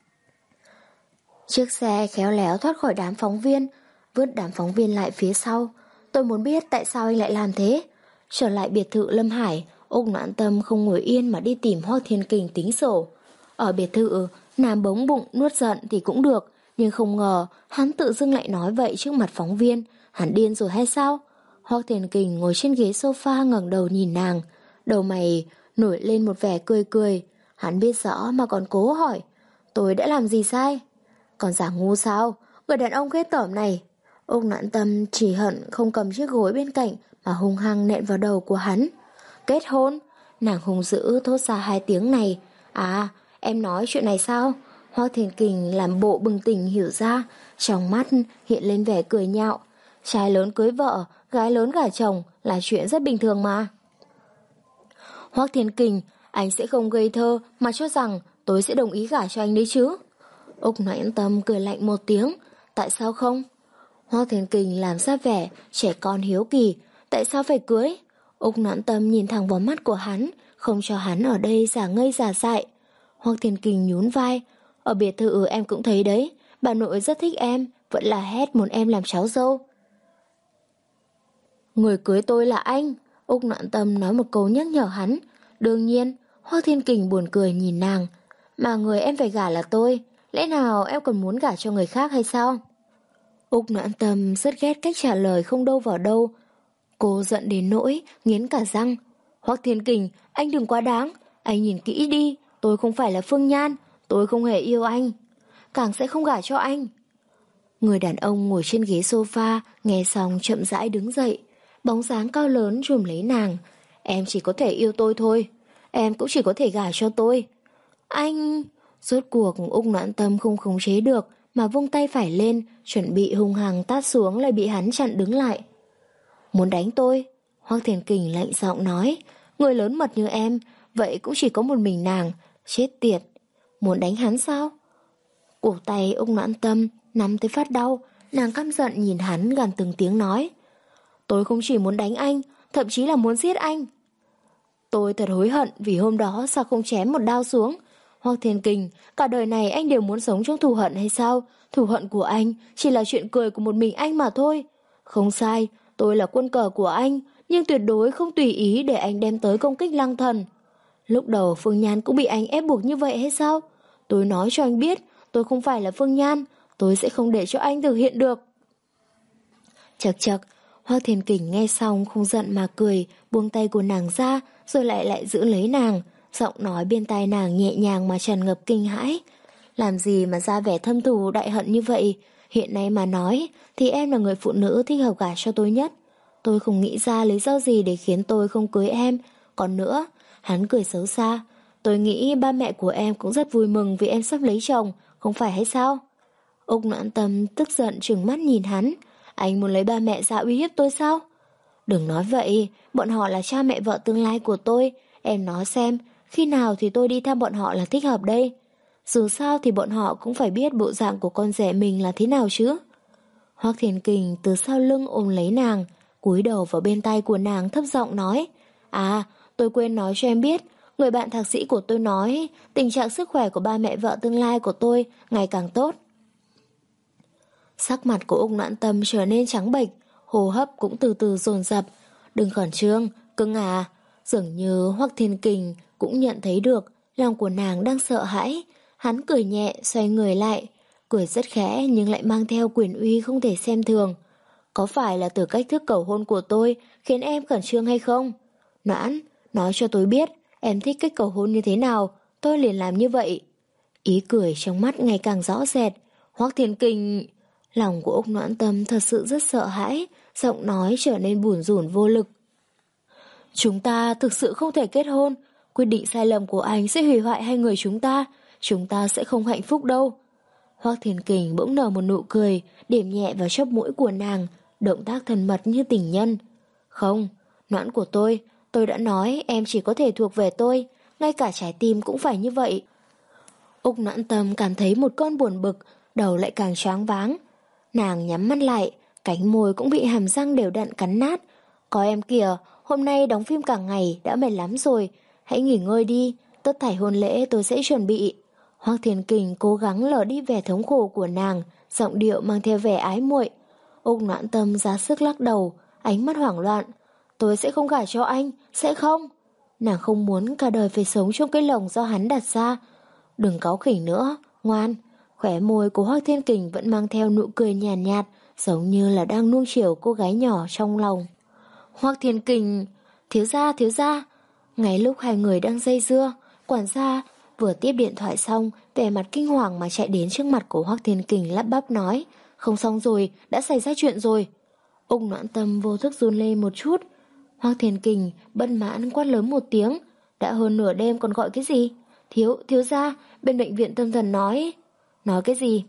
Chiếc xe khéo léo thoát khỏi đám phóng viên, vứt đám phóng viên lại phía sau. Tôi muốn biết tại sao anh lại làm thế. Trở lại biệt thự Lâm Hải, Úc Noãn Tâm không ngồi yên mà đi tìm Hoắc Thiên Kình tính sổ. Ở biệt thự, nàng bống bụng nuốt giận thì cũng được, nhưng không ngờ hắn tự dưng lại nói vậy trước mặt phóng viên. Hắn điên rồi hay sao? Hoắc Thiên Kình ngồi trên ghế sofa ngẩng đầu nhìn nàng, đầu mày nổi lên một vẻ cười cười. Hắn biết rõ mà còn cố hỏi, tôi đã làm gì sai? Còn giả ngu sao? Người đàn ông ghê tởm này. Úc Noãn Tâm chỉ hận không cầm chiếc gối bên cạnh mà hung hăng nện vào đầu của hắn. Kết hôn? Nàng hung dữ thốt ra hai tiếng này. À, em nói chuyện này sao? Hoắc Thiên Kình làm bộ bừng tỉnh hiểu ra, trong mắt hiện lên vẻ cười nhạo. Trai lớn cưới vợ, gái lớn gả chồng là chuyện rất bình thường mà. Hoắc Thiên Kình, anh sẽ không ngây thơ mà cho rằng tôi sẽ đồng ý gả cho anh đấy chứ? Úc Noãn Tâm cười lạnh một tiếng. Tại sao không? Hoắc Thiên Kình làm ra vẻ trẻ con hiếu kỳ. Tại sao phải cưới? Úc Noãn Tâm nhìn thẳng vào mắt của hắn, không cho hắn ở đây giả ngây giả dại. Hoắc Thiên Kình nhún vai. Ở biệt thự em cũng thấy đấy, bà nội rất thích em, vẫn là hét muốn em làm cháu dâu. Người cưới tôi là anh. Úc Noãn Tâm nói một câu nhắc nhở hắn. Đương nhiên. Hoắc Thiên Kình buồn cười nhìn nàng. Mà người em phải gả là tôi, lẽ nào em còn muốn gả cho người khác hay sao? Úc Noãn Tâm rất ghét cách trả lời không đâu vào đâu. Cô giận đến nỗi nghiến cả răng. Hoắc Thiên Kình, anh đừng quá đáng. Anh nhìn kỹ đi, tôi không phải là Phương Nhan. Tôi không hề yêu anh, càng sẽ không gả cho anh. Người đàn ông ngồi trên ghế sofa nghe xong chậm rãi đứng dậy. Bóng dáng cao lớn trùm lấy nàng. Em chỉ có thể yêu tôi thôi, em cũng chỉ có thể gả cho tôi. Anh... Rốt cuộc Úc Noãn Tâm không khống chế được mà vung tay phải lên, chuẩn bị hung hăng tát xuống, lại bị hắn chặn đứng lại. Muốn đánh tôi? Hoắc Thiên Kình lạnh giọng nói. Người lớn mật như em, vậy cũng chỉ có một mình nàng. Chết tiệt. Muốn đánh hắn sao? Cổ tay Úc Noãn Tâm nắm tới phát đau. Nàng căm giận nhìn hắn gần từng tiếng nói. Tôi không chỉ muốn đánh anh, thậm chí là muốn giết anh. Tôi thật hối hận vì hôm đó sao không chém một đao xuống. Hoắc Thiên Kình, cả đời này anh đều muốn sống trong thù hận hay sao? Thù hận của anh chỉ là chuyện cười của một mình anh mà thôi. Không sai, tôi là quân cờ của anh, nhưng tuyệt đối không tùy ý để anh đem tới công kích Lăng Thần. Lúc đầu Phương Nhan cũng bị anh ép buộc như vậy hay sao? Tôi nói cho anh biết, tôi không phải là Phương Nhan, tôi sẽ không để cho anh thực hiện được. Chật chật, Hoắc Thiên Kình nghe xong không giận mà cười, buông tay của nàng ra, rồi lại lại giữ lấy nàng. Giọng nói bên tai nàng nhẹ nhàng mà tràn ngập kinh hãi. Làm gì mà ra vẻ thâm thù đại hận như vậy? Hiện nay mà nói thì em là người phụ nữ thích hợp gả cho tôi nhất. Tôi không nghĩ ra lý do gì để khiến tôi không cưới em. Còn nữa, hắn cười xấu xa. Tôi nghĩ ba mẹ của em cũng rất vui mừng vì em sắp lấy chồng, không phải hay sao? Úc Noãn Tâm tức giận trừng mắt nhìn hắn. Anh muốn lấy ba mẹ ra uy hiếp tôi sao? Đừng nói vậy, bọn họ là cha mẹ vợ tương lai của tôi. Em nói xem, khi nào thì tôi đi thăm bọn họ là thích hợp đây? Dù sao thì bọn họ cũng phải biết bộ dạng của con rể mình là thế nào chứ. Hoắc Thiên Kình từ sau lưng ôm lấy nàng, cúi đầu vào bên tay của nàng thấp giọng nói. À, tôi quên nói cho em biết, người bạn thạc sĩ của tôi nói tình trạng sức khỏe của ba mẹ vợ tương lai của tôi ngày càng tốt. Sắc mặt của Úc Noãn Tâm trở nên trắng bệch, hô hấp cũng từ từ dồn dập. Đừng khẩn trương, cưng à. Dường như Hoắc Thiên Kình cũng nhận thấy được lòng của nàng đang sợ hãi. Hắn cười nhẹ xoay người lại, cười rất khẽ nhưng lại mang theo quyền uy không thể xem thường. Có phải là từ cách thức cầu hôn của tôi khiến em khẩn trương hay không? Noãn, nói cho tôi biết em thích cách cầu hôn như thế nào, tôi liền làm như vậy. Ý cười trong mắt ngày càng rõ rệt. Hoắc Thiên Kình... Lòng của Úc Noãn Tâm thật sự rất sợ hãi, giọng nói trở nên bủn rủn vô lực. Chúng ta thực sự không thể kết hôn. Quyết định sai lầm của anh sẽ hủy hoại hai người chúng ta. Chúng ta sẽ không hạnh phúc đâu. Hoắc Thiên Kình bỗng nở một nụ cười, điểm nhẹ vào chóp mũi của nàng, động tác thân mật như tình nhân. Không, Noãn của tôi, tôi đã nói em chỉ có thể thuộc về tôi, ngay cả trái tim cũng phải như vậy. Úc Noãn Tâm cảm thấy một cơn buồn bực, đầu lại càng choáng váng. Nàng nhắm mắt lại, cánh môi cũng bị hàm răng đều đặn cắn nát. Có em kìa, hôm nay đóng phim cả ngày đã mệt lắm rồi, hãy nghỉ ngơi đi, tất thảy hôn lễ tôi sẽ chuẩn bị. Hoắc Thiên Kình cố gắng lờ đi vẻ thống khổ của nàng, giọng điệu mang theo vẻ ái muội. Úc Noãn Tâm ra sức lắc đầu, ánh mắt hoảng loạn. Tôi sẽ không gả cho anh, sẽ không. Nàng không muốn cả đời phải sống trong cái lồng do hắn đặt ra. Đừng cáu khỉnh nữa, ngoan. Khóe môi của Hoắc Thiên Kình vẫn mang theo nụ cười nhàn nhạt, nhạt, giống như là đang nuông chiều cô gái nhỏ trong lòng. Hoắc Thiên Kình, thiếu gia, thiếu gia. Ngay lúc hai người đang dây dưa, quản gia vừa tiếp điện thoại xong, vẻ mặt kinh hoàng mà chạy đến trước mặt của Hoắc Thiên Kình lắp bắp nói, không xong rồi, đã xảy ra chuyện rồi. Úc Noãn Tâm vô thức run lên một chút. Hoắc Thiên Kình bất mãn quát lớn một tiếng, đã hơn nửa đêm còn gọi cái gì? Thiếu, thiếu gia, bên bệnh viện tâm thần nói. Nói cái gì?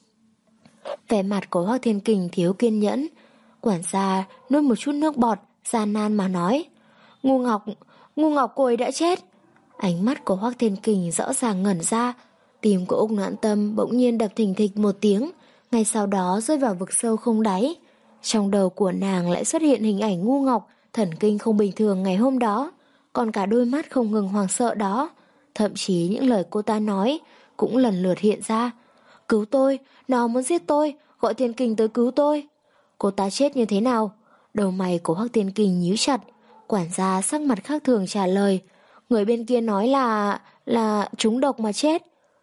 Vẻ mặt của Hoắc Thiên Kình thiếu kiên nhẫn. Quản gia nuốt một chút nước bọt, gian nan mà nói, Ngu Ngọc, Ngu Ngọc cô ấy đã chết. Ánh mắt của Hoắc Thiên Kình rõ ràng ngẩn ra. Tim của Úc Noãn Tâm bỗng nhiên đập thình thịch một tiếng, ngay sau đó rơi vào vực sâu không đáy. Trong đầu của nàng lại xuất hiện hình ảnh Ngu Ngọc thần kinh không bình thường ngày hôm đó, còn cả đôi mắt không ngừng hoảng sợ đó. Thậm chí những lời cô ta nói cũng lần lượt hiện ra. Cứu tôi, nó muốn giết tôi, gọi Thiên Kình tới cứu tôi. Cô ta chết như thế nào? Đầu mày của Hoắc Thiên Kình nhíu chặt. Quản gia sắc mặt khác thường trả lời, người bên kia nói là... là trúng độc mà chết.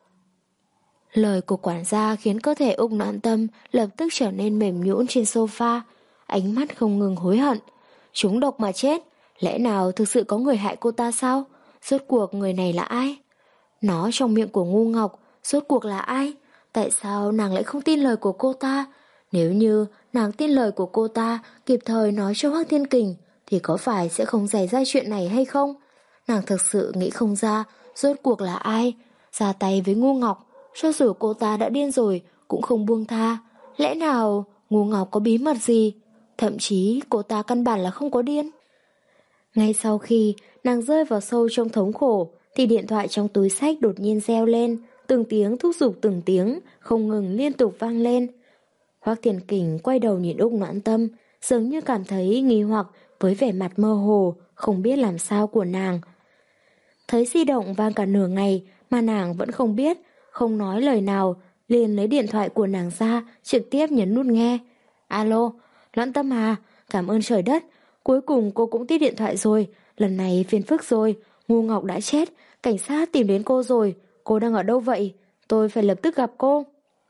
Lời của quản gia khiến cơ thể Úc Noãn Tâm lập tức trở nên mềm nhũn trên sofa, ánh mắt không ngừng hối hận. Trúng độc mà chết, lẽ nào thực sự có người hại cô ta sao? Rốt cuộc người này là ai? Nó trong miệng của Ngu Ngọc, rốt cuộc là ai? Tại sao nàng lại không tin lời của cô ta? Nếu như nàng tin lời của cô ta, kịp thời nói cho Hoắc Thiên Kình, thì có phải sẽ không xảy ra chuyện này hay không? Nàng thực sự nghĩ không ra rốt cuộc là ai ra tay với Ngu Ngọc, cho dù cô ta đã điên rồi cũng không buông tha. Lẽ nào Ngu Ngọc có bí mật gì? Thậm chí cô ta căn bản là không có điên. Ngay sau khi nàng rơi vào sâu trong thống khổ, thì điện thoại trong túi xách đột nhiên reo lên, từng tiếng thúc giục từng tiếng không ngừng liên tục vang lên. Hoắc Thiên Kình quay đầu nhìn Úc Noãn Tâm, dường như cảm thấy nghi hoặc với vẻ mặt mơ hồ, không biết làm sao của nàng. Thấy di động vang cả nửa ngày mà nàng vẫn không biết, không nói lời nào, liền lấy điện thoại của nàng ra, trực tiếp nhấn nút nghe. Alo, Noãn Tâm à, cảm ơn trời đất, cuối cùng cô cũng tiếp điện thoại rồi, lần này phiền phức rồi, Ngu Ngọc đã chết, cảnh sát tìm đến cô rồi, cô đang ở đâu vậy? Tôi phải lập tức gặp cô.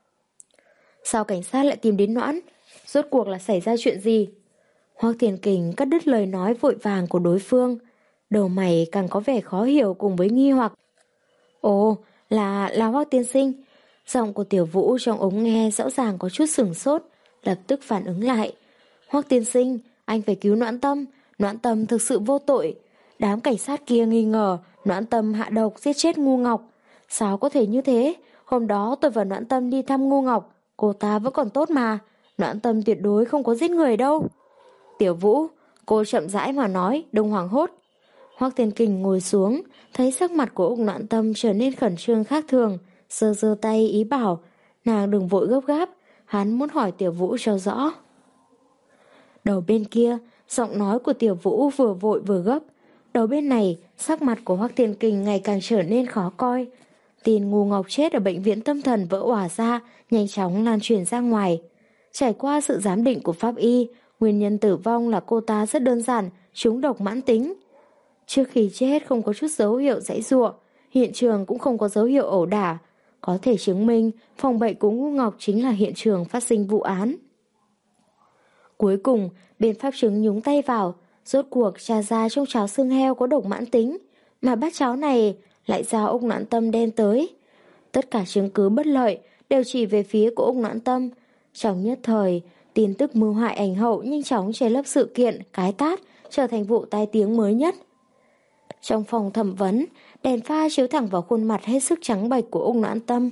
Sao cảnh sát lại tìm đến Noãn? Rốt cuộc là xảy ra chuyện gì? Hoắc Thiên Kình cắt đứt lời nói vội vàng của đối phương. Đầu mày càng có vẻ khó hiểu cùng với nghi hoặc. Ồ, là, là Hoắc tiên sinh. Giọng của Tiểu Vũ trong ống nghe rõ ràng có chút sửng sốt, lập tức phản ứng lại. Hoắc tiên sinh, anh phải cứu Noãn Tâm, Noãn Tâm thực sự vô tội. Đám cảnh sát kia nghi ngờ Noãn Tâm hạ độc giết chết Ngu Ngọc. Sao có thể như thế? Hôm đó tôi và Noãn Tâm đi thăm Ngu Ngọc, cô ta vẫn còn tốt mà. Noãn Tâm tuyệt đối không có giết người đâu. Tiểu Vũ, cô chậm rãi mà nói, đừng hoảng hốt. Hoắc Thiên Kình ngồi xuống, thấy sắc mặt của Úc Noãn Tâm trở nên khẩn trương khác thường, giơ giơ tay ý bảo nàng đừng vội gấp gáp, hắn muốn hỏi Tiểu Vũ cho rõ. Đầu bên kia, giọng nói của Tiểu Vũ vừa vội vừa gấp. Đầu bên này, sắc mặt của Hoắc Thiên Kình ngày càng trở nên khó coi. Tin Ngu Ngọc chết ở bệnh viện tâm thần vỡ òa ra, nhanh chóng lan truyền ra ngoài. Trải qua sự giám định của pháp y, nguyên nhân tử vong là cô ta rất đơn giản, trúng độc mãn tính. Trước khi chết không có chút dấu hiệu giãy giụa, hiện trường cũng không có dấu hiệu ẩu đả, có thể chứng minh phòng bệnh của Ngu Ngọc chính là hiện trường phát sinh vụ án. Cuối cùng, bên pháp chứng nhúng tay vào, rốt cuộc tra ra trong cháo xương heo có độc mãn tính, mà bát cháo này lại giao Úc Noãn Tâm đem tới. Tất cả chứng cứ bất lợi đều chỉ về phía của Úc Noãn Tâm. Trong nhất thời, tin tức mưu hại ảnh hậu nhanh chóng che lấp sự kiện cái tát trở thành vụ tai tiếng mới nhất. Trong phòng thẩm vấn, đèn pha chiếu thẳng vào khuôn mặt hết sức trắng bệch của Úc Noãn Tâm.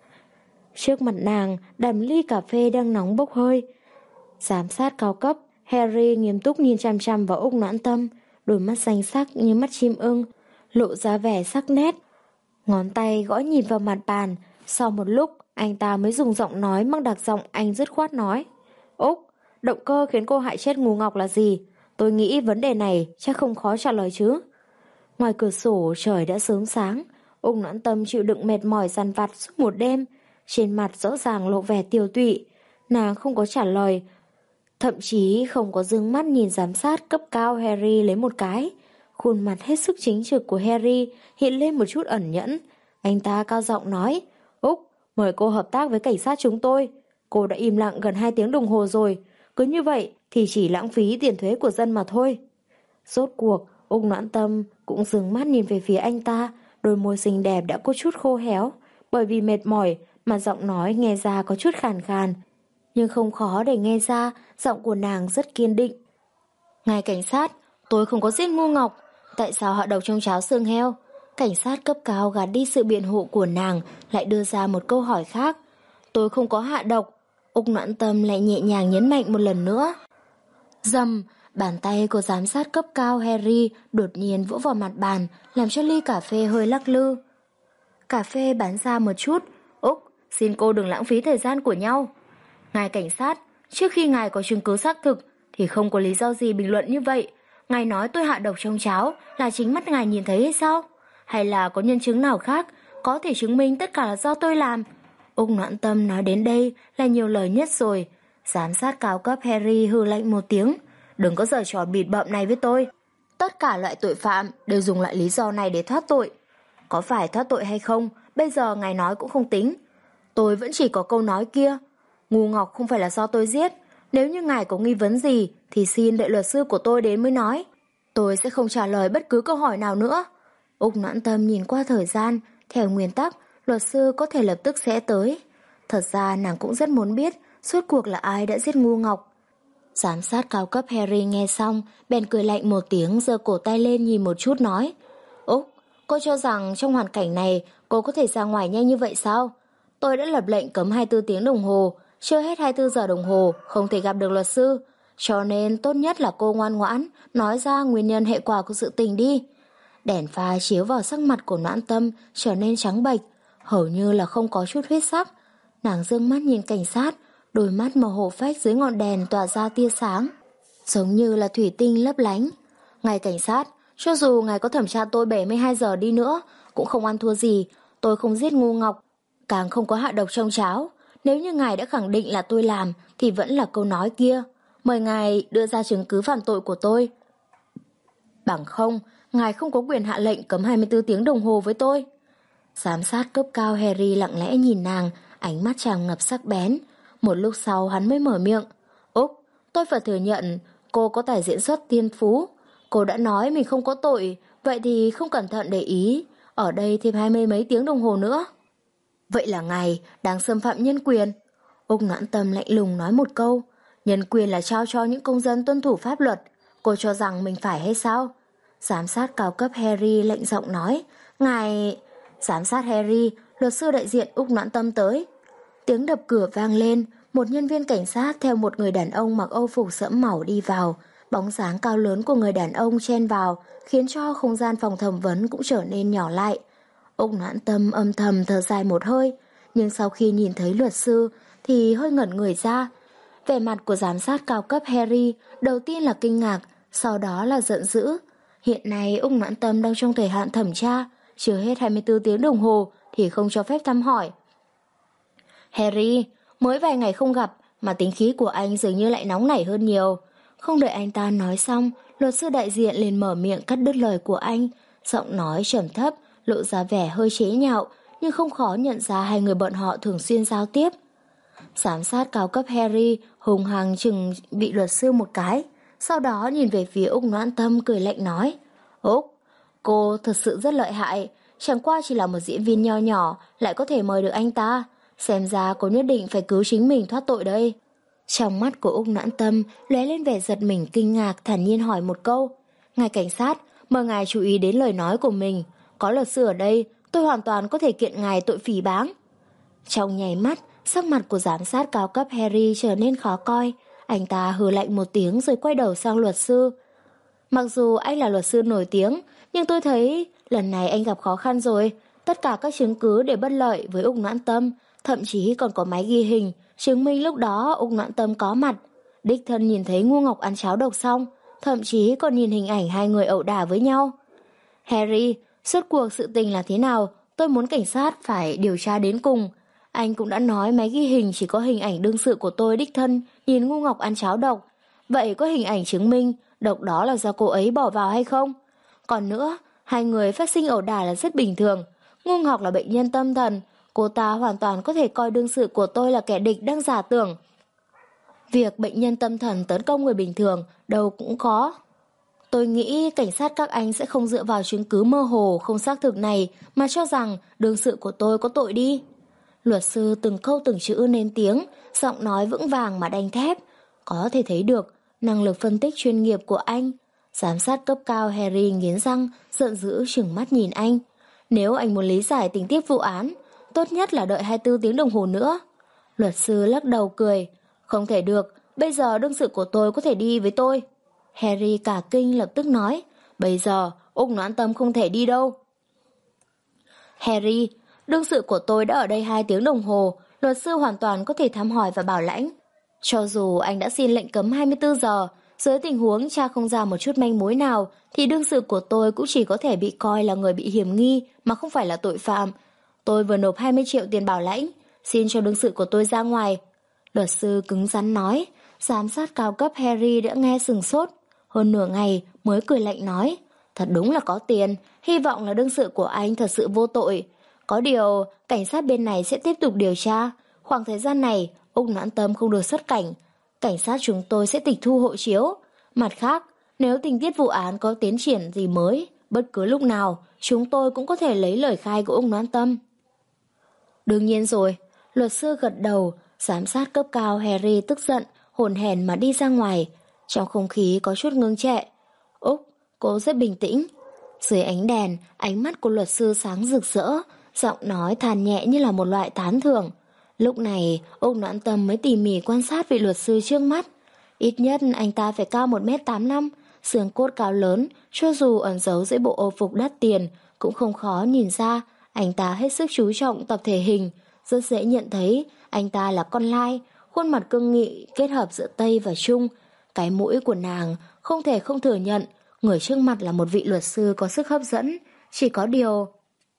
Trước mặt nàng đặt ly cà phê đang nóng bốc hơi. Giám sát cao cấp Harry nghiêm túc nhìn chằm chằm vào Úc Noãn Tâm, đôi mắt xanh sắc như mắt chim ưng, lộ ra vẻ sắc nét. Ngón tay gõ nhìn vào mặt bàn. Sau một lúc, anh ta mới dùng giọng nói mang đặc giọng Anh dứt khoát nói: Úc, động cơ khiến cô hại chết Ngô Ngọc là gì? Tôi nghĩ vấn đề này chắc không khó trả lời chứ. Ngoài cửa sổ trời đã sớm sáng. Úc Noãn Tâm chịu đựng mệt mỏi dằn vặt suốt một đêm, trên mặt rõ ràng lộ vẻ tiêu tụy. Nàng không có trả lời, thậm chí không có dương mắt nhìn giám sát cấp cao Harry lấy một cái. Khuôn mặt hết sức chính trực của Harry hiện lên một chút ẩn nhẫn. Anh ta cao giọng nói: Úc, mời cô hợp tác với cảnh sát chúng tôi. Cô đã im lặng gần hai tiếng đồng hồ rồi, cứ như vậy thì chỉ lãng phí tiền thuế của dân mà thôi. Rốt cuộc, Úc Noãn Tâm cũng dừng mắt nhìn về phía anh ta, đôi môi xinh đẹp đã có chút khô héo, bởi vì mệt mỏi mà giọng nói nghe ra có chút khàn khàn. Nhưng không khó để nghe ra, giọng của nàng rất kiên định. Ngài cảnh sát, tôi không có giết Ngô Ngọc, tại sao hạ độc trong cháo xương heo? Cảnh sát cấp cao gạt đi sự biện hộ của nàng, lại đưa ra một câu hỏi khác. Tôi không có hạ độc. Úc Noãn Tâm lại nhẹ nhàng nhấn mạnh một lần nữa. Dầm, bàn tay của giám sát cấp cao Harry đột nhiên vỗ vào mặt bàn, làm cho ly cà phê hơi lắc lư. Cà phê bán ra một chút. Úc, xin cô đừng lãng phí thời gian của nhau. Ngài cảnh sát, trước khi ngài có chứng cứ xác thực thì không có lý do gì bình luận như vậy. Ngài nói tôi hạ độc trong cháo là chính mắt ngài nhìn thấy hay sao? Hay là có nhân chứng nào khác có thể chứng minh tất cả là do tôi làm? Úc Noãn Tâm nói đến đây là nhiều lời nhất rồi. Giám sát cao cấp Harry hừ lạnh một tiếng. Đừng có giở trò bịt bợm này với tôi. Tất cả loại tội phạm đều dùng lại lý do này để thoát tội. Có phải thoát tội hay không, bây giờ ngài nói cũng không tính. Tôi vẫn chỉ có câu nói kia. Ngô Ngọc không phải là do tôi giết. Nếu như ngài có nghi vấn gì thì xin đợi luật sư của tôi đến mới nói. Tôi sẽ không trả lời bất cứ câu hỏi nào nữa. Úc Noãn Tâm nhìn qua thời gian. Theo nguyên tắc, luật sư có thể lập tức sẽ tới. Thật ra nàng cũng rất muốn biết suốt cuộc là ai đã giết Ngô Ngọc. Giám sát cao cấp Harry nghe xong, bèn cười lạnh một tiếng, giơ cổ tay lên nhìn một chút nói: Úc, cô cho rằng trong hoàn cảnh này cô có thể ra ngoài nhanh như vậy sao? Tôi đã lập lệnh cấm hai mươi tư tiếng đồng hồ, chưa hết hai mươi tư giờ đồng hồ không thể gặp được luật sư, cho nên tốt nhất là cô ngoan ngoãn nói ra nguyên nhân hệ quả của sự tình đi. Đèn pha chiếu vào sắc mặt của Noãn Tâm trở nên trắng bệch, hầu như là không có chút huyết sắc. Nàng dương mắt nhìn cảnh sát, đôi mắt màu hổ phách dưới ngọn đèn tỏa ra tia sáng, giống như là thủy tinh lấp lánh. Ngài cảnh sát, cho dù ngài có thẩm tra tôi bảy mươi hai giờ đi nữa, cũng không ăn thua gì. Tôi không giết Ngô Ngọc, càng không có hạ độc trong cháo. Nếu như ngài đã khẳng định là tôi làm, thì vẫn là câu nói kia. Mời ngài đưa ra chứng cứ phạm tội của tôi. Bằng không, ngài không có quyền hạ lệnh cấm hai mươi tư tiếng đồng hồ với tôi. Giám sát cấp cao Harry lặng lẽ nhìn nàng, ánh mắt tràn ngập sắc bén. Một lúc sau hắn mới mở miệng. Úc, tôi phải thừa nhận cô có tài diễn xuất thiên phú. Cô đã nói mình không có tội, vậy thì không cẩn thận để ý, ở đây thêm hai mươi mấy tiếng đồng hồ nữa. Vậy là ngài đang xâm phạm nhân quyền. Úc Noãn Tâm lạnh lùng nói một câu. Nhân quyền là trao cho những công dân tuân thủ pháp luật. Cô cho rằng mình phải hay sao? Giám sát cao cấp Harry lạnh giọng nói. Ngài... Giám sát Harry, luật sư đại diện Úc Noãn Tâm tới. Tiếng đập cửa vang lên, một nhân viên cảnh sát theo một người đàn ông mặc âu phục sẫm màu đi vào. Bóng dáng cao lớn của người đàn ông chen vào, khiến cho không gian phòng thẩm vấn cũng trở nên nhỏ lại. Úc Noãn Tâm âm thầm thở dài một hơi, nhưng sau khi nhìn thấy luật sư thì hơi ngẩn người ra. Vẻ mặt của giám sát cao cấp Harry đầu tiên là kinh ngạc, sau đó là giận dữ. Hiện nay Úc Noãn Tâm đang trong thời hạn thẩm tra, chưa hết hai mươi tư tiếng đồng hồ thì không cho phép thăm hỏi. Harry, mới vài ngày không gặp mà tính khí của anh dường như lại nóng nảy hơn nhiều. Không đợi anh ta nói xong, luật sư đại diện liền mở miệng cắt đứt lời của anh, giọng nói trầm thấp, lộ ra vẻ hơi chế nhạo, nhưng không khó nhận ra hai người bọn họ thường xuyên giao tiếp. Giám sát cao cấp Harry hùng hăng chừng vị luật sư một cái, sau đó nhìn về phía Úc Noãn Tâm cười lạnh nói: Úc, cô thật sự rất lợi hại, chẳng qua chỉ là một diễn viên nho nhỏ lại có thể mời được anh ta, xem ra cô nhất định phải cứu chính mình thoát tội đây. Trong mắt của Úc Noãn Tâm lóe lên vẻ giật mình kinh ngạc, thản nhiên hỏi một câu: Ngài cảnh sát, mời ngài chú ý đến lời nói của mình, có luật sư ở đây, tôi hoàn toàn có thể kiện ngài tội phỉ báng. Trong nháy mắt, sắc mặt của giám sát cao cấp Harry trở nên khó coi, anh ta hừ lạnh một tiếng rồi quay đầu sang luật sư. Mặc dù anh là luật sư nổi tiếng, nhưng tôi thấy lần này anh gặp khó khăn rồi. Tất cả các chứng cứ đều bất lợi với Úc Noãn Tâm, thậm chí còn có máy ghi hình chứng minh lúc đó Úc Noãn Tâm có mặt. Đích thân nhìn thấy Ngu Ngọc ăn cháo độc xong, thậm chí còn nhìn hình ảnh hai người ẩu đả với nhau. Harry, suốt cuộc sự tình là thế nào? Tôi muốn cảnh sát phải điều tra đến cùng. Anh cũng đã nói máy ghi hình chỉ có hình ảnh đương sự của tôi đích thân nhìn Ngu Ngọc ăn cháo độc. Vậy có hình ảnh chứng minh độc đó là do cô ấy bỏ vào hay không? Còn nữa, hai người phát sinh ẩu đả là rất bình thường. Ngu Ngọc là bệnh nhân tâm thần, cô ta hoàn toàn có thể coi đương sự của tôi là kẻ địch đang giả tưởng. Việc bệnh nhân tâm thần tấn công người bình thường đâu cũng có. Tôi nghĩ cảnh sát các anh sẽ không dựa vào chứng cứ mơ hồ không xác thực này mà cho rằng đương sự của tôi có tội đi. Luật sư từng câu từng chữ nên tiếng, giọng nói vững vàng mà đanh thép. Có thể thấy được năng lực phân tích chuyên nghiệp của anh. Giám sát cấp cao Harry nghiến răng, giận dữ trừng mắt nhìn anh. Nếu anh muốn lý giải tình tiết vụ án, tốt nhất là đợi hai mươi bốn tiếng đồng hồ nữa. Luật sư lắc đầu cười. Không thể được, bây giờ đương sự của tôi có thể đi với tôi. Harry cả kinh lập tức nói, bây giờ Úc Noãn Tâm không thể đi đâu. Harry, đương sự của tôi đã ở đây hai tiếng đồng hồ, luật sư hoàn toàn có thể thăm hỏi và bảo lãnh. Cho dù anh đã xin lệnh cấm hai mươi bốn giờ, dưới tình huống tra không ra một chút manh mối nào, thì đương sự của tôi cũng chỉ có thể bị coi là người bị hiểm nghi mà không phải là tội phạm. Tôi vừa nộp hai mươi triệu tiền bảo lãnh, xin cho đương sự của tôi ra ngoài. Luật sư cứng rắn nói. Giám sát cao cấp Harry đã nghe sừng sốt. Hơn nửa ngày mới cười lạnh nói, thật đúng là có tiền, hy vọng là đương sự của anh thật sự vô tội. Có điều, cảnh sát bên này sẽ tiếp tục điều tra. Khoảng thời gian này, Úc Noãn Tâm không được xuất cảnh. Cảnh sát chúng tôi sẽ tịch thu hộ chiếu. Mặt khác, nếu tình tiết vụ án có tiến triển gì mới, bất cứ lúc nào, chúng tôi cũng có thể lấy lời khai của Úc Noãn Tâm. Đương nhiên rồi, luật sư gật đầu. Giám sát cấp cao Harry tức giận, hồn hèn mà đi ra ngoài. Trong không khí có chút ngưng trệ. Úc, cô rất bình tĩnh. Dưới ánh đèn, ánh mắt của luật sư sáng rực rỡ, giọng nói than nhẹ như là một loại tán thưởng. Lúc này, Úc Noãn Tâm mới tỉ mỉ quan sát vị luật sư trước mắt. Ít nhất anh ta phải cao một mét tám mươi lăm, xương cốt cao lớn, cho dù ẩn giấu dưới bộ ô phục đắt tiền, cũng không khó nhìn ra anh ta hết sức chú trọng tập thể hình. Rất dễ nhận thấy anh ta là con lai, khuôn mặt cương nghị kết hợp giữa Tây và Trung. Cái mũi của nàng không thể không thừa nhận, người trước mặt là một vị luật sư có sức hấp dẫn. Chỉ có điều...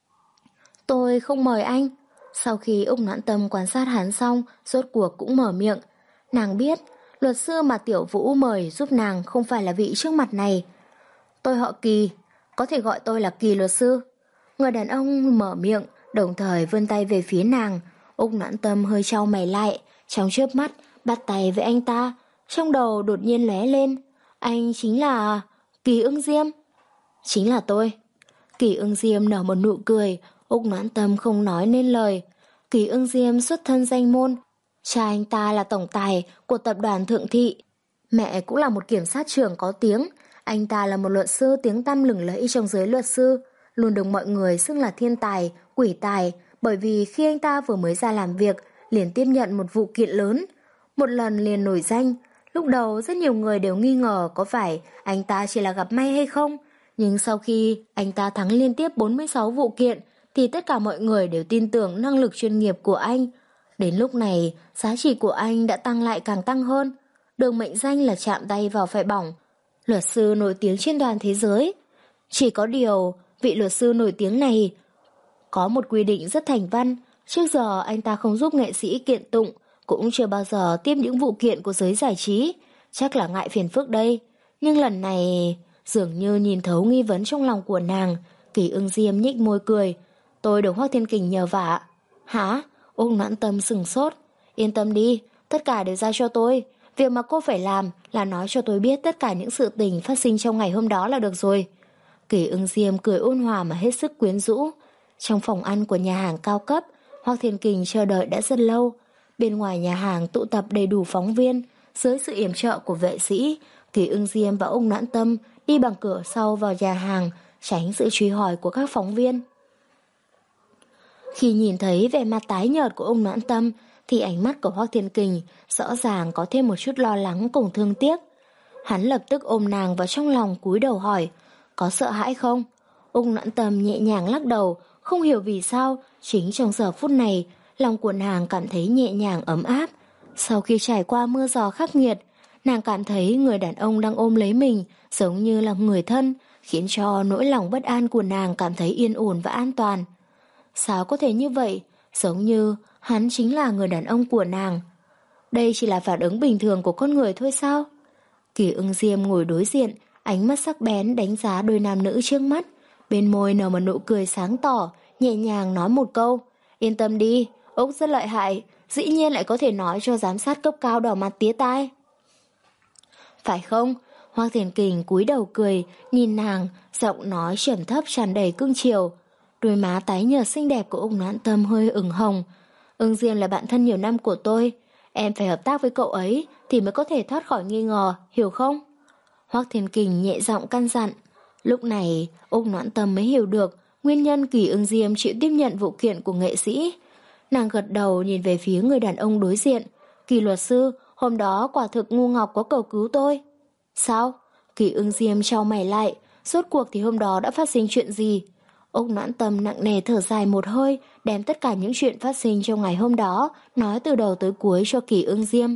Tôi không mời anh. Sau khi Úc Noãn Tâm quan sát hắn xong, rốt cuộc cũng mở miệng. Nàng biết, luật sư mà Tiểu Vũ mời giúp nàng không phải là vị trước mặt này. Tôi họ Kỳ, có thể gọi tôi là Kỳ luật sư. Người đàn ông mở miệng, đồng thời vươn tay về phía nàng. Úc Noãn Tâm hơi chau mày lại, trong chớp mắt bắt tay với anh ta. Trong đầu đột nhiên lóe lên, anh chính là Kỳ Ưng Diêm. Chính là tôi. Kỳ Ưng Diêm nở một nụ cười. Úc Noãn Tâm không nói nên lời. Kỳ Ưng Diêm xuất thân danh môn, cha anh ta là tổng tài của tập đoàn Thượng Thị, mẹ cũng là một kiểm sát trưởng có tiếng. Anh ta là một luật sư tiếng tăm lừng lẫy trong giới luật sư, luôn được mọi người xưng là thiên tài, quỷ tài, bởi vì khi anh ta vừa mới ra làm việc, liền tiếp nhận một vụ kiện lớn, một lần liền nổi danh. Lúc đầu rất nhiều người đều nghi ngờ có phải anh ta chỉ là gặp may hay không, nhưng sau khi anh ta thắng liên tiếp bốn mươi sáu vụ kiện, thì tất cả mọi người đều tin tưởng năng lực chuyên nghiệp của anh. Đến lúc này, giá trị của anh đã tăng lại càng tăng hơn, được mệnh danh là chạm tay vào phải bỏng, luật sư nổi tiếng trên toàn thế giới. Chỉ có điều, vị luật sư nổi tiếng này có một quy định rất thành văn. Trước giờ anh ta không giúp nghệ sĩ kiện tụng, cũng chưa bao giờ tiếp những vụ kiện của giới giải trí, chắc là ngại phiền phức đây. Nhưng lần này, dường như nhìn thấu nghi vấn trong lòng của nàng. Kỳ Ưng Diêm nhếch môi cười. Tôi được Hoắc Thiên Kình nhờ vả. Hả? Úc Noãn Tâm sừng sốt. Yên tâm đi, tất cả đều giao cho tôi. Việc mà cô phải làm là nói cho tôi biết tất cả những sự tình phát sinh trong ngày hôm đó là được rồi. Kỳ Ưng Diêm cười ôn hòa mà hết sức quyến rũ. Trong phòng ăn của nhà hàng cao cấp, Hoắc Thiên Kình chờ đợi đã rất lâu. Bên ngoài nhà hàng tụ tập đầy đủ phóng viên. Dưới sự yểm trợ của vệ sĩ, Kỳ Ưng Diêm và ông Noãn Tâm đi bằng cửa sau vào nhà hàng, tránh sự truy hỏi của các phóng viên. Khi nhìn thấy vẻ mặt tái nhợt của ông Noãn Tâm, thì ánh mắt của Hoắc Thiên Kình rõ ràng có thêm một chút lo lắng cùng thương tiếc. Hắn lập tức ôm nàng vào trong lòng, cúi đầu hỏi, có sợ hãi không? Ông Noãn Tâm nhẹ nhàng lắc đầu, không hiểu vì sao, chính trong giờ phút này, lòng của nàng cảm thấy nhẹ nhàng ấm áp. Sau khi trải qua mưa gió khắc nghiệt, nàng cảm thấy người đàn ông đang ôm lấy mình giống như là người thân, khiến cho nỗi lòng bất an của nàng cảm thấy yên ổn và an toàn. Sao có thể như vậy? Giống như hắn chính là người đàn ông của nàng. Đây chỉ là phản ứng bình thường của con người thôi sao? Kỳ Ưng Diêm ngồi đối diện, ánh mắt sắc bén đánh giá đôi nam nữ trước mắt. Bên môi nở một nụ cười sáng tỏ, nhẹ nhàng nói một câu, yên tâm đi, Úc rất lợi hại, dĩ nhiên lại có thể nói cho giám sát cấp cao đỏ mặt tía tai. Phải không? Hoắc Thiên Kình cúi đầu cười, nhìn nàng, giọng nói trầm thấp tràn đầy cương chiều. Đôi má tái nhợt xinh đẹp của Úc Noãn Tâm hơi ửng hồng. Ưng Diêm là bạn thân nhiều năm của tôi, em phải hợp tác với cậu ấy thì mới có thể thoát khỏi nghi ngờ, hiểu không? Hoắc Thiên Kình nhẹ giọng căn dặn. Lúc này, Úc Noãn Tâm mới hiểu được nguyên nhân Kỳ Ưng Diêm chịu tiếp nhận vụ kiện của nghệ sĩ. Nàng gật đầu nhìn về phía người đàn ông đối diện. Kỳ luật sư, hôm đó quả thực ngu ngọc có cầu cứu tôi. Sao? Kỳ Ưng Diêm chau mày lại, rốt cuộc thì hôm đó đã phát sinh chuyện gì? Úc Noãn Tâm nặng nề thở dài một hơi, đem tất cả những chuyện phát sinh trong ngày hôm đó, nói từ đầu tới cuối cho Kỳ Ưng Diêm.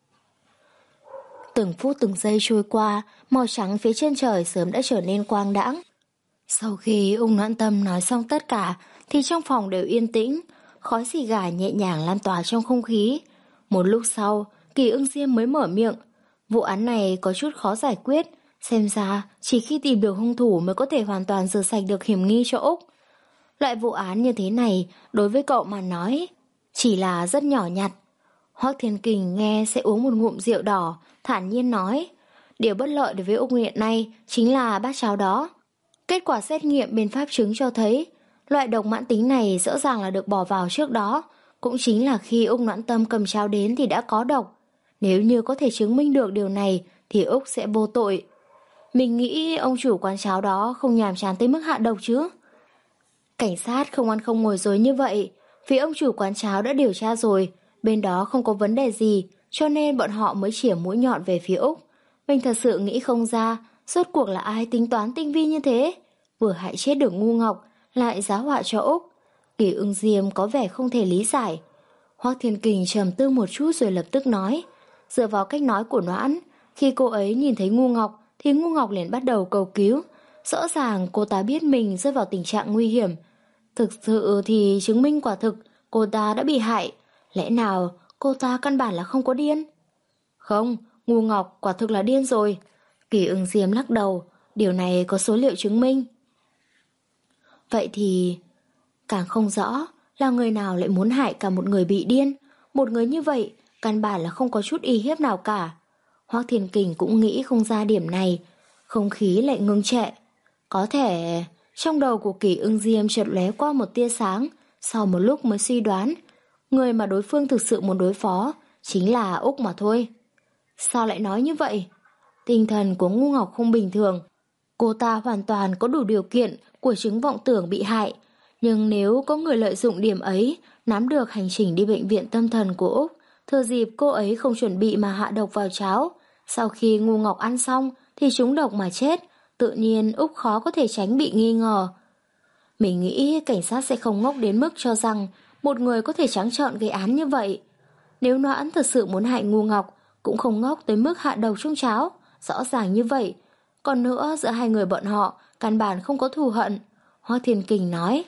Từng phút từng giây trôi qua, màu trắng phía trên trời sớm đã trở nên quang đãng. Sau khi Úc Noãn Tâm nói xong tất cả, thì trong phòng đều yên tĩnh, khói xì gà nhẹ nhàng lan tỏa trong không khí. Một lúc sau, Kỳ Ưng Diêm mới mở miệng. Vụ án này có chút khó giải quyết, xem ra chỉ khi tìm được hung thủ mới có thể hoàn toàn rửa sạch được hiểm nghi cho Úc. Loại vụ án như thế này, đối với cậu mà nói, chỉ là rất nhỏ nhặt. Hoắc Thiên Kình nghe sẽ uống một ngụm rượu đỏ, thản nhiên nói, điều bất lợi đối với Úc hiện nay chính là bát cháo đó. Kết quả xét nghiệm bên pháp chứng cho thấy, loại độc mãn tính này rõ ràng là được bỏ vào trước đó, cũng chính là khi Úc Noãn Tâm cầm cháo đến thì đã có độc. Nếu như có thể chứng minh được điều này thì Úc sẽ vô tội. Mình nghĩ ông chủ quán cháo đó không nhàm chán tới mức hạ độc chứ. Cảnh sát không ăn không ngồi dối như vậy, vì ông chủ quán cháo đã điều tra rồi, bên đó không có vấn đề gì, cho nên bọn họ mới chĩa mũi nhọn về phía Úc. Mình thật sự nghĩ không ra, rốt cuộc là ai tính toán tinh vi như thế, vừa hại chết được ngu ngọc, lại giá họa cho Úc. Kỳ Ưng Diêm có vẻ không thể lý giải. Hoắc Thiên Kình trầm tư một chút rồi lập tức nói, dựa vào cách nói của Noãn, khi cô ấy nhìn thấy ngu ngọc thì ngu ngọc liền bắt đầu cầu cứu. Rõ ràng cô ta biết mình rơi vào tình trạng nguy hiểm. Thực sự thì chứng minh quả thực cô ta đã bị hại. Lẽ nào cô ta căn bản là không có điên? Không, ngu ngọc quả thực là điên rồi. Kỳ Ưng Diêm lắc đầu, điều này có số liệu chứng minh. Vậy thì càng không rõ là người nào lại muốn hại cả một người bị điên. Một người như vậy căn bản là không có chút uy hiếp nào cả. Hoắc Thiên Kình cũng nghĩ không ra điểm này. Không khí lại ngưng trệ. Có thể trong đầu của Kỳ Ưng Diêm chợt lóe qua một tia sáng, sau một lúc mới suy đoán người mà đối phương thực sự muốn đối phó chính là Úc mà thôi. Sao lại nói như vậy? Tinh thần của ngu ngọc không bình thường. Cô ta hoàn toàn có đủ điều kiện của chứng vọng tưởng bị hại. Nhưng nếu có người lợi dụng điểm ấy, nắm được hành trình đi bệnh viện tâm thần của Úc, thừa dịp cô ấy không chuẩn bị mà hạ độc vào cháo, sau khi ngu ngọc ăn xong thì trúng độc mà chết, tự nhiên Úc khó có thể tránh bị nghi ngờ. Mình nghĩ cảnh sát sẽ không ngốc đến mức cho rằng một người có thể trắng trợn gây án như vậy. Nếu Noãn thật sự muốn hại ngu ngọc, cũng không ngốc tới mức hạ độc trong cháo, rõ ràng như vậy. Còn nữa, giữa hai người bọn họ căn bản không có thù hận. Hoắc Thiên Kình nói,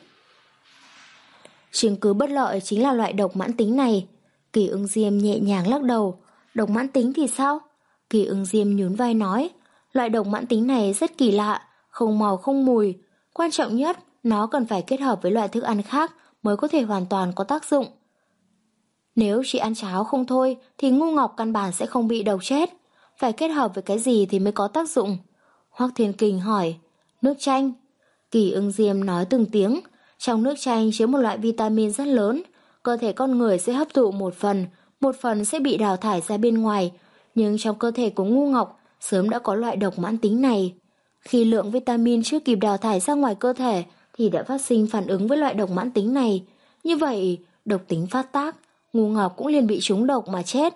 chứng cứ bất lợi chính là loại độc mãn tính này. Kỳ Ưng Diêm nhẹ nhàng lắc đầu. Độc mãn tính thì sao? Kỳ Ưng Diêm nhún vai nói, loại độc mãn tính này rất kỳ lạ, không màu không mùi. Quan trọng nhất, nó cần phải kết hợp với loại thức ăn khác mới có thể hoàn toàn có tác dụng. Nếu chỉ ăn cháo không thôi thì ngu ngọc căn bản sẽ không bị độc chết. Phải kết hợp với cái gì thì mới có tác dụng? Hoắc Thiên Kình hỏi. Nước chanh. Kỳ Ưng Diêm nói từng tiếng. Trong nước chanh chứa một loại vitamin rất lớn. Cơ thể con người sẽ hấp thụ một phần, một phần sẽ bị đào thải ra bên ngoài. Nhưng trong cơ thể của ngu ngọc sớm đã có loại độc mãn tính này. Khi lượng vitamin chưa kịp đào thải ra ngoài cơ thể thì đã phát sinh phản ứng với loại độc mãn tính này. Như vậy, độc tính phát tác, ngu ngọc cũng liền bị trúng độc mà chết.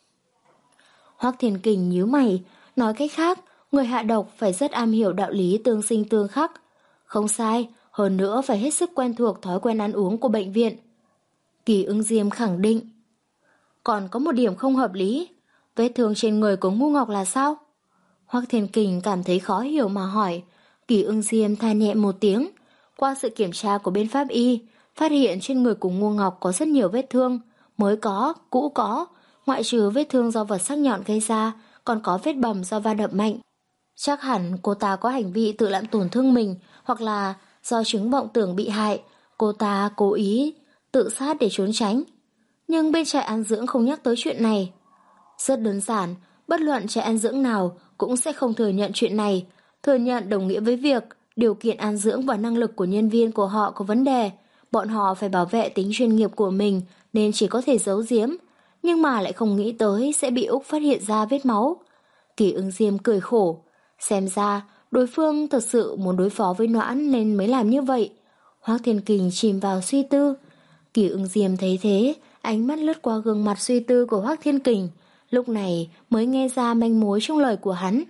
Hoắc Thiên Kình nhíu mày, nói cách khác, người hạ độc phải rất am hiểu đạo lý tương sinh tương khắc. Không sai, hơn nữa phải hết sức quen thuộc thói quen ăn uống của bệnh viện. Kỳ Ưng Diêm khẳng định. Còn có một điểm không hợp lý, vết thương trên người của ngu ngọc là sao? Hoắc Thiên Kình cảm thấy khó hiểu mà hỏi. Kỳ Ưng Diêm than nhẹ một tiếng. Qua sự kiểm tra của bên pháp y, phát hiện trên người của ngu ngọc có rất nhiều vết thương, mới có, cũ có, ngoại trừ vết thương do vật sắc nhọn gây ra, còn có vết bầm do va đập mạnh. Chắc hẳn cô ta có hành vi tự làm tổn thương mình, hoặc là do chứng vọng tưởng bị hại, cô ta cố ý tự sát để trốn tránh. Nhưng bên trại an dưỡng không nhắc tới chuyện này. Rất đơn giản, bất luận trại an dưỡng nào cũng sẽ không thừa nhận chuyện này. Thừa nhận đồng nghĩa với việc điều kiện an dưỡng và năng lực của nhân viên của họ có vấn đề. Bọn họ phải bảo vệ tính chuyên nghiệp của mình nên chỉ có thể giấu giếm, nhưng mà lại không nghĩ tới sẽ bị Úc phát hiện ra vết máu. Kỳ Ưng Diêm cười khổ. Xem ra đối phương thật sự muốn đối phó với Noãn nên mới làm như vậy. Hoắc Thiên Kình chìm vào suy tư. Kỳ Ưng Diêm thấy thế, ánh mắt lướt qua gương mặt suy tư của Hoắc Thiên Kình, lúc này mới nghe ra manh mối trong lời của hắn.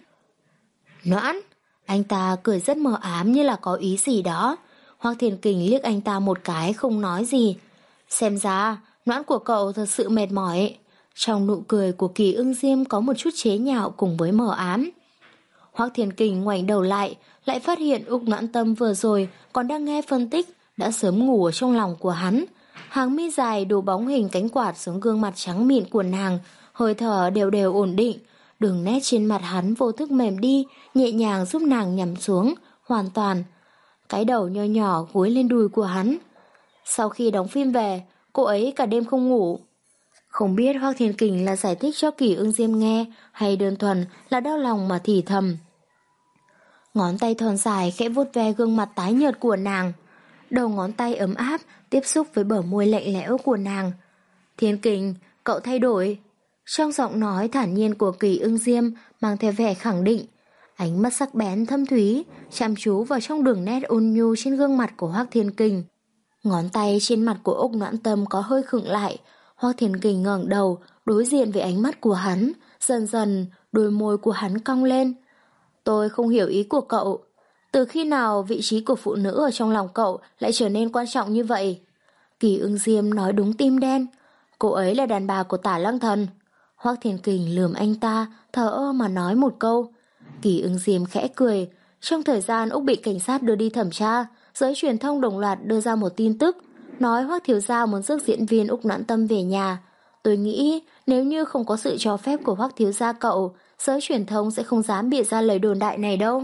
Noãn, anh ta cười rất mờ ám như là có ý gì đó. Hoắc Thiên Kình liếc anh ta một cái không nói gì. Xem ra Noãn của cậu thật sự mệt mỏi. Trong nụ cười của Kỳ Ưng Diêm có một chút chế nhạo cùng với mờ ám. Hoắc Thiên Kình ngoảnh đầu lại, lại phát hiện Úc Noãn Tâm vừa rồi còn đang nghe phân tích, đã sớm ngủ ở trong lòng của hắn. Hàng mi dài đổ bóng hình cánh quạt xuống gương mặt trắng mịn của nàng, hơi thở đều đều ổn định, đường nét trên mặt hắn vô thức mềm đi, nhẹ nhàng giúp nàng nhắm xuống, hoàn toàn. Cái đầu nho nhỏ gối lên đùi của hắn. Sau khi đóng phim về, cô ấy cả đêm không ngủ. Không biết Hoắc Thiên Kình là giải thích cho Kỳ Ưng Diêm nghe hay đơn thuần là đau lòng mà thì thầm. Ngón tay thon dài khẽ vuốt ve gương mặt tái nhợt của nàng. Đầu ngón tay ấm áp tiếp xúc với bờ môi lạnh lẽo của nàng. Thiên Kình, cậu thay đổi. Trong giọng nói thản nhiên của Kỳ Ưng Diêm mang theo vẻ khẳng định. Ánh mắt sắc bén thâm thúy chăm chú vào trong đường nét ôn nhu trên gương mặt của Hoắc Thiên Kình. Ngón tay trên mặt của Úc Noãn Tâm có hơi khựng lại. Hoắc Thiên Kình ngẩng đầu đối diện với ánh mắt của hắn. Dần dần đôi môi của hắn cong lên. Tôi không hiểu ý của cậu. Từ khi nào vị trí của phụ nữ ở trong lòng cậu lại trở nên quan trọng như vậy? Kỳ Ưng Diêm nói đúng tim đen. Cô ấy là đàn bà của Tả Lăng Thần. Hoắc Thiên Kình lườm anh ta, thờ ơ mà nói một câu. Kỳ Ưng Diêm khẽ cười. Trong thời gian Úc bị cảnh sát đưa đi thẩm tra, giới truyền thông đồng loạt đưa ra một tin tức, nói Hoắc thiếu gia muốn rước diễn viên Úc Noãn Tâm về nhà. Tôi nghĩ nếu như không có sự cho phép của Hoắc thiếu gia cậu, giới truyền thông sẽ không dám bịa ra lời đồn đại này đâu.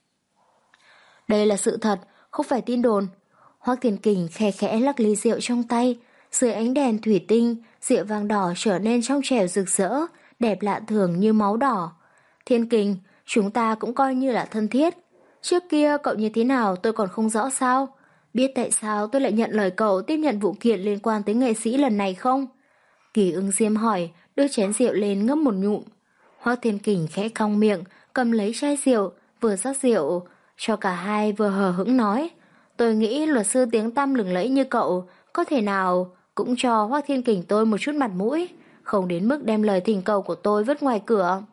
Đây là sự thật, không phải tin đồn. Hoắc Thiên Kình khe khẽ lắc ly rượu trong tay, dưới ánh đèn thủy tinh, rượu vàng đỏ trở nên trong trẻo rực rỡ, đẹp lạ thường như máu đỏ. Thiên Kình, chúng ta cũng coi như là thân thiết. Trước kia cậu như thế nào tôi còn không rõ sao? Biết tại sao tôi lại nhận lời cậu tiếp nhận vụ kiện liên quan tới nghệ sĩ lần này không? Kỳ Ưng Diêm hỏi, đưa chén rượu lên ngâm một nhụm. Hoắc Thiên Kình khẽ cong miệng, cầm lấy chai rượu, vừa rót rượu cho cả hai vừa hờ hững nói. Tôi nghĩ luật sư tiếng tăm lừng lẫy như cậu có thể nào cũng cho Hoắc Thiên Kình tôi một chút mặt mũi, không đến mức đem lời thỉnh cầu của tôi vứt ngoài cửa.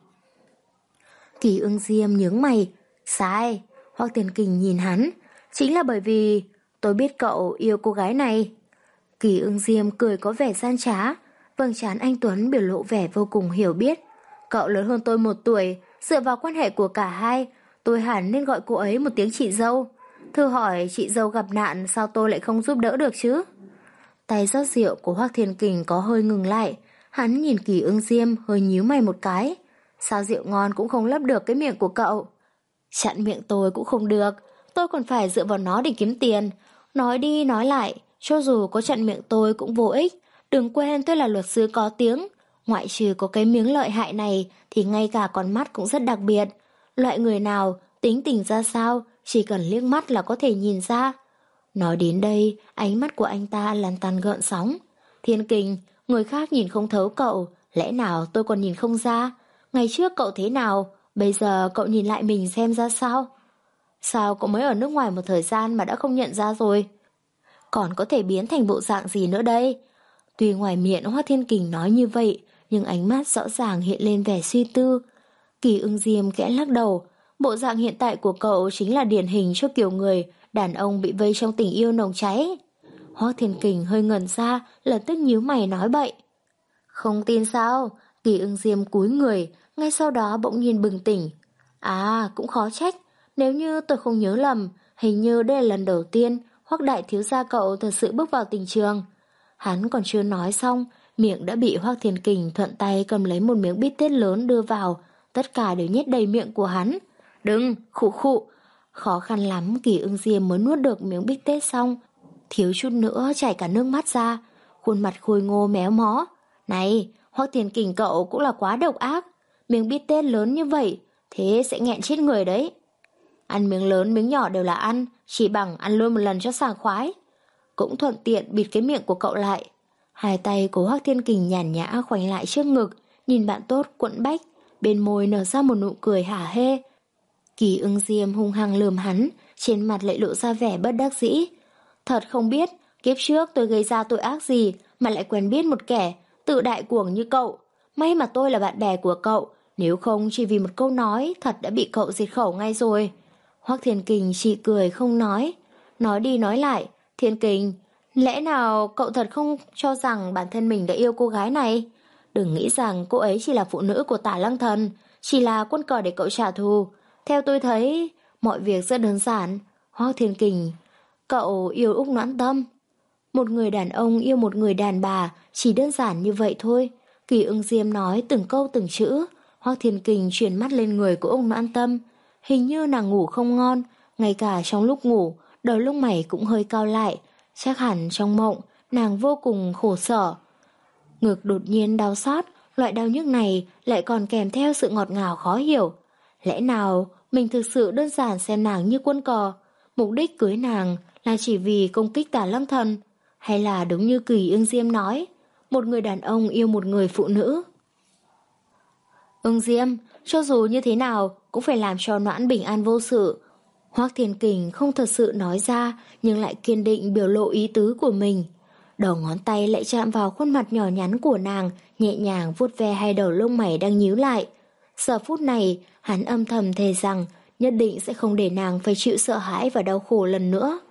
Kỳ Ưng Diêm nhướng mày. Sai. Hoắc Thiên Kình nhìn hắn. Chính là bởi vì tôi biết cậu yêu cô gái này. Kỳ Ưng Diêm cười có vẻ gian trá. Vầng trán anh Tuấn biểu lộ vẻ vô cùng hiểu biết. Cậu lớn hơn tôi một tuổi, dựa vào quan hệ của cả hai, tôi hẳn nên gọi cô ấy một tiếng chị dâu. Thử hỏi chị dâu gặp nạn sao tôi lại không giúp đỡ được chứ? Tay rót rượu của Hoắc Thiên Kình có hơi ngừng lại. Hắn nhìn Kỳ Ưng Diêm hơi nhíu mày một cái. Sao rượu ngon cũng không lấp được cái miệng của cậu? Chặn miệng tôi cũng không được, tôi còn phải dựa vào nó để kiếm tiền. Nói đi nói lại, cho dù có chặn miệng tôi cũng vô ích, Đừng quên tôi là luật sư có tiếng. Ngoại trừ có cái miếng lợi hại này thì ngay cả con mắt cũng rất đặc biệt. Loại người nào, tính tình ra sao, chỉ cần liếc mắt là có thể nhìn ra. Nói đến đây, ánh mắt của anh ta lăn tăn gợn sóng. Thiên Kình, người khác nhìn không thấu cậu, lẽ nào tôi còn nhìn không ra? Ngày trước cậu thế nào, bây giờ cậu nhìn lại mình xem ra sao? Sao cậu mới ở nước ngoài một thời gian mà đã không nhận ra rồi? Còn có thể biến thành bộ dạng gì nữa đây? Tuy ngoài miệng Hoắc Thiên Kình nói như vậy, nhưng ánh mắt rõ ràng hiện lên vẻ suy tư. Kỳ Ưng Diêm khẽ lắc đầu, bộ dạng hiện tại của cậu chính là điển hình cho kiểu người đàn ông bị vây trong tình yêu nồng cháy. Hoắc Thiên Kình hơi ngẩn ra, lập tức nhíu mày nói bậy. Không tin sao? Kỳ Ưng Diêm cúi người, ngay sau đó bỗng nhiên bừng tỉnh. À, cũng khó trách, nếu như tôi không nhớ lầm, hình như đây là lần đầu tiên Hoắc đại thiếu gia cậu thật sự bước vào tình trường. Hắn còn chưa nói xong, miệng đã bị Hoắc Thiên Kình thuận tay cầm lấy một miếng bít tết lớn đưa vào, tất cả đều nhét đầy miệng của hắn. Đừng, khụ khụ. Khó khăn lắm Kỳ Ưng Diêm mới nuốt được miếng bít tết xong, thiếu chút nữa chảy cả nước mắt ra, khuôn mặt khôi ngô méo mó. Này, Hoắc Thiên Kình cậu cũng là quá độc ác, miếng bít tết lớn như vậy, thế sẽ nghẹn chết người đấy. Ăn miếng lớn miếng nhỏ đều là ăn, chỉ bằng ăn luôn một lần cho sảng khoái. Cũng thuận tiện bịt cái miệng của cậu lại. Hai tay của Hoắc Thiên Kình nhàn nhã khoanh lại trước ngực, nhìn bạn tốt quẫn bách, bên môi nở ra một nụ cười hả hê. Kỳ Ưng Diêm hung hăng lườm hắn, trên mặt lại lộ ra vẻ bất đắc dĩ. Thật không biết, kiếp trước tôi gây ra tội ác gì mà lại quen biết một kẻ tự đại cuồng như cậu. May mà tôi là bạn bè của cậu, nếu không chỉ vì một câu nói thật đã bị cậu diệt khẩu ngay rồi. Hoắc Thiên Kình chỉ cười không nói. Nói đi nói lại, Thiên Kình, lẽ nào cậu thật không cho rằng bản thân mình đã yêu cô gái này? Đừng nghĩ rằng cô ấy chỉ là phụ nữ của Tả Lăng Thần, chỉ là quân cờ để cậu trả thù. Theo tôi thấy, mọi việc rất đơn giản. Hoắc Thiên Kình, cậu yêu Úc Noãn Tâm. Một người đàn ông yêu một người đàn bà, chỉ đơn giản như vậy thôi. Kỳ Ưng Diêm nói từng câu từng chữ. Hoắc Thiên Kình chuyển mắt lên người của Úc Noãn Tâm. Hình như nàng ngủ không ngon, ngay cả trong lúc ngủ, đầu lông mày cũng hơi cao lại. Chắc hẳn trong mộng, nàng vô cùng khổ sở. Ngực đột nhiên đau xót, loại đau nhức này lại còn kèm theo sự ngọt ngào khó hiểu. Lẽ nào mình thực sự đơn giản xem nàng như quân cờ, mục đích cưới nàng là chỉ vì công kích Tả Lâm Thần, hay là đúng như Kỳ Ưng Diêm nói, một người đàn ông yêu một người phụ nữ? Ưng Diêm, cho dù như thế nào cũng phải làm cho Noãn bình an vô sự. Hoắc Thiên Kình không thật sự nói ra, nhưng lại kiên định biểu lộ ý tứ của mình. Đầu ngón tay lại chạm vào khuôn mặt nhỏ nhắn của nàng, nhẹ nhàng vuốt ve hai đầu lông mày đang nhíu lại. Giờ phút này, hắn âm thầm thề rằng nhất định sẽ không để nàng phải chịu sợ hãi và đau khổ lần nữa.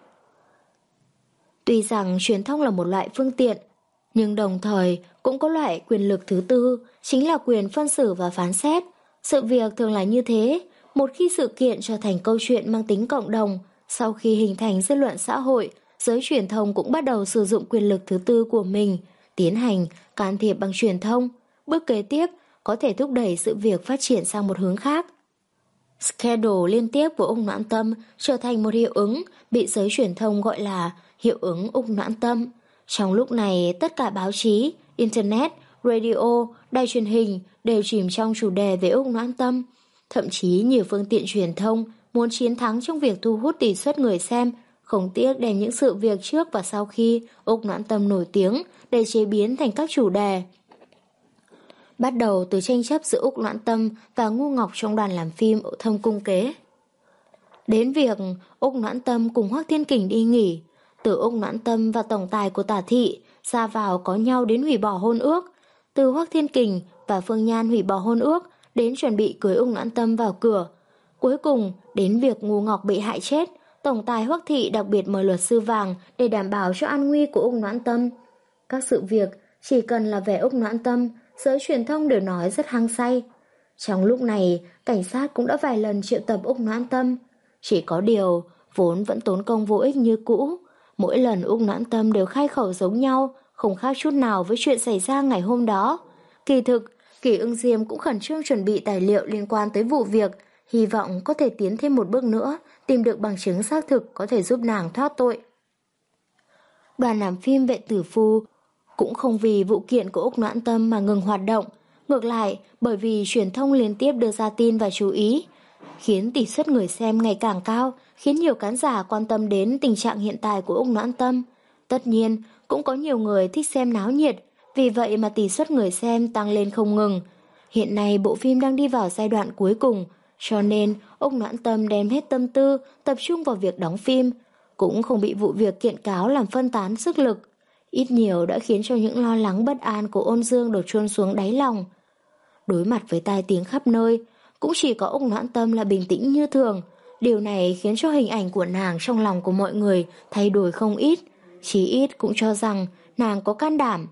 Tuy rằng truyền thông là một loại phương tiện, nhưng đồng thời cũng có loại quyền lực thứ tư, chính là quyền phân xử và phán xét. Sự việc thường là như thế, một khi sự kiện trở thành câu chuyện mang tính cộng đồng, sau khi hình thành dư luận xã hội, giới truyền thông cũng bắt đầu sử dụng quyền lực thứ tư của mình, tiến hành can thiệp bằng truyền thông. Bước kế tiếp có thể thúc đẩy sự việc phát triển sang một hướng khác. Scandal liên tiếp của Úc Noãn Tâm trở thành một hiệu ứng bị giới truyền thông gọi là hiệu ứng Úc Noãn Tâm. Trong lúc này, tất cả báo chí, internet, radio, đài truyền hình đều chìm trong chủ đề về Úc Noãn Tâm. Thậm chí nhiều phương tiện truyền thông muốn chiến thắng trong việc thu hút tỷ suất người xem, không tiếc đem những sự việc trước và sau khi Úc Noãn Tâm nổi tiếng để chế biến thành các chủ đề. Bắt đầu từ tranh chấp giữa Úc Noãn Tâm và Ngu Ngọc trong đoàn làm phim Thâm Cung Kế, đến việc Úc Noãn Tâm cùng Hoắc Thiên Kình đi nghỉ, từ Úc Noãn Tâm và tổng tài của Tả Thị ra vào có nhau đến hủy bỏ hôn ước, từ Hoắc Thiên Kình và Phương Nhan hủy bỏ hôn ước đến chuẩn bị cưới Úc Noãn Tâm vào cửa. Cuối cùng đến việc Ngu Ngọc bị hại chết, tổng tài Hoắc Thị đặc biệt mời luật sư vàng để đảm bảo cho an nguy của Úc Noãn Tâm. Các sự việc chỉ cần là về Úc Noãn Tâm, giới truyền thông đều nói rất hăng say. Trong lúc này, cảnh sát cũng đã vài lần triệu tập Úc Noãn Tâm. Chỉ có điều, vốn vẫn tốn công vô ích như cũ. Mỗi lần Úc Noãn Tâm đều khai khẩu giống nhau, không khác chút nào với chuyện xảy ra ngày hôm đó. Kỳ thực, Kỳ Ưng Diêm cũng khẩn trương chuẩn bị tài liệu liên quan tới vụ việc, hy vọng có thể tiến thêm một bước nữa, tìm được bằng chứng xác thực có thể giúp nàng thoát tội. Đoàn làm phim Vệ Tử Phu Cũng không vì vụ kiện của Úc Noãn Tâm mà ngừng hoạt động, ngược lại bởi vì truyền thông liên tiếp đưa ra tin và chú ý, khiến tỷ suất người xem ngày càng cao, khiến nhiều khán giả quan tâm đến tình trạng hiện tại của Úc Noãn Tâm. Tất nhiên, cũng có nhiều người thích xem náo nhiệt, vì vậy mà tỷ suất người xem tăng lên không ngừng. Hiện nay bộ phim đang đi vào giai đoạn cuối cùng, cho nên Úc Noãn Tâm đem hết tâm tư, tập trung vào việc đóng phim, cũng không bị vụ việc kiện cáo làm phân tán sức lực. Ít nhiều đã khiến cho những lo lắng bất an của Ôn Dương đổ chôn xuống đáy lòng. Đối mặt với tai tiếng khắp nơi, cũng chỉ có Úc Noãn Tâm là bình tĩnh như thường. Điều này khiến cho hình ảnh của nàng trong lòng của mọi người thay đổi không ít, chí ít cũng cho rằng nàng có can đảm.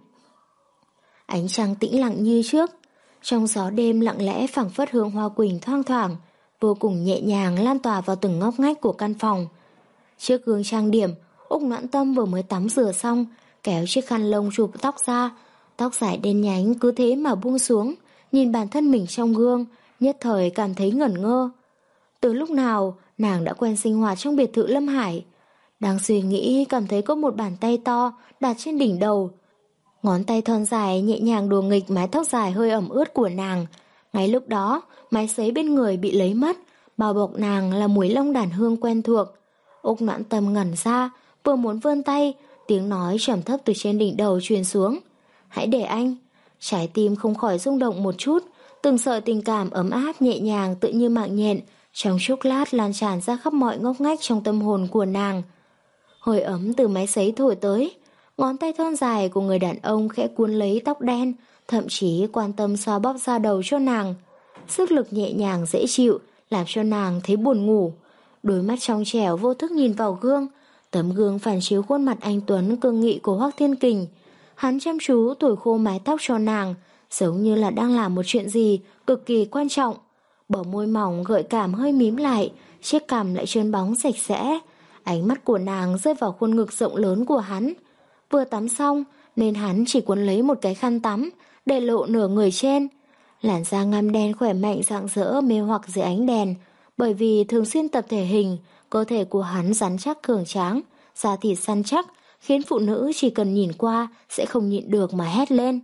Ánh trăng tĩnh lặng như trước, trong gió đêm lặng lẽ phảng phất hương hoa quỳnh thoang thoảng, vô cùng nhẹ nhàng lan tỏa vào từng ngóc ngách của căn phòng. Trước gương trang điểm, Úc Noãn Tâm vừa mới tắm rửa xong, kéo chiếc khăn lông chụp tóc ra, tóc dài đen nhánh cứ thế mà buông xuống, nhìn bản thân mình trong gương, nhất thời cảm thấy ngẩn ngơ. Từ lúc nào nàng đã quen sinh hoạt trong biệt thự Lâm Hải, đang suy nghĩ cảm thấy có một bàn tay to đặt trên đỉnh đầu. Ngón tay thon dài nhẹ nhàng đùa nghịch mái tóc dài hơi ẩm ướt của nàng. Ngay lúc đó, máy sấy bên người bị lấy mất, bao bọc nàng là mùi lông đàn hương quen thuộc. Úc Noãn Tâm ngẩn ra, vừa muốn vươn tay, tiếng nói trầm thấp từ trên đỉnh đầu truyền xuống. Hãy để anh. Trái tim không khỏi rung động một chút, từng sợi tình cảm ấm áp nhẹ nhàng tự như mạng nhện, trong chốc lát lan tràn ra khắp mọi ngóc ngách trong tâm hồn của nàng. Hơi ấm từ máy sấy thổi tới, ngón tay thon dài của người đàn ông khẽ cuốn lấy tóc đen, thậm chí quan tâm xoa bóp da đầu cho nàng. Sức lực nhẹ nhàng dễ chịu, làm cho nàng thấy buồn ngủ. Đôi mắt trong trẻo vô thức nhìn vào gương, tấm gương phản chiếu khuôn mặt anh tuấn cương nghị của Hoắc Thiên Kình. Hắn chăm chú thổi khô mái tóc cho nàng, giống như là đang làm một chuyện gì cực kỳ quan trọng. Bờ môi mỏng gợi cảm hơi mím lại, chiếc cằm lại trơn bóng sạch sẽ. Ánh mắt của nàng rơi vào khuôn ngực rộng lớn của hắn. Vừa tắm xong nên hắn chỉ cuốn lấy một cái khăn tắm để lộ nửa người trên. Làn da ngăm đen khỏe mạnh rạng rỡ mê hoặc dưới ánh đèn, bởi vì thường xuyên tập thể hình, cơ thể của hắn rắn chắc cường tráng, da thịt săn chắc, khiến phụ nữ chỉ cần nhìn qua sẽ không nhịn được mà hét lên.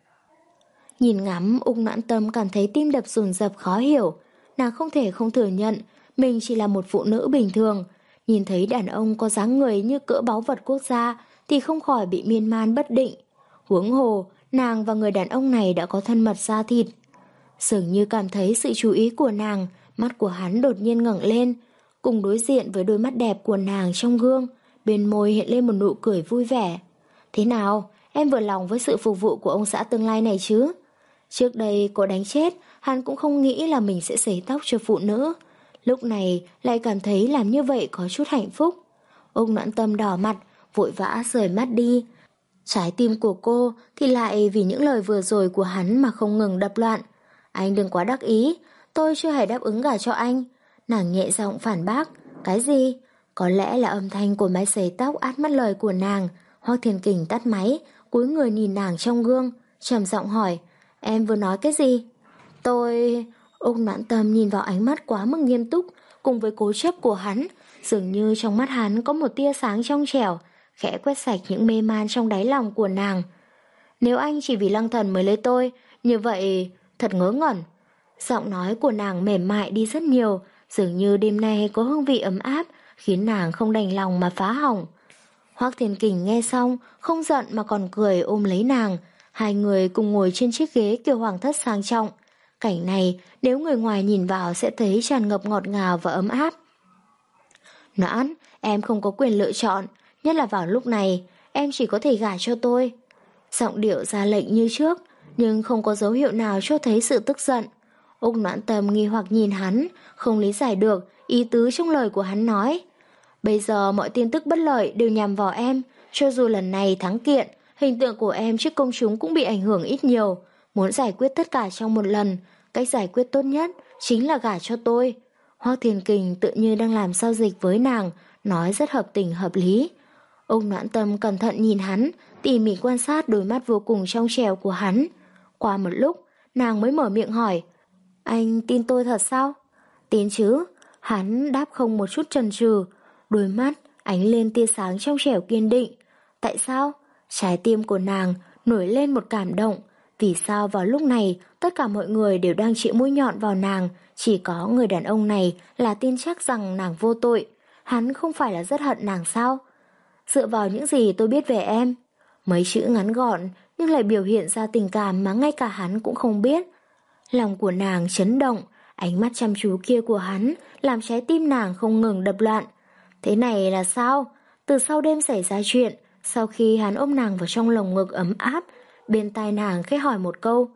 Nhìn ngắm, Úc Noãn Tâm cảm thấy tim đập dồn dập khó hiểu. Nàng không thể không thừa nhận mình chỉ là một phụ nữ bình thường. Nhìn thấy đàn ông có dáng người như cỡ báu vật quốc gia thì không khỏi bị miên man bất định. Huống hồ, nàng và người đàn ông này đã có thân mật da thịt. Dường như cảm thấy sự chú ý của nàng, mắt của hắn đột nhiên ngẩng lên, cùng đối diện với đôi mắt đẹp của nàng trong gương, bên môi hiện lên một nụ cười vui vẻ. Thế nào, em vừa lòng với sự phục vụ của ông xã tương lai này chứ? Trước đây cô đánh chết, hắn cũng không nghĩ là mình sẽ sấy tóc cho phụ nữ. Lúc này lại cảm thấy làm như vậy có chút hạnh phúc. Úc Noãn Tâm đỏ mặt, vội vã rời mắt đi. Trái tim của cô thì lại vì những lời vừa rồi của hắn mà không ngừng đập loạn. Anh đừng quá đắc ý, tôi chưa hề đáp ứng gả cho anh. Nàng nhẹ giọng phản bác. Cái gì? Có lẽ là âm thanh của máy sấy tóc át mất lời của nàng. Hoắc Thiên Kình tắt máy, cúi người nhìn nàng trong gương, trầm giọng hỏi. Em vừa nói cái gì? Tôi... Úc Noãn Tâm nhìn vào ánh mắt quá mức nghiêm túc cùng với cố chấp của hắn, dường như trong mắt hắn có một tia sáng trong trẻo, khẽ quét sạch những mê man trong đáy lòng của nàng. Nếu anh chỉ vì Lăng Thần mới lấy tôi, như vậy thật ngớ ngẩn. Giọng nói của nàng mềm mại đi rất nhiều, dường như đêm nay có hương vị ấm áp, khiến nàng không đành lòng mà phá hỏng. Hoắc Thiên Kình nghe xong, không giận mà còn cười ôm lấy nàng. Hai người cùng ngồi trên chiếc ghế kiểu hoàng thất sang trọng. Cảnh này nếu người ngoài nhìn vào sẽ thấy tràn ngập ngọt ngào và ấm áp. Noãn, em không có quyền lựa chọn, nhất là vào lúc này, em chỉ có thể gả cho tôi. Giọng điệu ra lệnh như trước, nhưng không có dấu hiệu nào cho thấy sự tức giận. Úc Noãn Tâm nghi hoặc nhìn hắn, không lý giải được ý tứ trong lời của hắn nói. Bây giờ mọi tin tức bất lợi đều nhằm vào em, cho dù lần này thắng kiện, hình tượng của em trước công chúng cũng bị ảnh hưởng ít nhiều. Muốn giải quyết tất cả trong một lần, cách giải quyết tốt nhất chính là gả cho tôi. Hoắc Thiên Kình tự như đang làm giao dịch với nàng, nói rất hợp tình hợp lý. Úc Noãn Tâm cẩn thận nhìn hắn, tỉ mỉ quan sát đôi mắt vô cùng trong trẻo của hắn. Qua một lúc, nàng mới mở miệng hỏi, anh tin tôi thật sao? Tin chứ. Hắn đáp không một chút chần chừ, đôi mắt ánh lên tia sáng trong trẻo kiên định. Tại sao? Trái tim của nàng nổi lên một cảm động. Vì sao vào lúc này tất cả mọi người đều đang chĩa mũi nhọn vào nàng, chỉ có người đàn ông này là tin chắc rằng nàng vô tội. Hắn không phải là rất hận nàng sao? Dựa vào những gì tôi biết về em. Mấy chữ ngắn gọn nhưng lại biểu hiện ra tình cảm mà ngay cả hắn cũng không biết. Lòng của nàng chấn động, ánh mắt chăm chú kia của hắn làm trái tim nàng không ngừng đập loạn. Thế này là sao? Từ sau đêm xảy ra chuyện, sau khi hắn ôm nàng vào trong lồng ngực ấm áp, bên tai nàng khẽ hỏi một câu: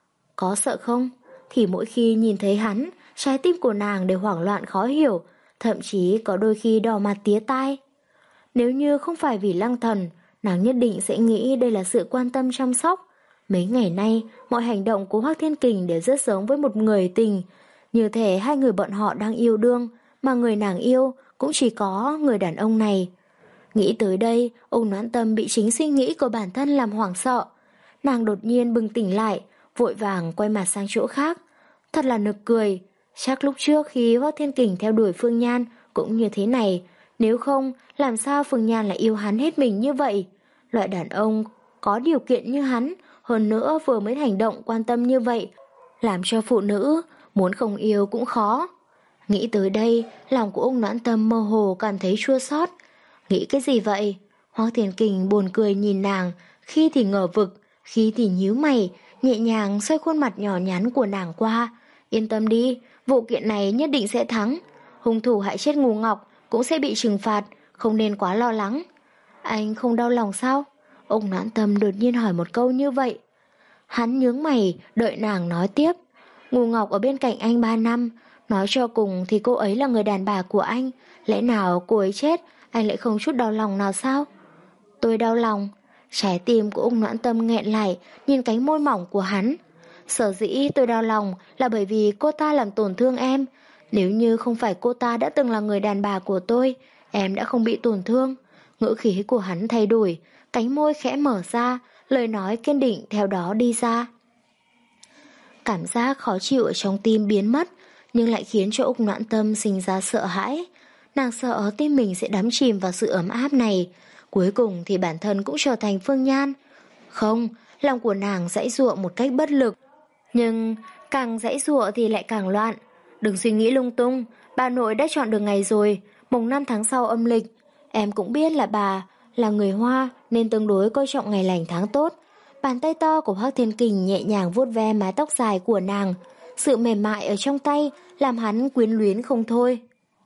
có sợ không? Thì mỗi khi nhìn thấy hắn, trái tim của nàng đều hoảng loạn khó hiểu, thậm chí có đôi khi đỏ mặt tía tai. Nếu như không phải vì Lăng Thần, nàng nhất định sẽ nghĩ đây là sự quan tâm chăm sóc. Mấy ngày nay, mọi hành động của Hoắc Thiên Kình đều rất giống với một người tình, như thể hai người bọn họ đang yêu đương, mà người nàng yêu cũng chỉ có người đàn ông này. Nghĩ tới đây, Ung Noãn Tâm bị chính suy nghĩ của bản thân làm hoảng sợ. Nàng đột nhiên bừng tỉnh lại, vội vàng quay mặt sang chỗ khác. Thật là nực cười, chắc lúc trước khi Hoắc Thiên Kình theo đuổi Phương Nhan cũng như thế này, nếu không làm sao Phương Nhan lại yêu hắn hết mình như vậy. Loại đàn ông có điều kiện như hắn, hơn nữa vừa mới hành động quan tâm như vậy, làm cho phụ nữ muốn không yêu cũng khó. Nghĩ tới đây, lòng của Ung Noãn Tâm mơ hồ cảm thấy chua xót. Nghĩ cái gì vậy? Hoắc Thiên Kình buồn cười nhìn nàng, khi thì ngờ vực, khi thì nhíu mày, nhẹ nhàng xoay khuôn mặt nhỏ nhắn của nàng qua. Yên tâm đi, vụ kiện này nhất định sẽ thắng. Hung thủ hại chết Ngô Ngọc cũng sẽ bị trừng phạt, không nên quá lo lắng. Anh không đau lòng sao? Ung Noãn Tâm đột nhiên hỏi một câu như vậy. Hắn nhướng mày, đợi nàng nói tiếp. Ngô Ngọc ở bên cạnh anh ba năm, nói cho cùng thì cô ấy là người đàn bà của anh. Lẽ nào cô ấy chết, anh lại không chút đau lòng nào sao? Tôi đau lòng. Trái tim của Ung Noãn Tâm nghẹn lại, nhìn cánh môi mỏng của hắn. Sở dĩ tôi đau lòng là bởi vì cô ta làm tổn thương em. Nếu như không phải cô ta đã từng là người đàn bà của tôi, em đã không bị tổn thương. Ngữ khí của hắn thay đổi, cánh môi khẽ mở ra, lời nói kiên định theo đó đi ra. Cảm giác khó chịu ở trong tim biến mất, nhưng lại khiến cho Ung Noãn Tâm sinh ra sợ hãi. Nàng sợ tim mình sẽ đắm chìm vào sự ấm áp này. Cuối cùng thì bản thân cũng trở thành Phương Nhan. Không, lòng của nàng giãy giụa một cách bất lực. Nhưng càng giãy giụa thì lại càng loạn. Đừng suy nghĩ lung tung, bà nội đã chọn được ngày rồi, mùng năm tháng sau âm lịch. Em cũng biết là bà là người Hoa nên tương đối coi trọng ngày lành tháng tốt. Bàn tay to của Hoắc Thiên Kình nhẹ nhàng vuốt ve mái tóc dài của nàng. Sự mềm mại ở trong tay làm hắn quyến luyến không thôi.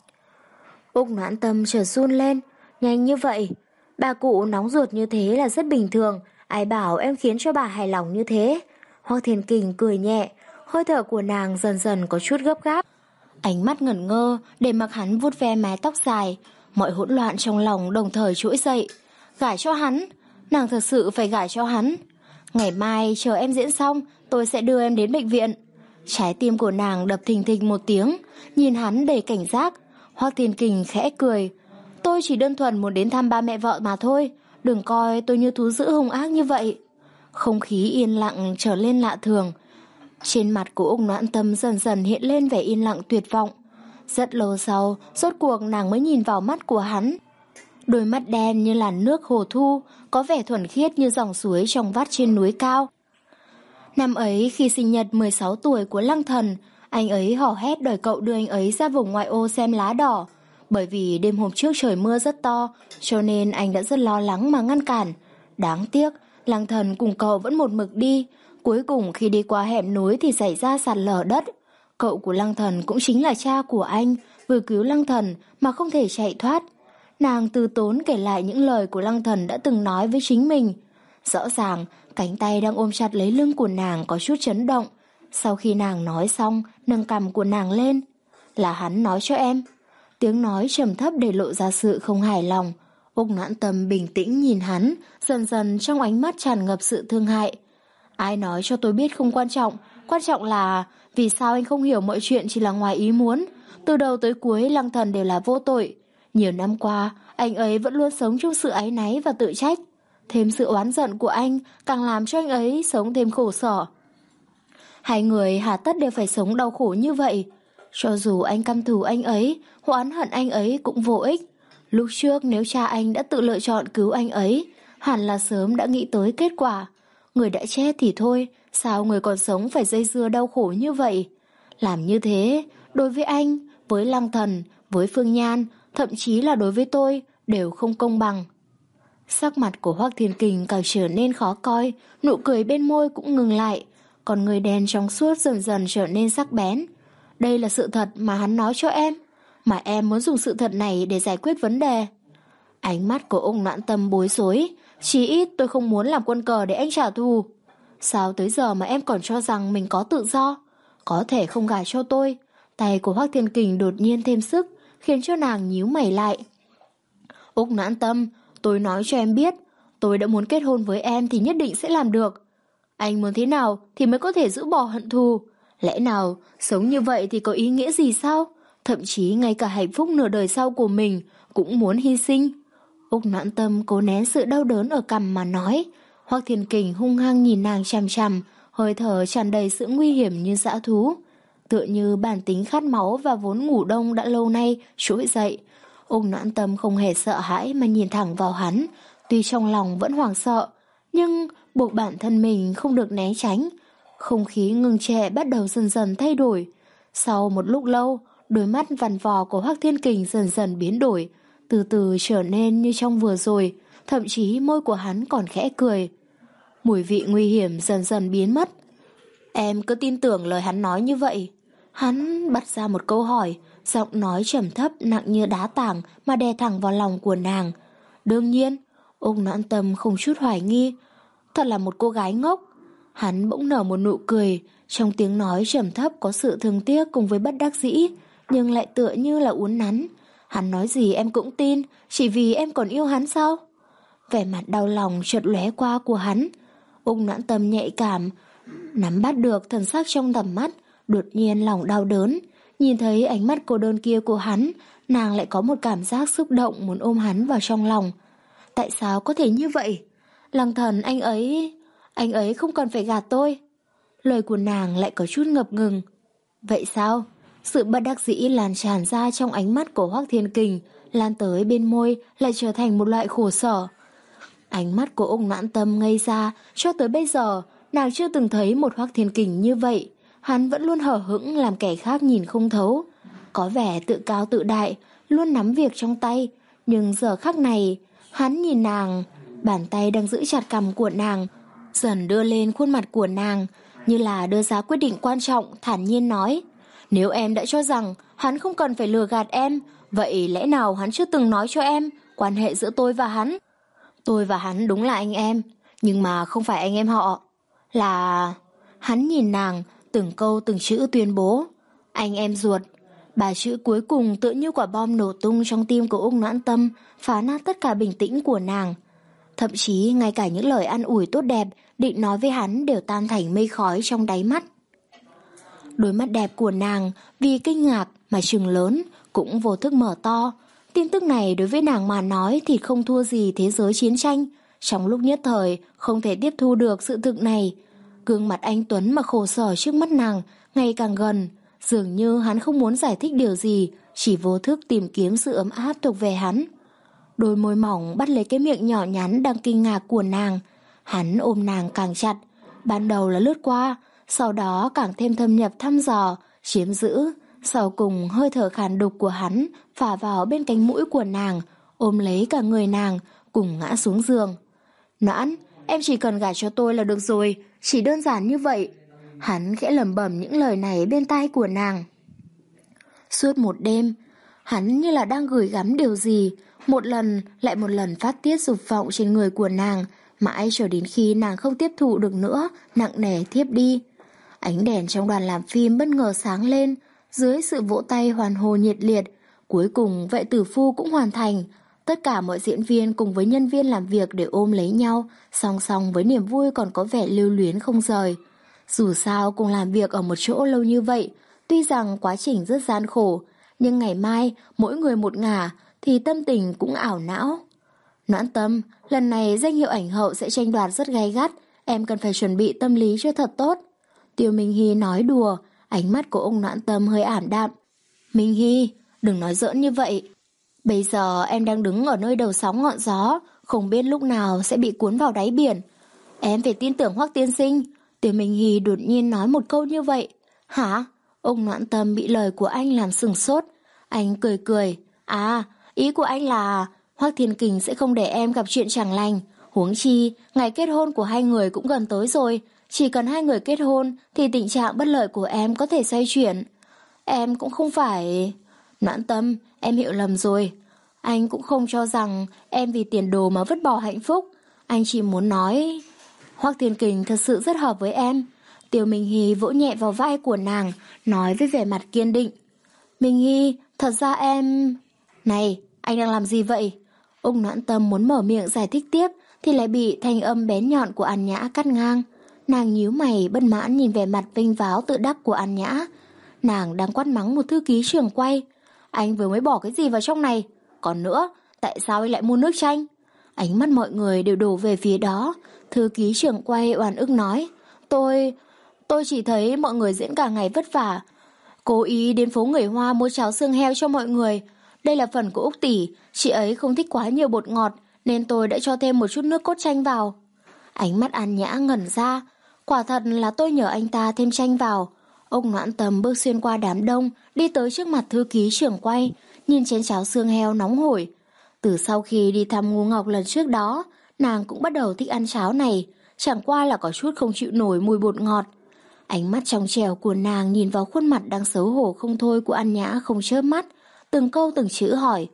Ung Noãn Tâm chợt run lên. Nhanh như vậy? Bà cụ nóng ruột như thế là rất bình thường. Ai bảo em khiến cho bà hài lòng như thế? Hoắc Thiên Kình cười nhẹ. Hơi thở của nàng dần dần có chút gấp gáp. Ánh mắt ngẩn ngơ để mặc hắn vuốt ve mái tóc dài. Mọi hỗn loạn trong lòng đồng thời trỗi dậy. Gả cho hắn? Nàng thật sự phải gả cho hắn. Ngày mai chờ em diễn xong, tôi sẽ đưa em đến bệnh viện. Trái tim của nàng đập thình thịch một tiếng, nhìn hắn đầy cảnh giác. Hoắc Thiên Kình khẽ cười. Tôi chỉ đơn thuần muốn đến thăm ba mẹ vợ mà thôi, đừng coi tôi như thú dữ hung ác như vậy. Không khí yên lặng trở lên lạ thường. Trên mặt của Ung Noãn Tâm dần dần hiện lên vẻ yên lặng tuyệt vọng. Rất lâu sau, rốt cuộc nàng mới nhìn vào mắt của hắn. Đôi mắt đen như làn nước hồ thu, có vẻ thuần khiết như dòng suối trong vắt trên núi cao. Năm ấy khi sinh nhật mười sáu tuổi của Lăng Thần, anh ấy hò hét đòi cậu đưa anh ấy ra vùng ngoại ô xem lá đỏ. Bởi vì đêm hôm trước trời mưa rất to, cho nên anh đã rất lo lắng mà ngăn cản. Đáng tiếc, Lăng Thần cùng cậu vẫn một mực đi. Cuối cùng khi đi qua hẻm núi thì xảy ra sạt lở đất. Cậu của Lăng Thần cũng chính là cha của anh, vừa cứu Lăng Thần mà không thể chạy thoát. Nàng từ tốn kể lại những lời của Lăng Thần đã từng nói với chính mình. Rõ ràng, cánh tay đang ôm chặt lấy lưng của nàng có chút chấn động. Sau khi nàng nói xong, nâng cằm của nàng lên. Là hắn nói cho em. Tiếng nói trầm thấp để lộ ra sự không hài lòng. Ung Noãn Tâm bình tĩnh nhìn hắn, dần dần trong ánh mắt tràn ngập sự thương hại. Ai nói cho tôi biết không quan trọng, quan trọng là vì sao anh không hiểu mọi chuyện chỉ là ngoài ý muốn. Từ đầu tới cuối Lăng Thần đều là vô tội. Nhiều năm qua, anh ấy vẫn luôn sống trong sự áy náy và tự trách. Thêm sự oán giận của anh càng làm cho anh ấy sống thêm khổ sở. Hai người hà tất đều phải sống đau khổ như vậy. Cho dù anh căm thù anh ấy, oán hận anh ấy cũng vô ích. Lúc trước nếu cha anh đã tự lựa chọn cứu anh ấy, hẳn là sớm đã nghĩ tới kết quả. Người đã chết thì thôi, sao người còn sống phải dây dưa đau khổ như vậy? Làm như thế, đối với anh, với Lăng Thần, với Phương Nhan, thậm chí là đối với tôi, đều không công bằng. Sắc mặt của Hoắc Thiên Kình càng trở nên khó coi, nụ cười bên môi cũng ngừng lại, còn người đen trong suốt dần dần trở nên sắc bén. Đây là sự thật mà hắn nói cho em, mà em muốn dùng sự thật này để giải quyết vấn đề. Ánh mắt của Ung Noãn Tâm bối rối, chí ít tôi không muốn làm quân cờ để anh trả thù. Sao tới giờ mà em còn cho rằng mình có tự do, có thể không gả cho tôi? Tay của Hoắc Thiên Kình đột nhiên thêm sức, khiến cho nàng nhíu mày lại. Ung Noãn Tâm, tôi nói cho em biết, tôi đã muốn kết hôn với em thì nhất định sẽ làm được. Anh muốn thế nào thì mới có thể giữ bỏ hận thù? Lẽ nào sống như vậy thì có ý nghĩa gì sao? Thậm chí ngay cả hạnh phúc nửa đời sau của mình cũng muốn hy sinh. Úc Noãn Tâm cố nén sự đau đớn ở cằm mà nói. Hoắc Thiên Kình hung hăng nhìn nàng chằm chằm, hơi thở tràn đầy sự nguy hiểm như dã thú. Tựa như bản tính khát máu và vốn ngủ đông đã lâu nay trỗi dậy. Úc Noãn Tâm không hề sợ hãi mà nhìn thẳng vào hắn, tuy trong lòng vẫn hoảng sợ, nhưng buộc bản thân mình không được né tránh. Không khí ngưng trệ bắt đầu dần dần thay đổi. Sau một lúc lâu, đôi mắt vằn vò của Hoắc Thiên Kình dần dần biến đổi, từ từ trở nên như trong vừa rồi, thậm chí môi của hắn còn khẽ cười. Mùi vị nguy hiểm dần dần biến mất. Em cứ tin tưởng lời hắn nói như vậy. Hắn bắt ra một câu hỏi, giọng nói trầm thấp nặng như đá tảng mà đè thẳng vào lòng của nàng. Đương nhiên, Ung Noãn Tâm không chút hoài nghi. Thật là một cô gái ngốc. Hắn bỗng nở một nụ cười, trong tiếng nói trầm thấp có sự thương tiếc cùng với bất đắc dĩ, nhưng lại tựa như là uốn nắn. Hắn nói gì em cũng tin, chỉ vì em còn yêu hắn sao? Vẻ mặt đau lòng chợt lóe qua của hắn. Ung Noãn Tâm nhạy cảm, nắm bắt được thần sắc trong tầm mắt, đột nhiên lòng đau đớn. Nhìn thấy ánh mắt cô đơn kia của hắn, nàng lại có một cảm giác xúc động muốn ôm hắn vào trong lòng. Tại sao có thể như vậy? Lăng Thần anh ấy... Anh ấy không cần phải gạt tôi. Lời của nàng lại có chút ngập ngừng. Vậy sao? Sự bất đắc dĩ lan tràn ra trong ánh mắt của Hoắc Thiên Kình, lan tới bên môi lại trở thành một loại khổ sở. Ánh mắt của Ung Noãn Tâm ngây ra, cho tới bây giờ nàng chưa từng thấy một Hoắc Thiên Kình như vậy. Hắn vẫn luôn hở hững làm kẻ khác nhìn không thấu, có vẻ tự cao tự đại, luôn nắm việc trong tay. Nhưng giờ khắc này, hắn nhìn nàng, bàn tay đang giữ chặt cằm của nàng, dần đưa lên khuôn mặt của nàng, như là đưa ra quyết định quan trọng, thản nhiên nói. Nếu em đã cho rằng hắn không cần phải lừa gạt em, vậy lẽ nào hắn chưa từng nói cho em quan hệ giữa tôi và hắn? Tôi và hắn đúng là anh em, nhưng mà không phải anh em họ. Là... Hắn nhìn nàng, từng câu từng chữ tuyên bố. Anh em ruột. Ba chữ cuối cùng tựa như quả bom nổ tung trong tim của Ung Noãn Tâm, phá nát tất cả bình tĩnh của nàng. Thậm chí ngay cả những lời an ủi tốt đẹp định nói với hắn đều tan thành mây khói trong đáy mắt. Đôi mắt đẹp của nàng vì kinh ngạc mà trừng lớn, cũng vô thức mở to. Tin tức này đối với nàng mà nói thì không thua gì thế giới chiến tranh. Trong lúc nhất thời không thể tiếp thu được sự thực này. Gương mặt anh Tuấn mà khổ sở trước mắt nàng ngày càng gần, dường như hắn không muốn giải thích điều gì, chỉ vô thức tìm kiếm sự ấm áp thuộc về hắn. Đôi môi mỏng bắt lấy cái miệng nhỏ nhắn đang kinh ngạc của nàng. Hắn ôm nàng càng chặt, ban đầu là lướt qua, sau đó càng thêm thâm nhập thăm dò, chiếm giữ. Sau cùng hơi thở khàn đục của hắn phả vào bên cánh mũi của nàng, ôm lấy cả người nàng, cùng ngã xuống giường. Noãn, em chỉ cần gả cho tôi là được rồi, chỉ đơn giản như vậy. Hắn khẽ lẩm bẩm những lời này bên tai của nàng. Suốt một đêm, hắn như là đang gửi gắm điều gì, một lần lại một lần phát tiết dục vọng trên người của nàng, mãi cho đến khi nàng không tiếp thụ được nữa, nặng nề thiếp đi. Ánh đèn trong đoàn làm phim bất ngờ sáng lên, dưới sự vỗ tay hoàn hồ nhiệt liệt. Cuối cùng vệ tử phu cũng hoàn thành. Tất cả mọi diễn viên cùng với nhân viên làm việc đều ôm lấy nhau, song song với niềm vui còn có vẻ lưu luyến không rời. Dù sao cùng làm việc ở một chỗ lâu như vậy, tuy rằng quá trình rất gian khổ, nhưng ngày mai mỗi người một ngả thì tâm tình cũng ảo não. Noãn Tâm, lần này danh hiệu ảnh hậu sẽ tranh đoạt rất gay gắt, em cần phải chuẩn bị tâm lý cho thật tốt. Tiêu Minh Hy nói đùa, ánh mắt của ông Noãn Tâm hơi ảm đạm. Minh Hy, đừng nói giỡn như vậy. Bây giờ em đang đứng ở nơi đầu sóng ngọn gió, không biết lúc nào sẽ bị cuốn vào đáy biển. Em phải tin tưởng Hoắc tiên sinh. Tiêu Minh Hy đột nhiên nói một câu như vậy. Hả? Ông Noãn Tâm bị lời của anh làm sửng sốt. Anh cười cười. À, ý của anh là Hoắc Thiên Kình sẽ không để em gặp chuyện chẳng lành. Huống chi, ngày kết hôn của hai người cũng gần tới rồi. Chỉ cần hai người kết hôn thì tình trạng bất lợi của em có thể xoay chuyển. Em cũng không phải... Noãn Tâm, em hiểu lầm rồi. Anh cũng không cho rằng em vì tiền đồ mà vứt bỏ hạnh phúc. Anh chỉ muốn nói... Hoắc Thiên Kình thật sự rất hợp với em. Tiêu Minh Hy vỗ nhẹ vào vai của nàng, nói với vẻ mặt kiên định. Minh Hy, thật ra em... Này, anh đang làm gì vậy? Ông Noãn Tâm muốn mở miệng giải thích tiếp thì lại bị thanh âm bén nhọn của An Nhã cắt ngang. Nàng nhíu mày bất mãn nhìn vẻ mặt vinh váo tự đắc của An Nhã. Nàng đang quát mắng một thư ký trưởng quay. Anh vừa mới bỏ cái gì vào trong này? Còn nữa, tại sao anh lại mua nước chanh? Ánh mắt mọi người đều đổ về phía đó. Thư ký trưởng quay oan ức nói. Tôi... tôi chỉ thấy mọi người diễn cả ngày vất vả. Cố ý đến phố người Hoa mua cháo xương heo cho mọi người. Đây là phần của Úc tỷ. Chị ấy không thích quá nhiều bột ngọt nên tôi đã cho thêm một chút nước cốt chanh vào. Ánh mắt An Nhã ngẩn ra. Quả thật là tôi nhờ anh ta thêm chanh vào. Ông Noãn Tâm bước xuyên qua đám đông, đi tới trước mặt thư ký trưởng quay, nhìn chén cháo xương heo nóng hổi. Từ sau khi đi thăm Ngô Ngọc lần trước đó, nàng cũng bắt đầu thích ăn cháo này, chẳng qua là có chút không chịu nổi mùi bột ngọt. Ánh mắt trong trẻo của nàng nhìn vào khuôn mặt đang xấu hổ không thôi của An Nhã không chớp mắt, từng câu từng chữ hỏi.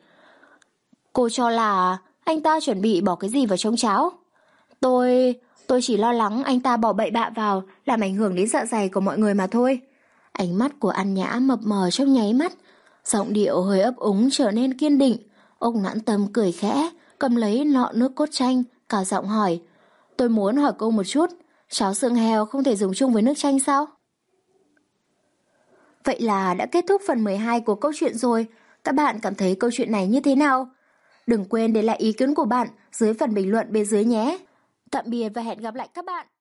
Cô cho là anh ta chuẩn bị bỏ cái gì vào trong cháo? Tôi... tôi chỉ lo lắng anh ta bỏ bậy bạ vào, làm ảnh hưởng đến dạ dày của mọi người mà thôi. Ánh mắt của An Nhã mập mờ trong nháy mắt, giọng điệu hơi ấp úng trở nên kiên định. Ông Noãn Tâm cười khẽ, cầm lấy lọ nước cốt chanh, cao giọng hỏi. Tôi muốn hỏi cô một chút, cháo xương heo không thể dùng chung với nước chanh sao? Vậy là đã kết thúc phần mười hai của câu chuyện rồi. Các bạn cảm thấy câu chuyện này như thế nào? Đừng quên để lại ý kiến của bạn dưới phần bình luận bên dưới nhé. Tạm biệt và hẹn gặp lại các bạn.